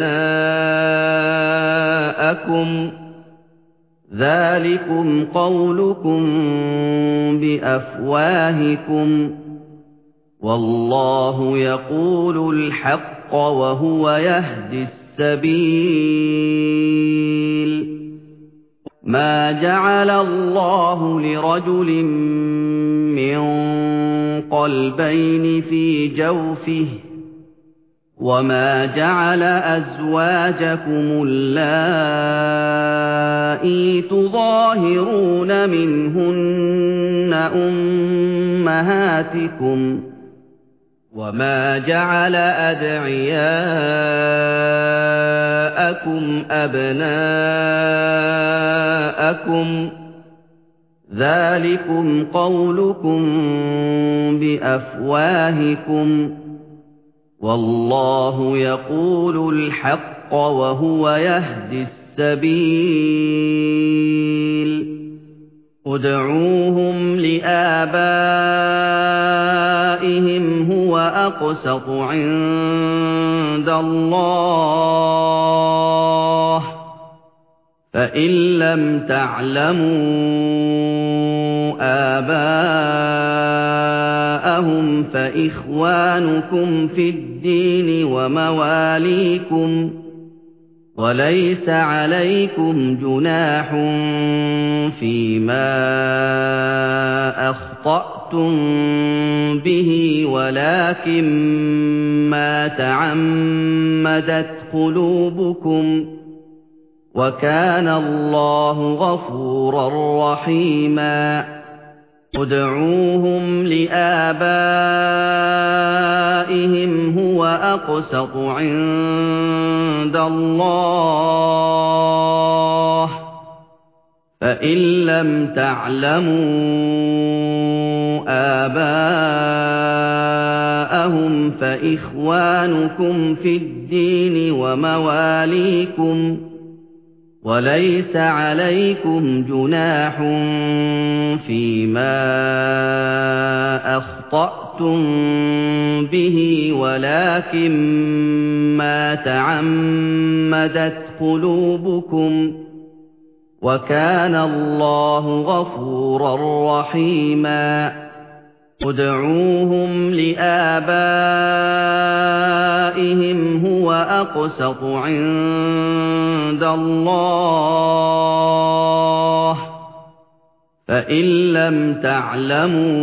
أَبْنَاءَكُمْ ذَلِكُمْ قَوْلُكُم بِأَفْوَاهِكُمْ وَاللَّهُ يَقُولُ الْحَقَّ وَهُوَ يَهْدِي السَّبِيلَ مَا جَعَلَ اللَّهُ لِرَجُلٍ مِّن قَلْبَيْنِ فِي جَوْفِهِ وَمَا جَعَلَ أَزْوَاجَكُمُ اللَّائِي تُظَاهِرُونَ مِنْهُنَّ أُمَّهَاتِكُمْ وَمَا جَعَلَ أَدْعِيَاءَكُمْ أَبْنَاءَكُمْ ذَلِكُمْ قَوْلُكُم بِأَفْوَاهِكُمْ وَاللَّهُ يَقُولُ الْحَقَّ وَهُوَ يَهْدِي السَّبِيلَ ادْعُوهُمْ لِآبَائِهِمْ هُوَ أَقْسَطُ عِندَ اللَّهِ فَإِن لَّمْ تَعْلَمُوا آبَاءَهُمْ فَإِخْوَانُكُمْ فِي الدِّينِ وَمَوَالِيكُمْ وَلَيْسَ عَلَيْكُمْ جُنَاحٌ فِيمَا أَخْطَأْتُم بِهِ وَلَٰكِن مَّا تَعَمَّدَتْ قُلُوبُكُمْ وَكَانَ اللَّهُ غَفُورًا رَّحِيمًا ادْعُوهُمْ لِآبَائِهِمْ هُوَ أَقْسَطُ عِندَ اللَّهِ فَإِن لَّمْ تَعْلَمُوا آبَاءَهُمْ فَإِخْوَانُكُمْ فِي الدِّينِ وَمَوَالِيكُمْ وَلَيْسَ عَلَيْكُمْ جُنَاحٌ فِيمَا أَخْطَأْتُم بِهِ وَلَٰكِن مَّا تَعَمَّدَتْ قُلُوبُكُمْ وَكَانَ اللَّهُ غَفُورًا رَّحِيمًا ادْعُوهُمْ لِآبَائِهِمْ هُوَ أَقْسَطُ عِندَ اللَّهِ فَإِن لَّمْ تَعْلَمُوا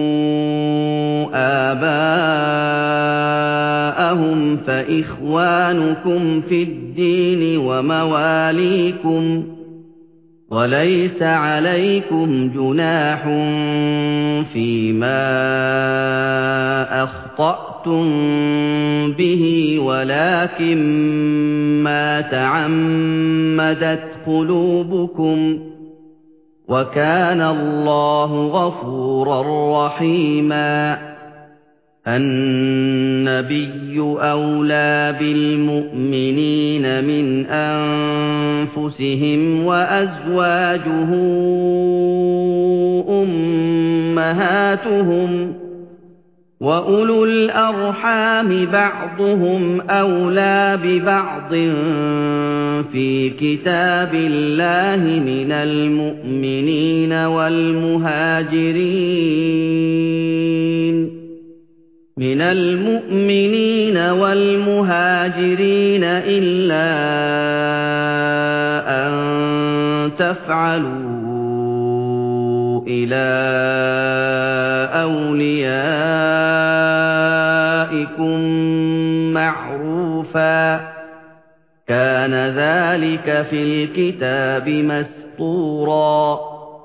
آبَاءَهُمْ فَإِخْوَانُكُمْ فِي الدِّينِ وَمَوَالِيكُمْ وَلَيْسَ عَلَيْكُمْ جُنَاحٌ فِيمَا أَخْطَأْتُم بِهِ وَلَٰكِن مَّا تَعَمَّدَتْ قُلُوبُكُمْ وَكَانَ اللَّهُ غَفُورًا رَّحِيمًا النَّبِيُّ أَوْلَىٰ بِالْمُؤْمِنِينَ مِنْ أَنفُسِهِمْ وَأَزْوَاجُهُ أُمَّهَاتُهُمْ وَأُولُو الْأَرْحَامِ بَعْضُهُمْ أَوْلَىٰ بِبَعْضٍ فِي كِتَابِ اللَّهِ مِنَ الْمُؤْمِنِينَ وَالْمُهَاجِرِينَ مِنَ الْمُؤْمِنِينَ وَالْمُهَاجِرِينَ إِلَّا أَن تَفْعَلُوا إِلَىٰ أَوْلِيَائِكُم مَّعْرُوفًا ۚ كَانَ ذَٰلِكَ فِي الْكِتَابِ مَسْطُورًا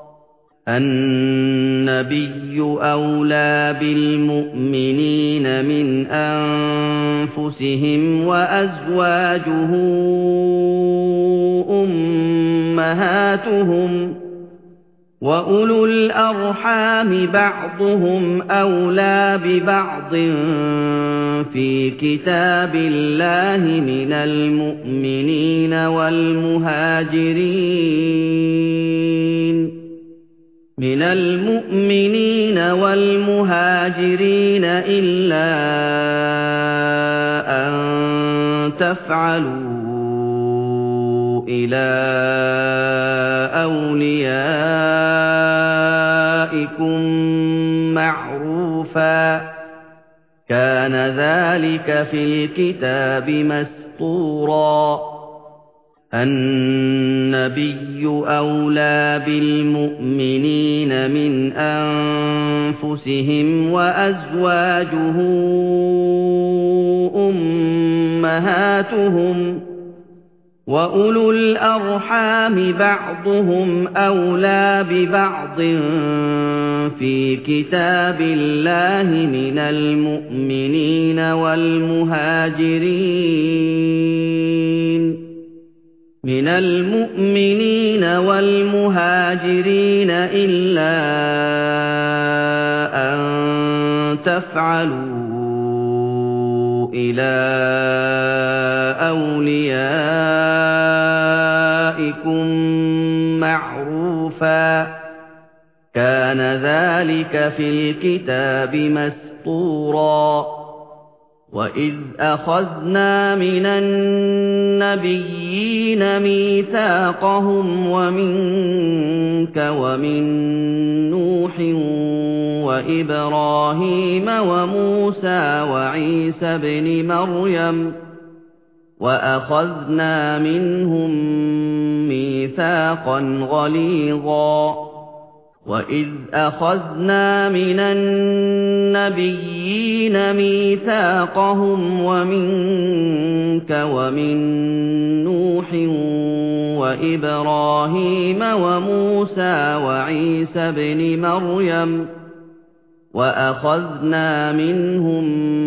النَّبِيُّ أَوْلَىٰ بِالْمُؤْمِنِينَ مِنْ أَنفُسِهِمْ وَأَزْوَاجُهُ أُمَّهَاتُهُمْ وَأُولُو الْأَرْحَامِ بَعْضُهُمْ أَوْلَىٰ بِبَعْضٍ فِي كِتَابِ اللَّهِ مِنَ الْمُؤْمِنِينَ وَالْمُهَاجِرِينَ مِنَ الْمُؤْمِنِينَ وَالْمُهَاجِرِينَ إِلَّا أَن تَفْعَلُوا إِلَىٰ أَوْلِيَائِكُم مَّعْرُوفًا ۚ كَانَ ذَٰلِكَ فِي الْكِتَابِ مَسْطُورًا. النَّبِيُّ أَوْلَىٰ بِالْمُؤْمِنِينَ مِنْ أَنفُسِهِمْ وَأَزْوَاجُهُ أُمَّهَاتُهُمْ ۖ وَأُولُو الْأَرْحَامِ بَعْضُهُمْ أَوْلَىٰ بِبَعْضٍ فِي كِتَابِ اللَّهِ مِنَ الْمُؤْمِنِينَ وَالْمُهَاجِرِينَ مِنَ الْمُؤْمِنِينَ وَالْمُهَاجِرِينَ إِلَّا أَن تَفْعَلُوا إِلَىٰ أَوْلِيَائِكُم مَّعْرُوفًا ۚ كَانَ ذَٰلِكَ فِي الْكِتَابِ مَسْطُورًا. وَإِذْ أَخَذْنَا مِنَ النَّبِيِّينَ مِيثَاقَهُمْ وَمِنكَ وَمِن نُّوحٍ وَإِبْرَاهِيمَ وَمُوسَىٰ وَعِيسَى ابْنِ مَرْيَمَ وَأَخَذْنَا مِنْهُم مِّيثَاقًا غَلِيظًا. وَإِذْ أَخَذْنَا مِنَ النَّبِيِّينَ مِيثَاقَهُمْ وَمِنكَ وَمِن نُّوحٍ وَإِبْرَاهِيمَ وَمُوسَىٰ وَعِيسَى ابْنِ مَرْيَمَ وَأَخَذْنَا مِنْهُم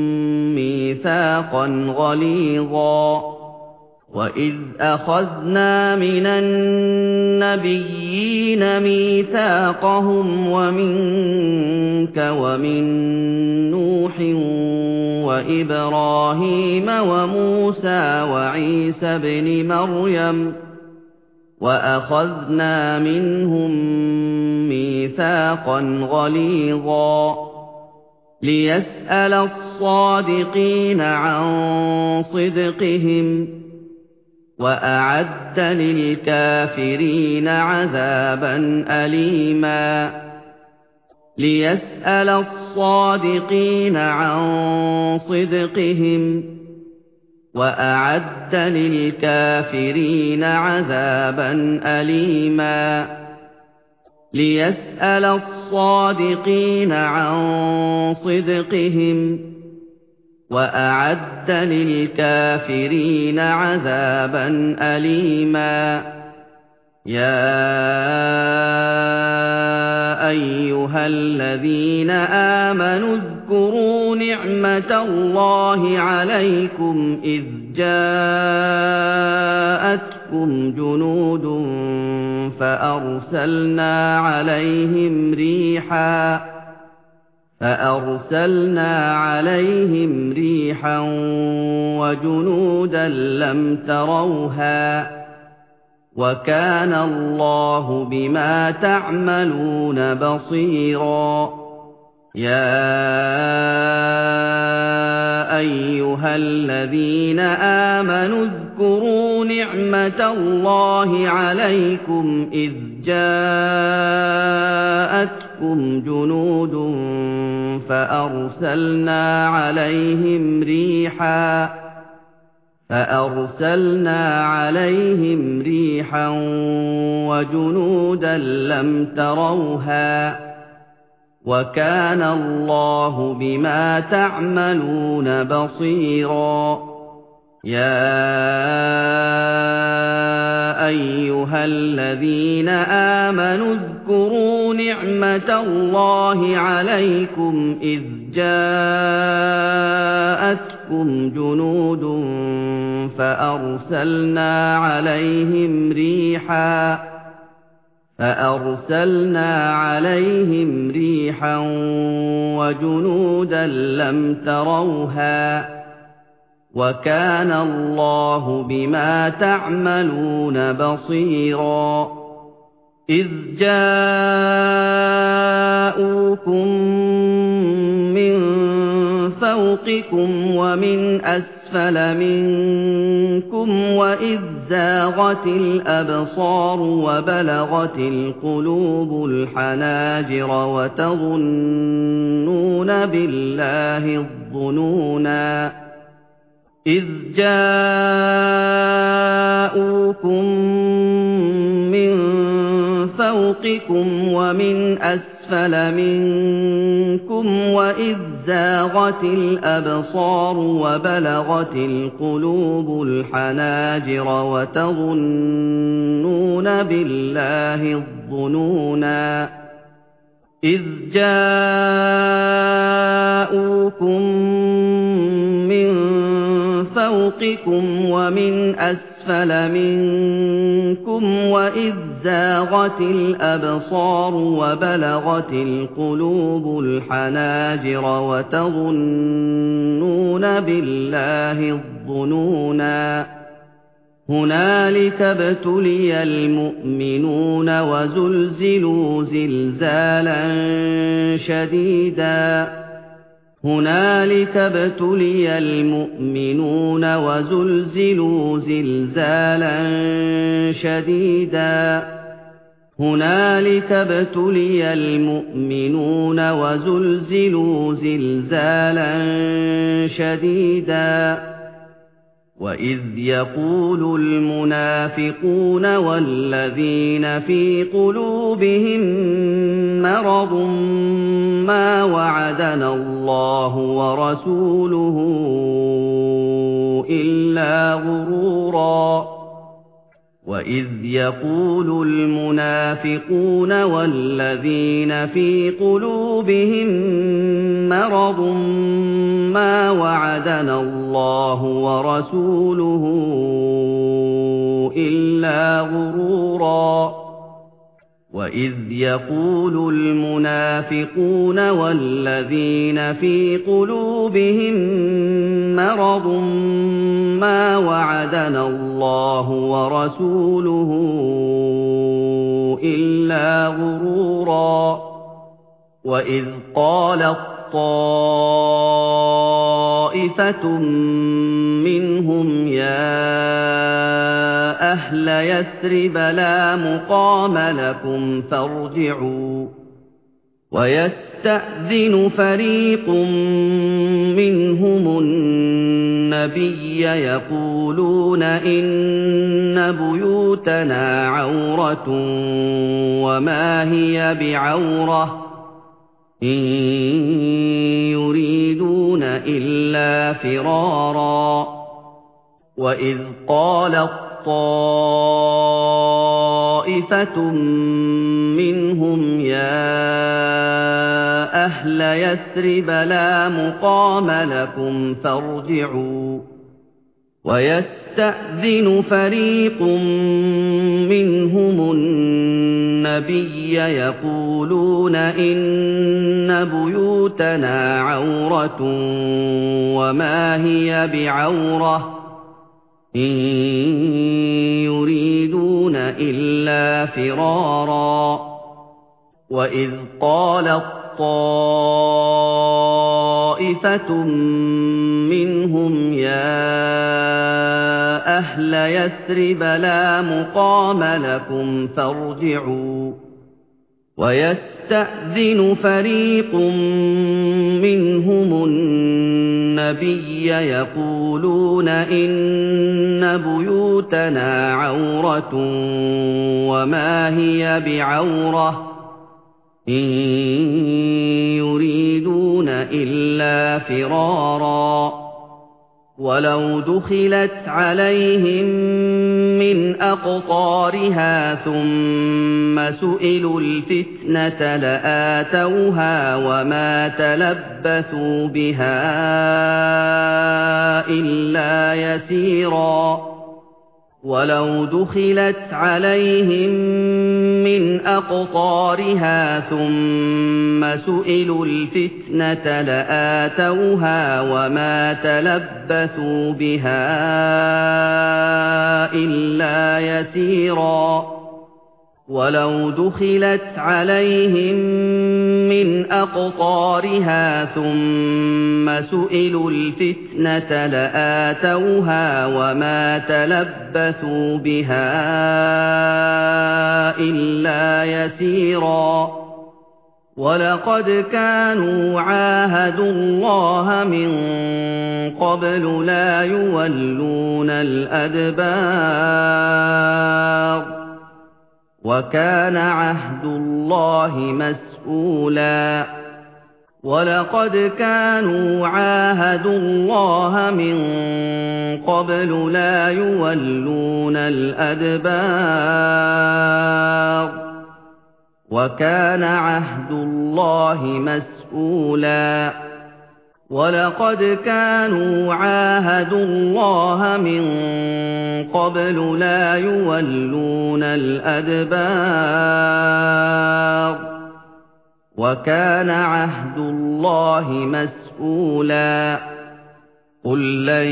مِّيثَاقًا غَلِيظًا. وَإِذْ أَخَذْنَا مِنَ النَّبِيِّينَ مِيثَاقَهُمْ وَمِنكَ وَمِن نُّوحٍ وَإِبْرَاهِيمَ وَمُوسَىٰ وَعِيسَى ابْنِ مَرْيَمَ وَأَخَذْنَا مِنْهُم مِّيثَاقًا غَلِيظًا. لِّيَسْأَلَ الصَّادِقِينَ عَن صِدْقِهِمْ ۚ وَأَعَدَّ لِلْكَافِرِينَ عَذَابًا أَلِيمًا. لِّيَسْأَلَ الصَّادِقِينَ عَن صِدْقِهِمْ ۚ وَأَعَدَّ لِلْكَافِرِينَ عَذَابًا أَلِيمًا. لِّيَسْأَلَ الصَّادِقِينَ عَن صِدْقِهِمْ ۚ وَأَعَدَّ لِلْكَافِرِينَ عَذَابًا أَلِيمًا. يَا أَيُّهَا الَّذِينَ آمَنُوا اذْكُرُوا نِعْمَةَ اللَّهِ عَلَيْكُمْ إِذْ جَاءَتْكُمْ جُنُودٌ فَأَرْسَلْنَا عَلَيْهِمْ رِيحًا فَأَرْسَلْنَا عَلَيْهِمْ رِيحًا وَجُنُودًا لَّمْ تَرَوْهَا ۚ وَكَانَ اللَّهُ بِمَا تَعْمَلُونَ بَصِيرًا. يَا أَيُّهَا الَّذِينَ آمَنُوا اذْكُرُوا نِعْمَةَ اللَّهِ عَلَيْكُمْ إِذْ جَاءَتْكُمْ جُنُودٌ فَأَرْسَلْنَا عَلَيْهِمْ رِيحًا فَأَرْسَلْنَا عَلَيْهِمْ رِيحًا وَجُنُودًا لَّمْ تَرَوْهَا ۚ وَكَانَ اللَّهُ بِمَا تَعْمَلُونَ بَصِيرًا. يَا أَيُّهَا الَّذِينَ آمَنُوا اذْكُرُوا نِعْمَةَ اللَّهِ عَلَيْكُمْ إِذْ جَاءَتْكُمْ جُنُودٌ فَأَرْسَلْنَا عَلَيْهِمْ رِيحًا فأرسلنا عليهم ريحا وجنودا لم تروها وكان الله بما تعملون بصيرا إذ جاءوكم من فوقكم ومن أسفل منكم وإذ زاغت الأبصار وبلغت القلوب الحناجر وتظنون بالله الظنونا إذ جاءوكم من فوقكم ومن أسفل منكم وإذ زاغت الأبصار وبلغت القلوب الحناجر وتظنون بالله الظنونا إذ جاءوكم من فوقكم ومن أسفل منكم وإذ زاغت الأبصار وبلغت القلوب الحناجر وتظنون بالله الظنونا هنالك ابتلي المؤمنون وزلزلوا زلزالا شديدا هنالك ابتلي المؤمنون وزلزلوا زلزالا شديدا هنالك ابتلي المؤمنون وزلزلوا زلزالا شديدا وإذ يقول المنافقون والذين في قلوبهم مرض ما وعدنا الله ورسوله إلا غرورا وإذ يقول المنافقون والذين في قلوبهم مرض ما وعدنا الله ورسوله إلا غرورا وإذ يقول المنافقون والذين في قلوبهم مرض ما وعدنا الله ورسوله إلا غرورا وإذ قالت طائفة منهم يا أهل يثرب لا مقام لكم فارجعوا ويستأذن فريق منهم النبي يقولون إن بيوتنا عورة وما هي بعورة إن يريدون إلا فرارا وإذ قالت طائفة منهم يا أهل يثرب لا مقام لكم فارجعوا ويستأذن فريق منهم النبي يقولون إن بيوتنا عورة وما هي بعورة إن يريدون إلا فرارا وإذ قالت طائفة منهم يا أهل يثرب لا مقام لكم فارجعوا ويستأذن فريق منهم النبي يقولون إن بيوتنا عورة وما هي بعورة إن يريدون إلا فرارا ولو دخلت عليهم من أقطارها ثم سئلوا الفتنة لآتوها وما تلبثوا بها إلا يسيرا وَلَوْ دُخِلَتْ عَلَيْهِم مِّنْ أَقْطَارِهَا ثُمَّ سُئِلُوا الْفِتْنَةَ لَآتَوْهَا وَمَا تَلَبَّثُوا بِهَا إِلَّا يَسِيرًا وَلَوْ دُخِلَتْ عَلَيْهِم مِّنْ أَقْطَارِهَا ثُمَّ سُئِلُوا الْفِتْنَةَ لَآتَوْهَا وَمَا تَلَبَّثُوا بِهَا إِلَّا يَسِيرًا وَلَقَدْ كَانُوا عَاهَدُوا اللَّهَ مِن قَبْلُ لَا يُوَلُّونَ الْأَدْبَارَ وَكَانَ عَهْدُ اللَّهِ مَسْئُولًا وَلَقَدْ كَانُوا عَاهَدُوا اللَّهَ مِن قَبْلُ لَا يُوَلُّونَ الْأَدْبَارَ وَكَانَ عَهْدُ اللَّهِ مَسْئُولًا وَلَقَدْ كَانُوا عَاهَدُوا اللَّهَ مِن قَبْلُ لَا يُوَلُّونَ الْأَدْبَارَ وَكَانَ عَهْدُ اللَّهِ مَسْئُولًا قُل لَّن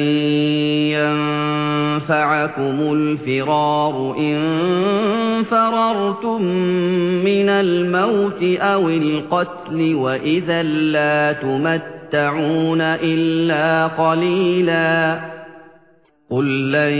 يَنفَعَكُمُ الْفِرَارُ إِن فَرَرْتُم مِّنَ الْمَوْتِ أَوِ الْقَتْلِ وَإِذًا لَّا تُمَتَّعُونَ إِلَّا قَلِيلًا قُل لَّن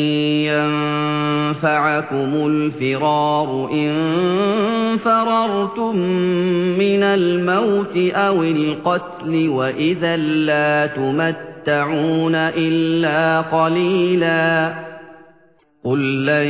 يَنفَعَكُمُ الْفِرَارُ إِن فَرَرْتُم مِّنَ الْمَوْتِ أَوِ الْقَتْلِ وَإِذًا لَّا تُمَتَّعُونَ إِلَّا قَلِيلًا قُل لَّن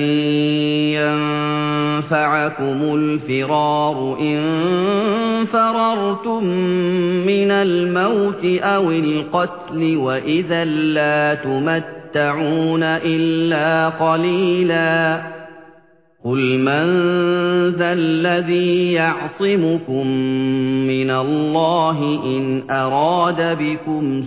يَنفَعَكُمُ الْفِرَارُ إِن فَرَرْتُم مِّنَ الْمَوْتِ أَوِ الْقَتْلِ وَإِذًا لَّا تُمَتَّعُونَ إِلَّا قَلِيلًا قُلْ مَن ذَا الَّذِي يَعْصِمُكُم مِّنَ اللَّهِ إِنْ أَرَادَ بِكُمْ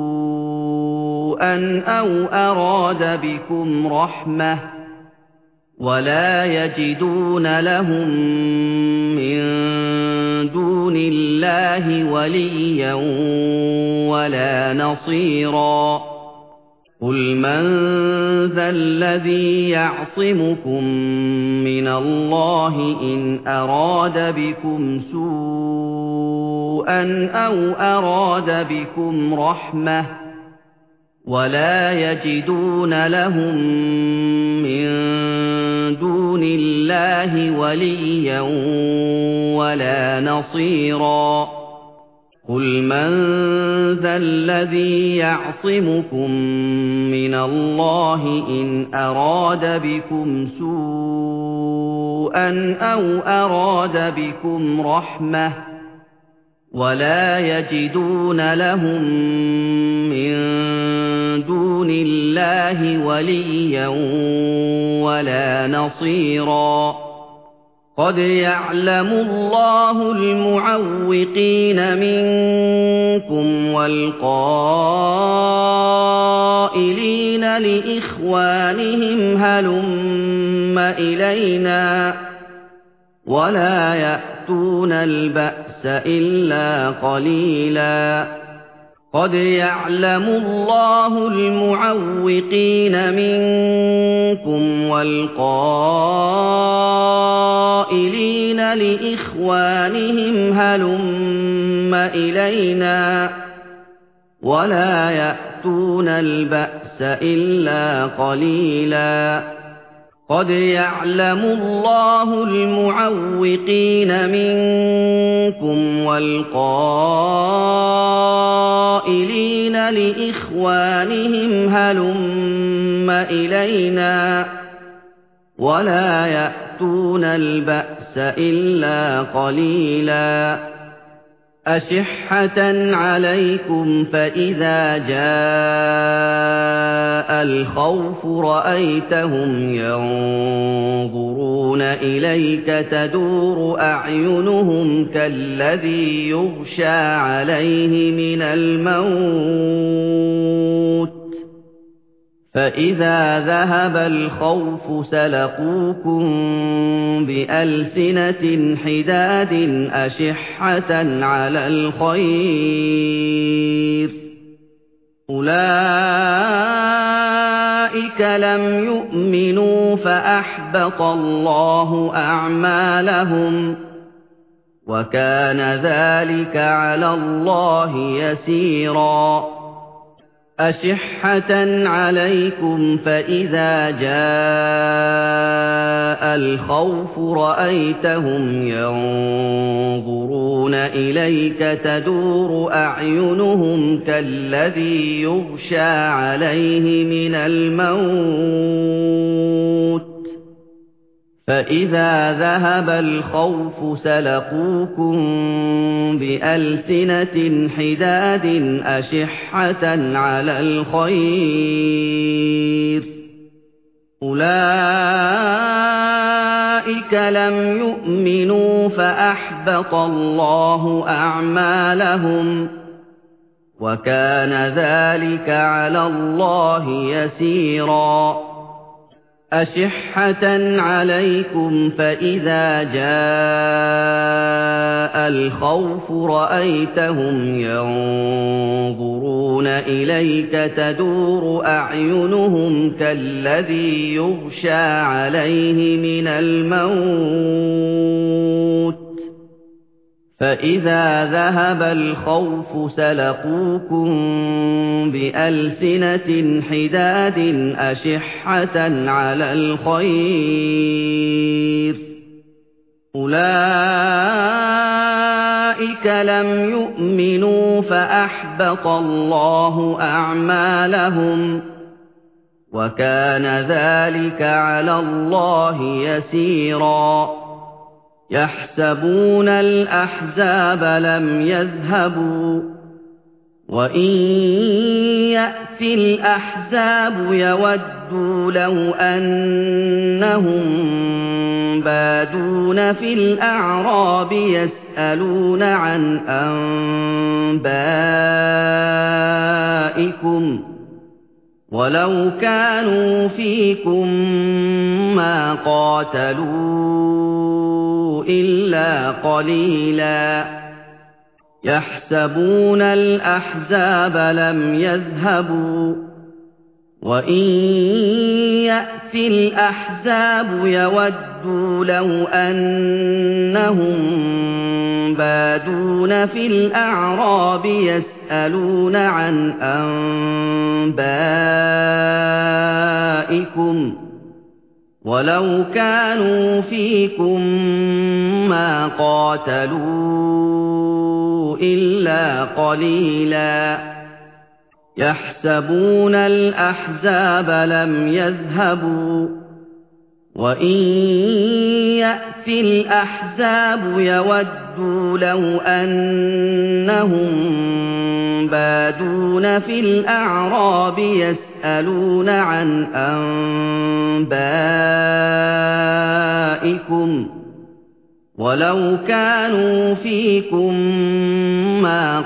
سُوءًا أَوْ أَرَادَ بِكُمْ رَحْمَةً وَلَا يَجِدُونَ لَهُم مِّن دُونِ اللَّهِ وَلِيًّا وَلَا نَصِيرًا قُلْ مَن ذَا الَّذِي يَعْصِمُكُم مِّنَ اللَّهِ إِنْ أَرَادَ بِكُمْ سُوءًا أَوْ أَرَادَ بِكُمْ رَحْمَةً وَلَا يَجِدُونَ لَهُم مِّن دُونِ اللَّهِ وَلِيًّا وَلَا نَصِيرًا قُلْ مَن ذَا الَّذِي يَعْصِمُكُم مِّنَ اللَّهِ إِنْ أَرَادَ بِكُمْ سُوءًا أَوْ أَرَادَ بِكُمْ رَحْمَةً وَلَا يَجِدُونَ لَهُم مِّن دُونِ اللَّهِ وَلِيًّا وَلَا نَصِيرًا قَدْ يَعْلَمُ اللَّهُ الْمُعَوِّقِينَ مِنكُمْ وَالْقَائِلِينَ لِإِخْوَانِهِمْ هَلُمَّ إِلَيْنَا وَلَا يَأْتُونَ الْبَأْسَ إِلَّا قَلِيلًا قَدْ يَعْلَمُ اللَّهُ الْمُعَوِّقِينَ مِنكُمْ وَالْقَائِلِينَ لِإِخْوَانِهِمْ هَلُمَّ إِلَيْنَا وَلَا يَأْتُونَ الْبَأْسَ إِلَّا قَلِيلًا قَدْ يَعْلَمُ اللَّهُ الْمُعَوِّقِينَ مِنكُمْ وَالْقَائِلِينَ لِإِخْوَانِهِمْ هَلُمَّ إِلَيْنَا وَلَا يَأْتُونَ الْبَأْسَ إِلَّا قَلِيلًا أَشِحَّةً عَلَيْكُمْ فَإِذَا جَاءَ الْخَوْفُ رَأَيْتَهُمْ يَنظُرُونَ إِلَيْكَ تَدُورُ أَعْيُنُهُمْ كَالَّذِي يُغْشَىٰ عَلَيْهِ مِنَ الْمَوْتِ فإذا ذهب الخوف سلقوكم بألسنة حداد أشحة على الخير أولئك لم يؤمنوا فأحبط الله أعمالهم وكان ذلك على الله يسيرا أشحة عليكم فإذا جاء الخوف رأيتهم ينظرون إليك تدور أعينهم كالذي يغشى عليه من الموت فإذا ذهب الخوف سلقوكم بألسنة حداد أشحة على الخير أولئك لم يؤمنوا فأحبط الله أعمالهم وكان ذلك على الله يسيرا أشحة عليكم فإذا جاء الخوف رأيتهم ينظرون إليك تدور أعينهم كالذي يغشى عليه من الموت فإذا ذهب الخوف سلقوكم بألسنة حداد أشحة على الخير أولئك لم يؤمنوا فأحبط الله أعمالهم وكان ذلك على الله يسيرا يحسبون الأحزاب لم يذهبوا وإن يأتي الأحزاب يودوا لو أنهم بادون في الأعراب يسألون عن أنبائكم ولو كانوا فيكم ما قاتلوا إلا قليلا يحسبون الأحزاب لم يذهبوا وإن يأتي الأحزاب يودوا لو أنهم بادون في الأعراب يسألون عن أنبائكم ولو كانوا فيكم ما قاتلوا إلا قليلا يحسبون الأحزاب لم يذهبوا وإن يأتي الأحزاب يودوا لو أنهم بادون في الأعراب يسألون عن أنبائكم ولو كانوا فيكم ما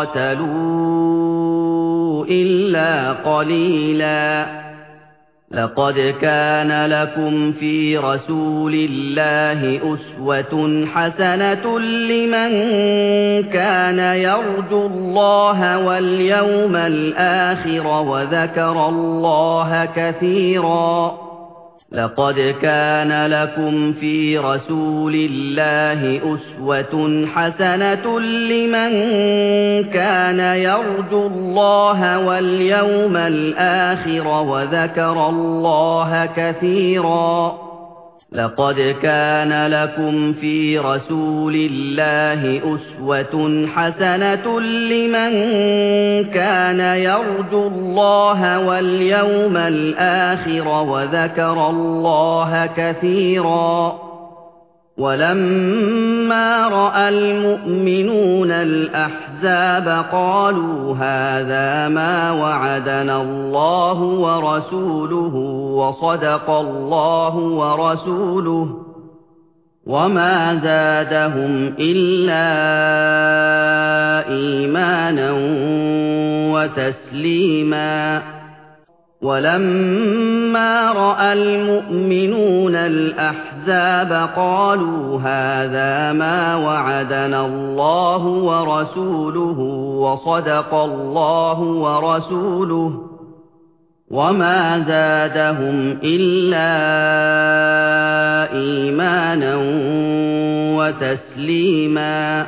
قاتلوا إلا قليلا لقد كان لكم في رسول الله أسوة حسنة لمن كان يرجو الله واليوم الآخر وذكر الله كثيرا لقد كان لكم في رسول الله أسوة حسنة لمن كان يرجو الله واليوم الآخر وذكر الله كثيرا لقد كان لكم في رسول الله أسوة حسنة لمن كان يرجو الله واليوم الآخر وذكر الله كثيرا ولما رأى المؤمنون الأحزاب قالوا هذا ما وعدنا الله ورسوله وصدق الله ورسوله وما زادهم إلا إيمانا وتسليما وَلَمَّا رَأَى الْمُؤْمِنُونَ الْأَحْزَابَ قَالُوا هَٰذَا مَا وَعَدَنَا اللَّهُ وَرَسُولُهُ وَصَدَقَ اللَّهُ وَرَسُولُهُ ۚ وَمَا زَادَهُمْ إِلَّا إِيمَانًا وَتَسْلِيمًا.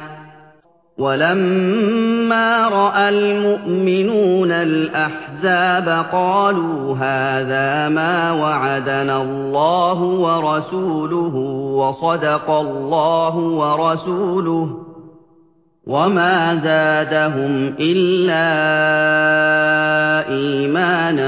وَلَمَّا رَأَى الْمُؤْمِنُونَ الْأَحْزَابَ قَالُوا هَٰذَا مَا وَعَدَنَا اللَّهُ وَرَسُولُهُ وَصَدَقَ اللَّهُ وَرَسُولُهُ ۚ وَمَا زَادَهُمْ إِلَّا إِيمَانًا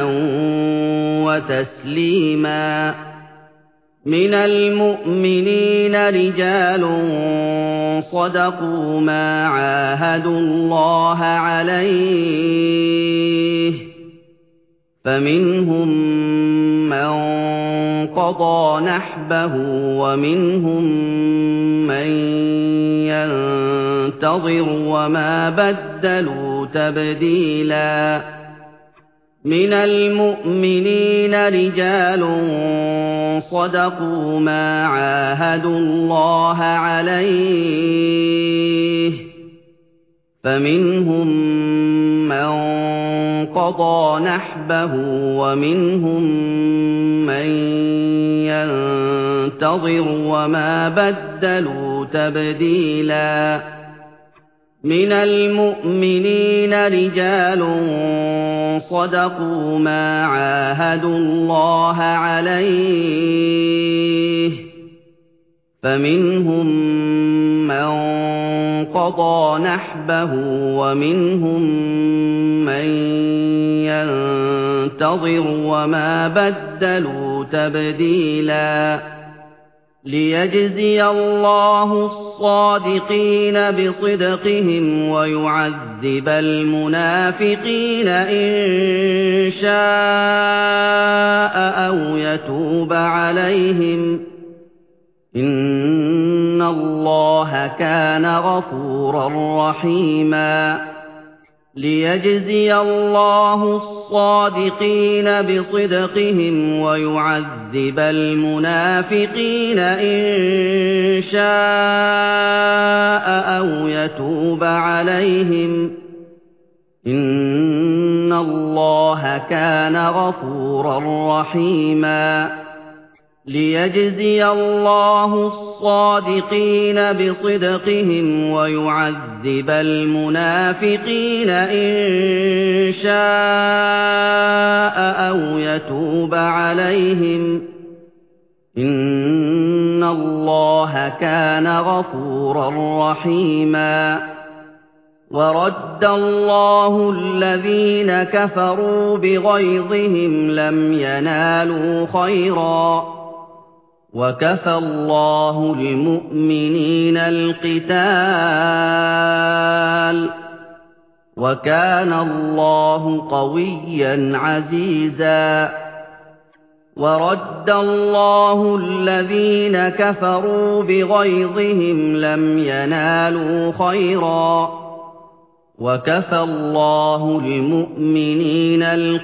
وَتَسْلِيمًا. مِنَ الْمُؤْمِنِينَ رِجَالٌ صَدَقُوا مَا عَاهَدُوا اللَّهَ عَلَيْهِ ۖ فَمِنْهُم مَّن قَضَىٰ نَحْبَهُ وَمِنْهُم مَّن يَنتَظِرُ وَمَا بَدَّلُوا تَبْدِيلًا. مِنَ الْمُؤْمِنِينَ رِجَالٌ صَدَقُوا مَا عَاهَدُوا اللَّهَ عَلَيْهِ ۖ فَمِنْهُم مَّن قَضَىٰ نَحْبَهُ وَمِنْهُم مَّن يَنتَظِرُ وَمَا بَدَّلُوا تَبْدِيلًا. مِنَ الْمُؤْمِنِينَ رِجَالٌ صَدَقُوا مَا عَاهَدُوا اللَّهَ عَلَيْهِ ۖ فَمِنْهُم مَّن قَضَىٰ نَحْبَهُ وَمِنْهُم مَّن يَنتَظِرُ وَمَا بَدَّلُوا تَبْدِيلًا. لِيَجْزِيَ اللَّهُ الصَّادِقِينَ بِصِدْقِهِمْ وَيُعَذِّبَ الْمُنَافِقِينَ إِن شَاءَ أَوْ يَتُوبَ عَلَيْهِمْ ۚ إِنَّ اللَّهَ كَانَ غَفُورًا رَّحِيمًا. لِيَجْزِيَ اللَّهُ الصَّادِقِينَ بِصِدْقِهِمْ وَيُعَذِّبَ الْمُنَافِقِينَ إِن شَاءَ أَوْ يَتُوبَ عَلَيْهِمْ ۚ إِنَّ اللَّهَ كَانَ غَفُورًا رَّحِيمًا. لِيَجْزِيَ اللَّهُ الصَّادِقِينَ بِصِدْقِهِمْ وَيُعَذِّبَ الْمُنَافِقِينَ إِن شَاءَ أَوْ يَتُوبَ عَلَيْهِمْ ۚ إِنَّ اللَّهَ كَانَ غَفُورًا رَّحِيمًا. وَرَدَّ اللَّهُ الَّذِينَ كَفَرُوا بِغَيْظِهِمْ لَمْ يَنَالُوا خَيْرًا ۚ وَكَفَى اللَّهُ الْمُؤْمِنِينَ الْقِتَالَ ۚ وَكَانَ اللَّهُ قَوِيًّا عَزِيزًا. وَرَدَّ اللَّهُ الَّذِينَ كَفَرُوا بِغَيْظِهِمْ لَمْ يَنَالُوا خَيْرًا ۚ وَكَفَى اللَّهُ الْمُؤْمِنِينَ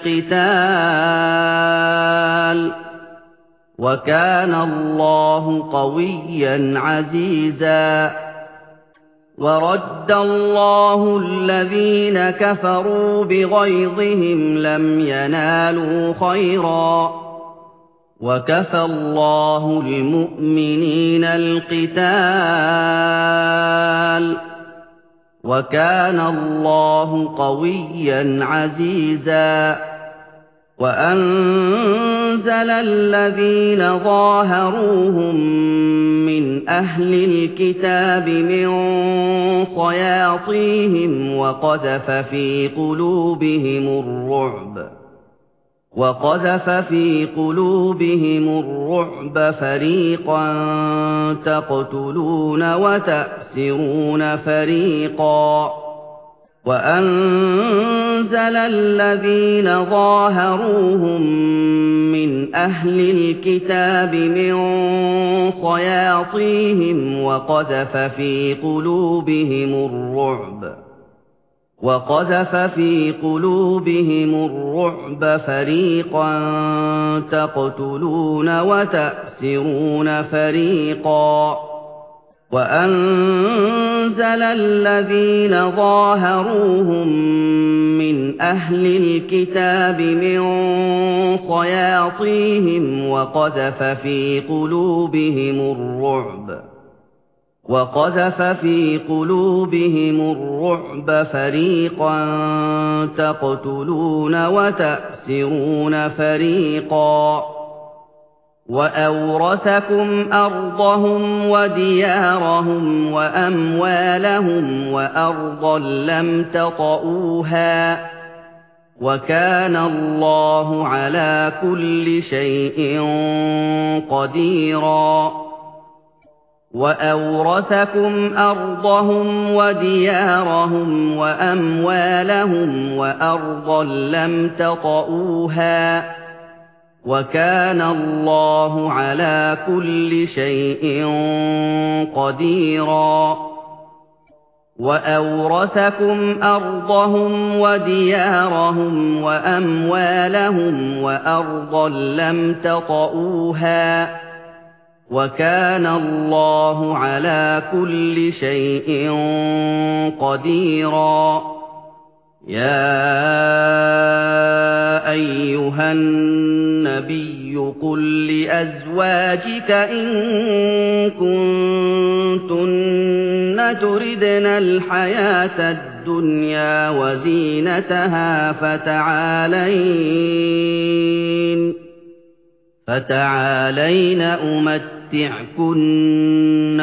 الْقِتَالَ ۚ وَكَانَ اللَّهُ قَوِيًّا عَزِيزًا. وَرَدَّ اللَّهُ الَّذِينَ كَفَرُوا بِغَيْظِهِمْ لَمْ يَنَالُوا خَيْرًا ۚ وَكَفَى اللَّهُ الْمُؤْمِنِينَ الْقِتَالَ ۚ وَكَانَ اللَّهُ قَوِيًّا عَزِيزًا. وَأَنزَلَ الَّذِينَ ظَاهَرُوهُم مِّنْ أَهْلِ الْكِتَابِ مِن صَيَاصِيهِمْ وَقَذَفَ فِي قُلُوبِهِمُ الرُّعْبَ وَقَذَفَ فِي قُلُوبِهِمُ الرُّعْبَ فَرِيقًا تَقْتُلُونَ وَتَأْسِرُونَ فَرِيقًا. وَأَنزَلَ الَّذِينَ ظَاهَرُوهُم مِّنْ أَهْلِ الْكِتَابِ مِن صَيَاصِيهِمْ وَقَذَفَ فِي قُلُوبِهِمُ الرُّعْبَ وَقَذَفَ فِي قُلُوبِهِمُ الرُّعْبَ فَرِيقًا تَقْتُلُونَ وَتَأْسِرُونَ فَرِيقًا وَأَنزَلَ الَّذِينَ ظَاهَرُوهُم مِّنْ أَهْلِ الْكِتَابِ مِن صَيَاصِيهِمْ وَقَذَفَ فِي قُلُوبِهِمُ الرُّعْبَ وَقَذَفَ فِي قُلُوبِهِمُ الرُّعْبَ فَرِيقًا تَقْتُلُونَ وَتَأْسِرُونَ فَرِيقًا وَأَوْرَثَكُمْ أَرْضَهُمْ وَدِيَارَهُمْ وَأَمْوَالَهُمْ وَأَرْضًا لَّمْ تَطَئُوهَا وَكَانَ اللَّهُ عَلَىٰ كُلِّ شَيْءٍ قَدِيرًا وَأَوْرَثَكُمْ أَرْضَهُمْ وَدِيَارَهُمْ وَأَمْوَالَهُمْ وَأَرْضًا لَّمْ تَطَئُوهَا وَكَانَ اللَّهُ عَلَىٰ كُلِّ شَيْءٍ قَدِيرًا وَأَوْرَثَكُمْ أَرْضَهُمْ وَدِيَارَهُمْ وَأَمْوَالَهُمْ وَأَرْضًا لَّمْ تَطَئُوهَا وَكَانَ اللَّهُ عَلَىٰ كُلِّ شَيْءٍ قَدِيرًا يَا أَيُّهَا النَّبِيُّ قُل لِّأَزْوَاجِكَ إِن كُنتُنَّ تُرِدْنَ الْحَيَاةَ الدُّنْيَا وَزِينَتَهَا فَتَعَالَيْنَ فَتَعَالَيْنَ أُمَتِّعْكُنَّ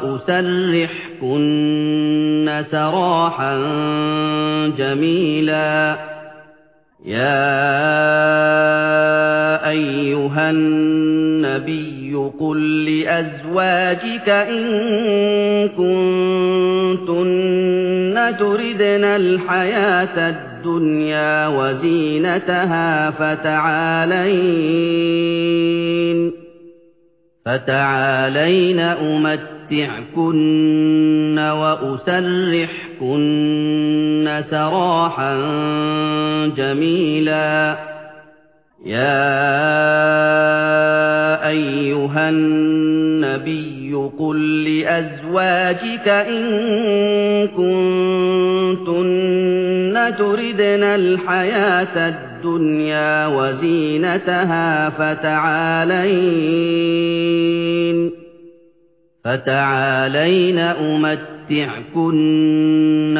وَأُسَرِّحْكُنَّ سَرَاحًا جَمِيلًا يَا أَيُّهَا النَّبِيُّ قُل لِّأَزْوَاجِكَ إِن كُنتُنَّ تُرِدْنَ الْحَيَاةَ الدُّنْيَا وَزِينَتَهَا فَتَعَالَيْنَ فَتَعَالَيْنَ أُمَتِّعْكُنَّ وَأُسَرِّحْكُنَّ سَرَاحًا جَمِيلًا يَا أَيُّهَا النَّبِيُّ قُل لِّأَزْوَاجِكَ إِن كُنتُنَّ تُرِدْنَ الْحَيَاةَ الدُّنْيا وَزِينَتَهَا فَتَعَالَيْنَ فَتَعَالَيْنَ أُمَتِّعْكُنَّ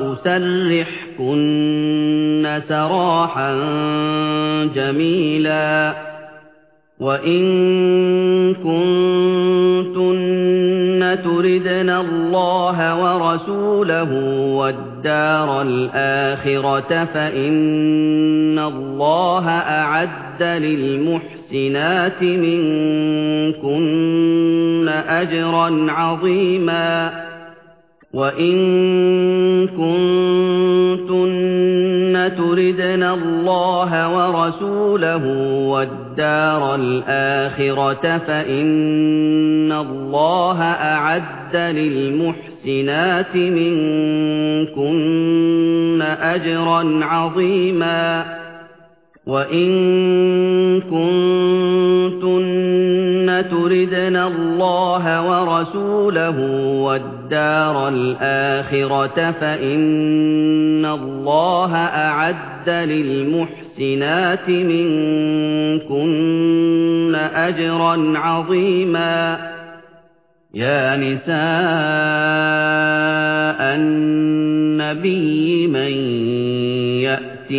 وَأُسَرِّحْكُنَّ سَرَاحًا جَمِيلًا وَإِن كُنتُنَّ تُرِدْنَ اللَّهَ وَرَسُولَهُ وَالدَّارَ الْآخِرَةَ فَإِنَّ اللَّهَ أَعَدَّ لِلْمُحْسِنَاتِ مِنكُنَّ أَجْرًا عَظِيمًا وَإِن كُنتُنَّ تُرِدْنَ اللَّهَ وَرَسُولَهُ وَالدَّارَ الْآخِرَةَ فَإِنَّ اللَّهَ أَعَدَّ لِلْمُحْسِنَاتِ مِنكُنَّ أَجْرًا عَظِيمًا وَإِن كُنتُنَّ تُرِدْنَ اللَّهَ وَرَسُولَهُ وَالدَّارَ الْآخِرَةَ فَإِنَّ اللَّهَ أَعَدَّ لِلْمُحْسِنَاتِ مِنكُنَّ أَجْرًا عَظِيمًا يَا نِسَاءَ النَّبِيِّ مَن يَأْتِ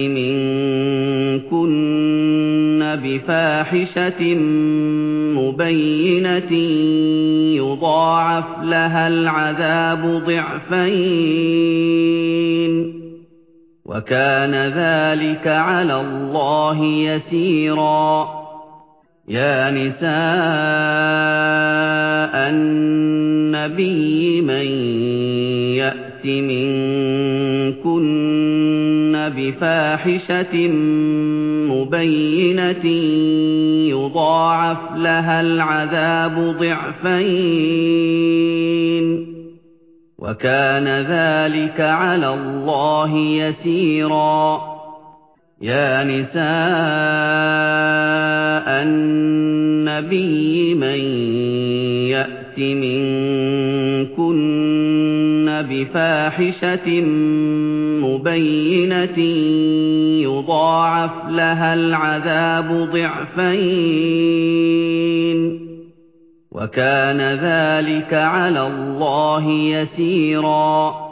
مِنكُنَّ بِفَاحِشَةٍ مُبَيِّنَةٍ يُضَاعَفْ لَهَا الْعَذَابُ ضِعْفَيْنِ وَكَانَ ذَلِكَ عَلَى اللَّهِ يَسِيرًا يَا نِسَاءَ النَّبِيِّ مَن يَأْتِ مِنكُنَّ بِفَاحِشَةٍ مُبَيِّنَةٍ يُضَاعَفْ لَهَا الْعَذَابُ ضِعْفَيْنِ وَكَانَ ذَلِكَ عَلَى اللَّهِ يَسِيرًا. يَا نِسَاءَ النَّبِيِّ مَن يَأْتِ مِنكُنَّ بِفَاحِشَةٍ مُّبَيِّنَةٍ يُضَاعَفْ لَهَا الْعَذَابُ ضِعْفَيْنِ ۚ وَكَانَ ذَلِكَ عَلَى اللَّهِ يَسِيرًا.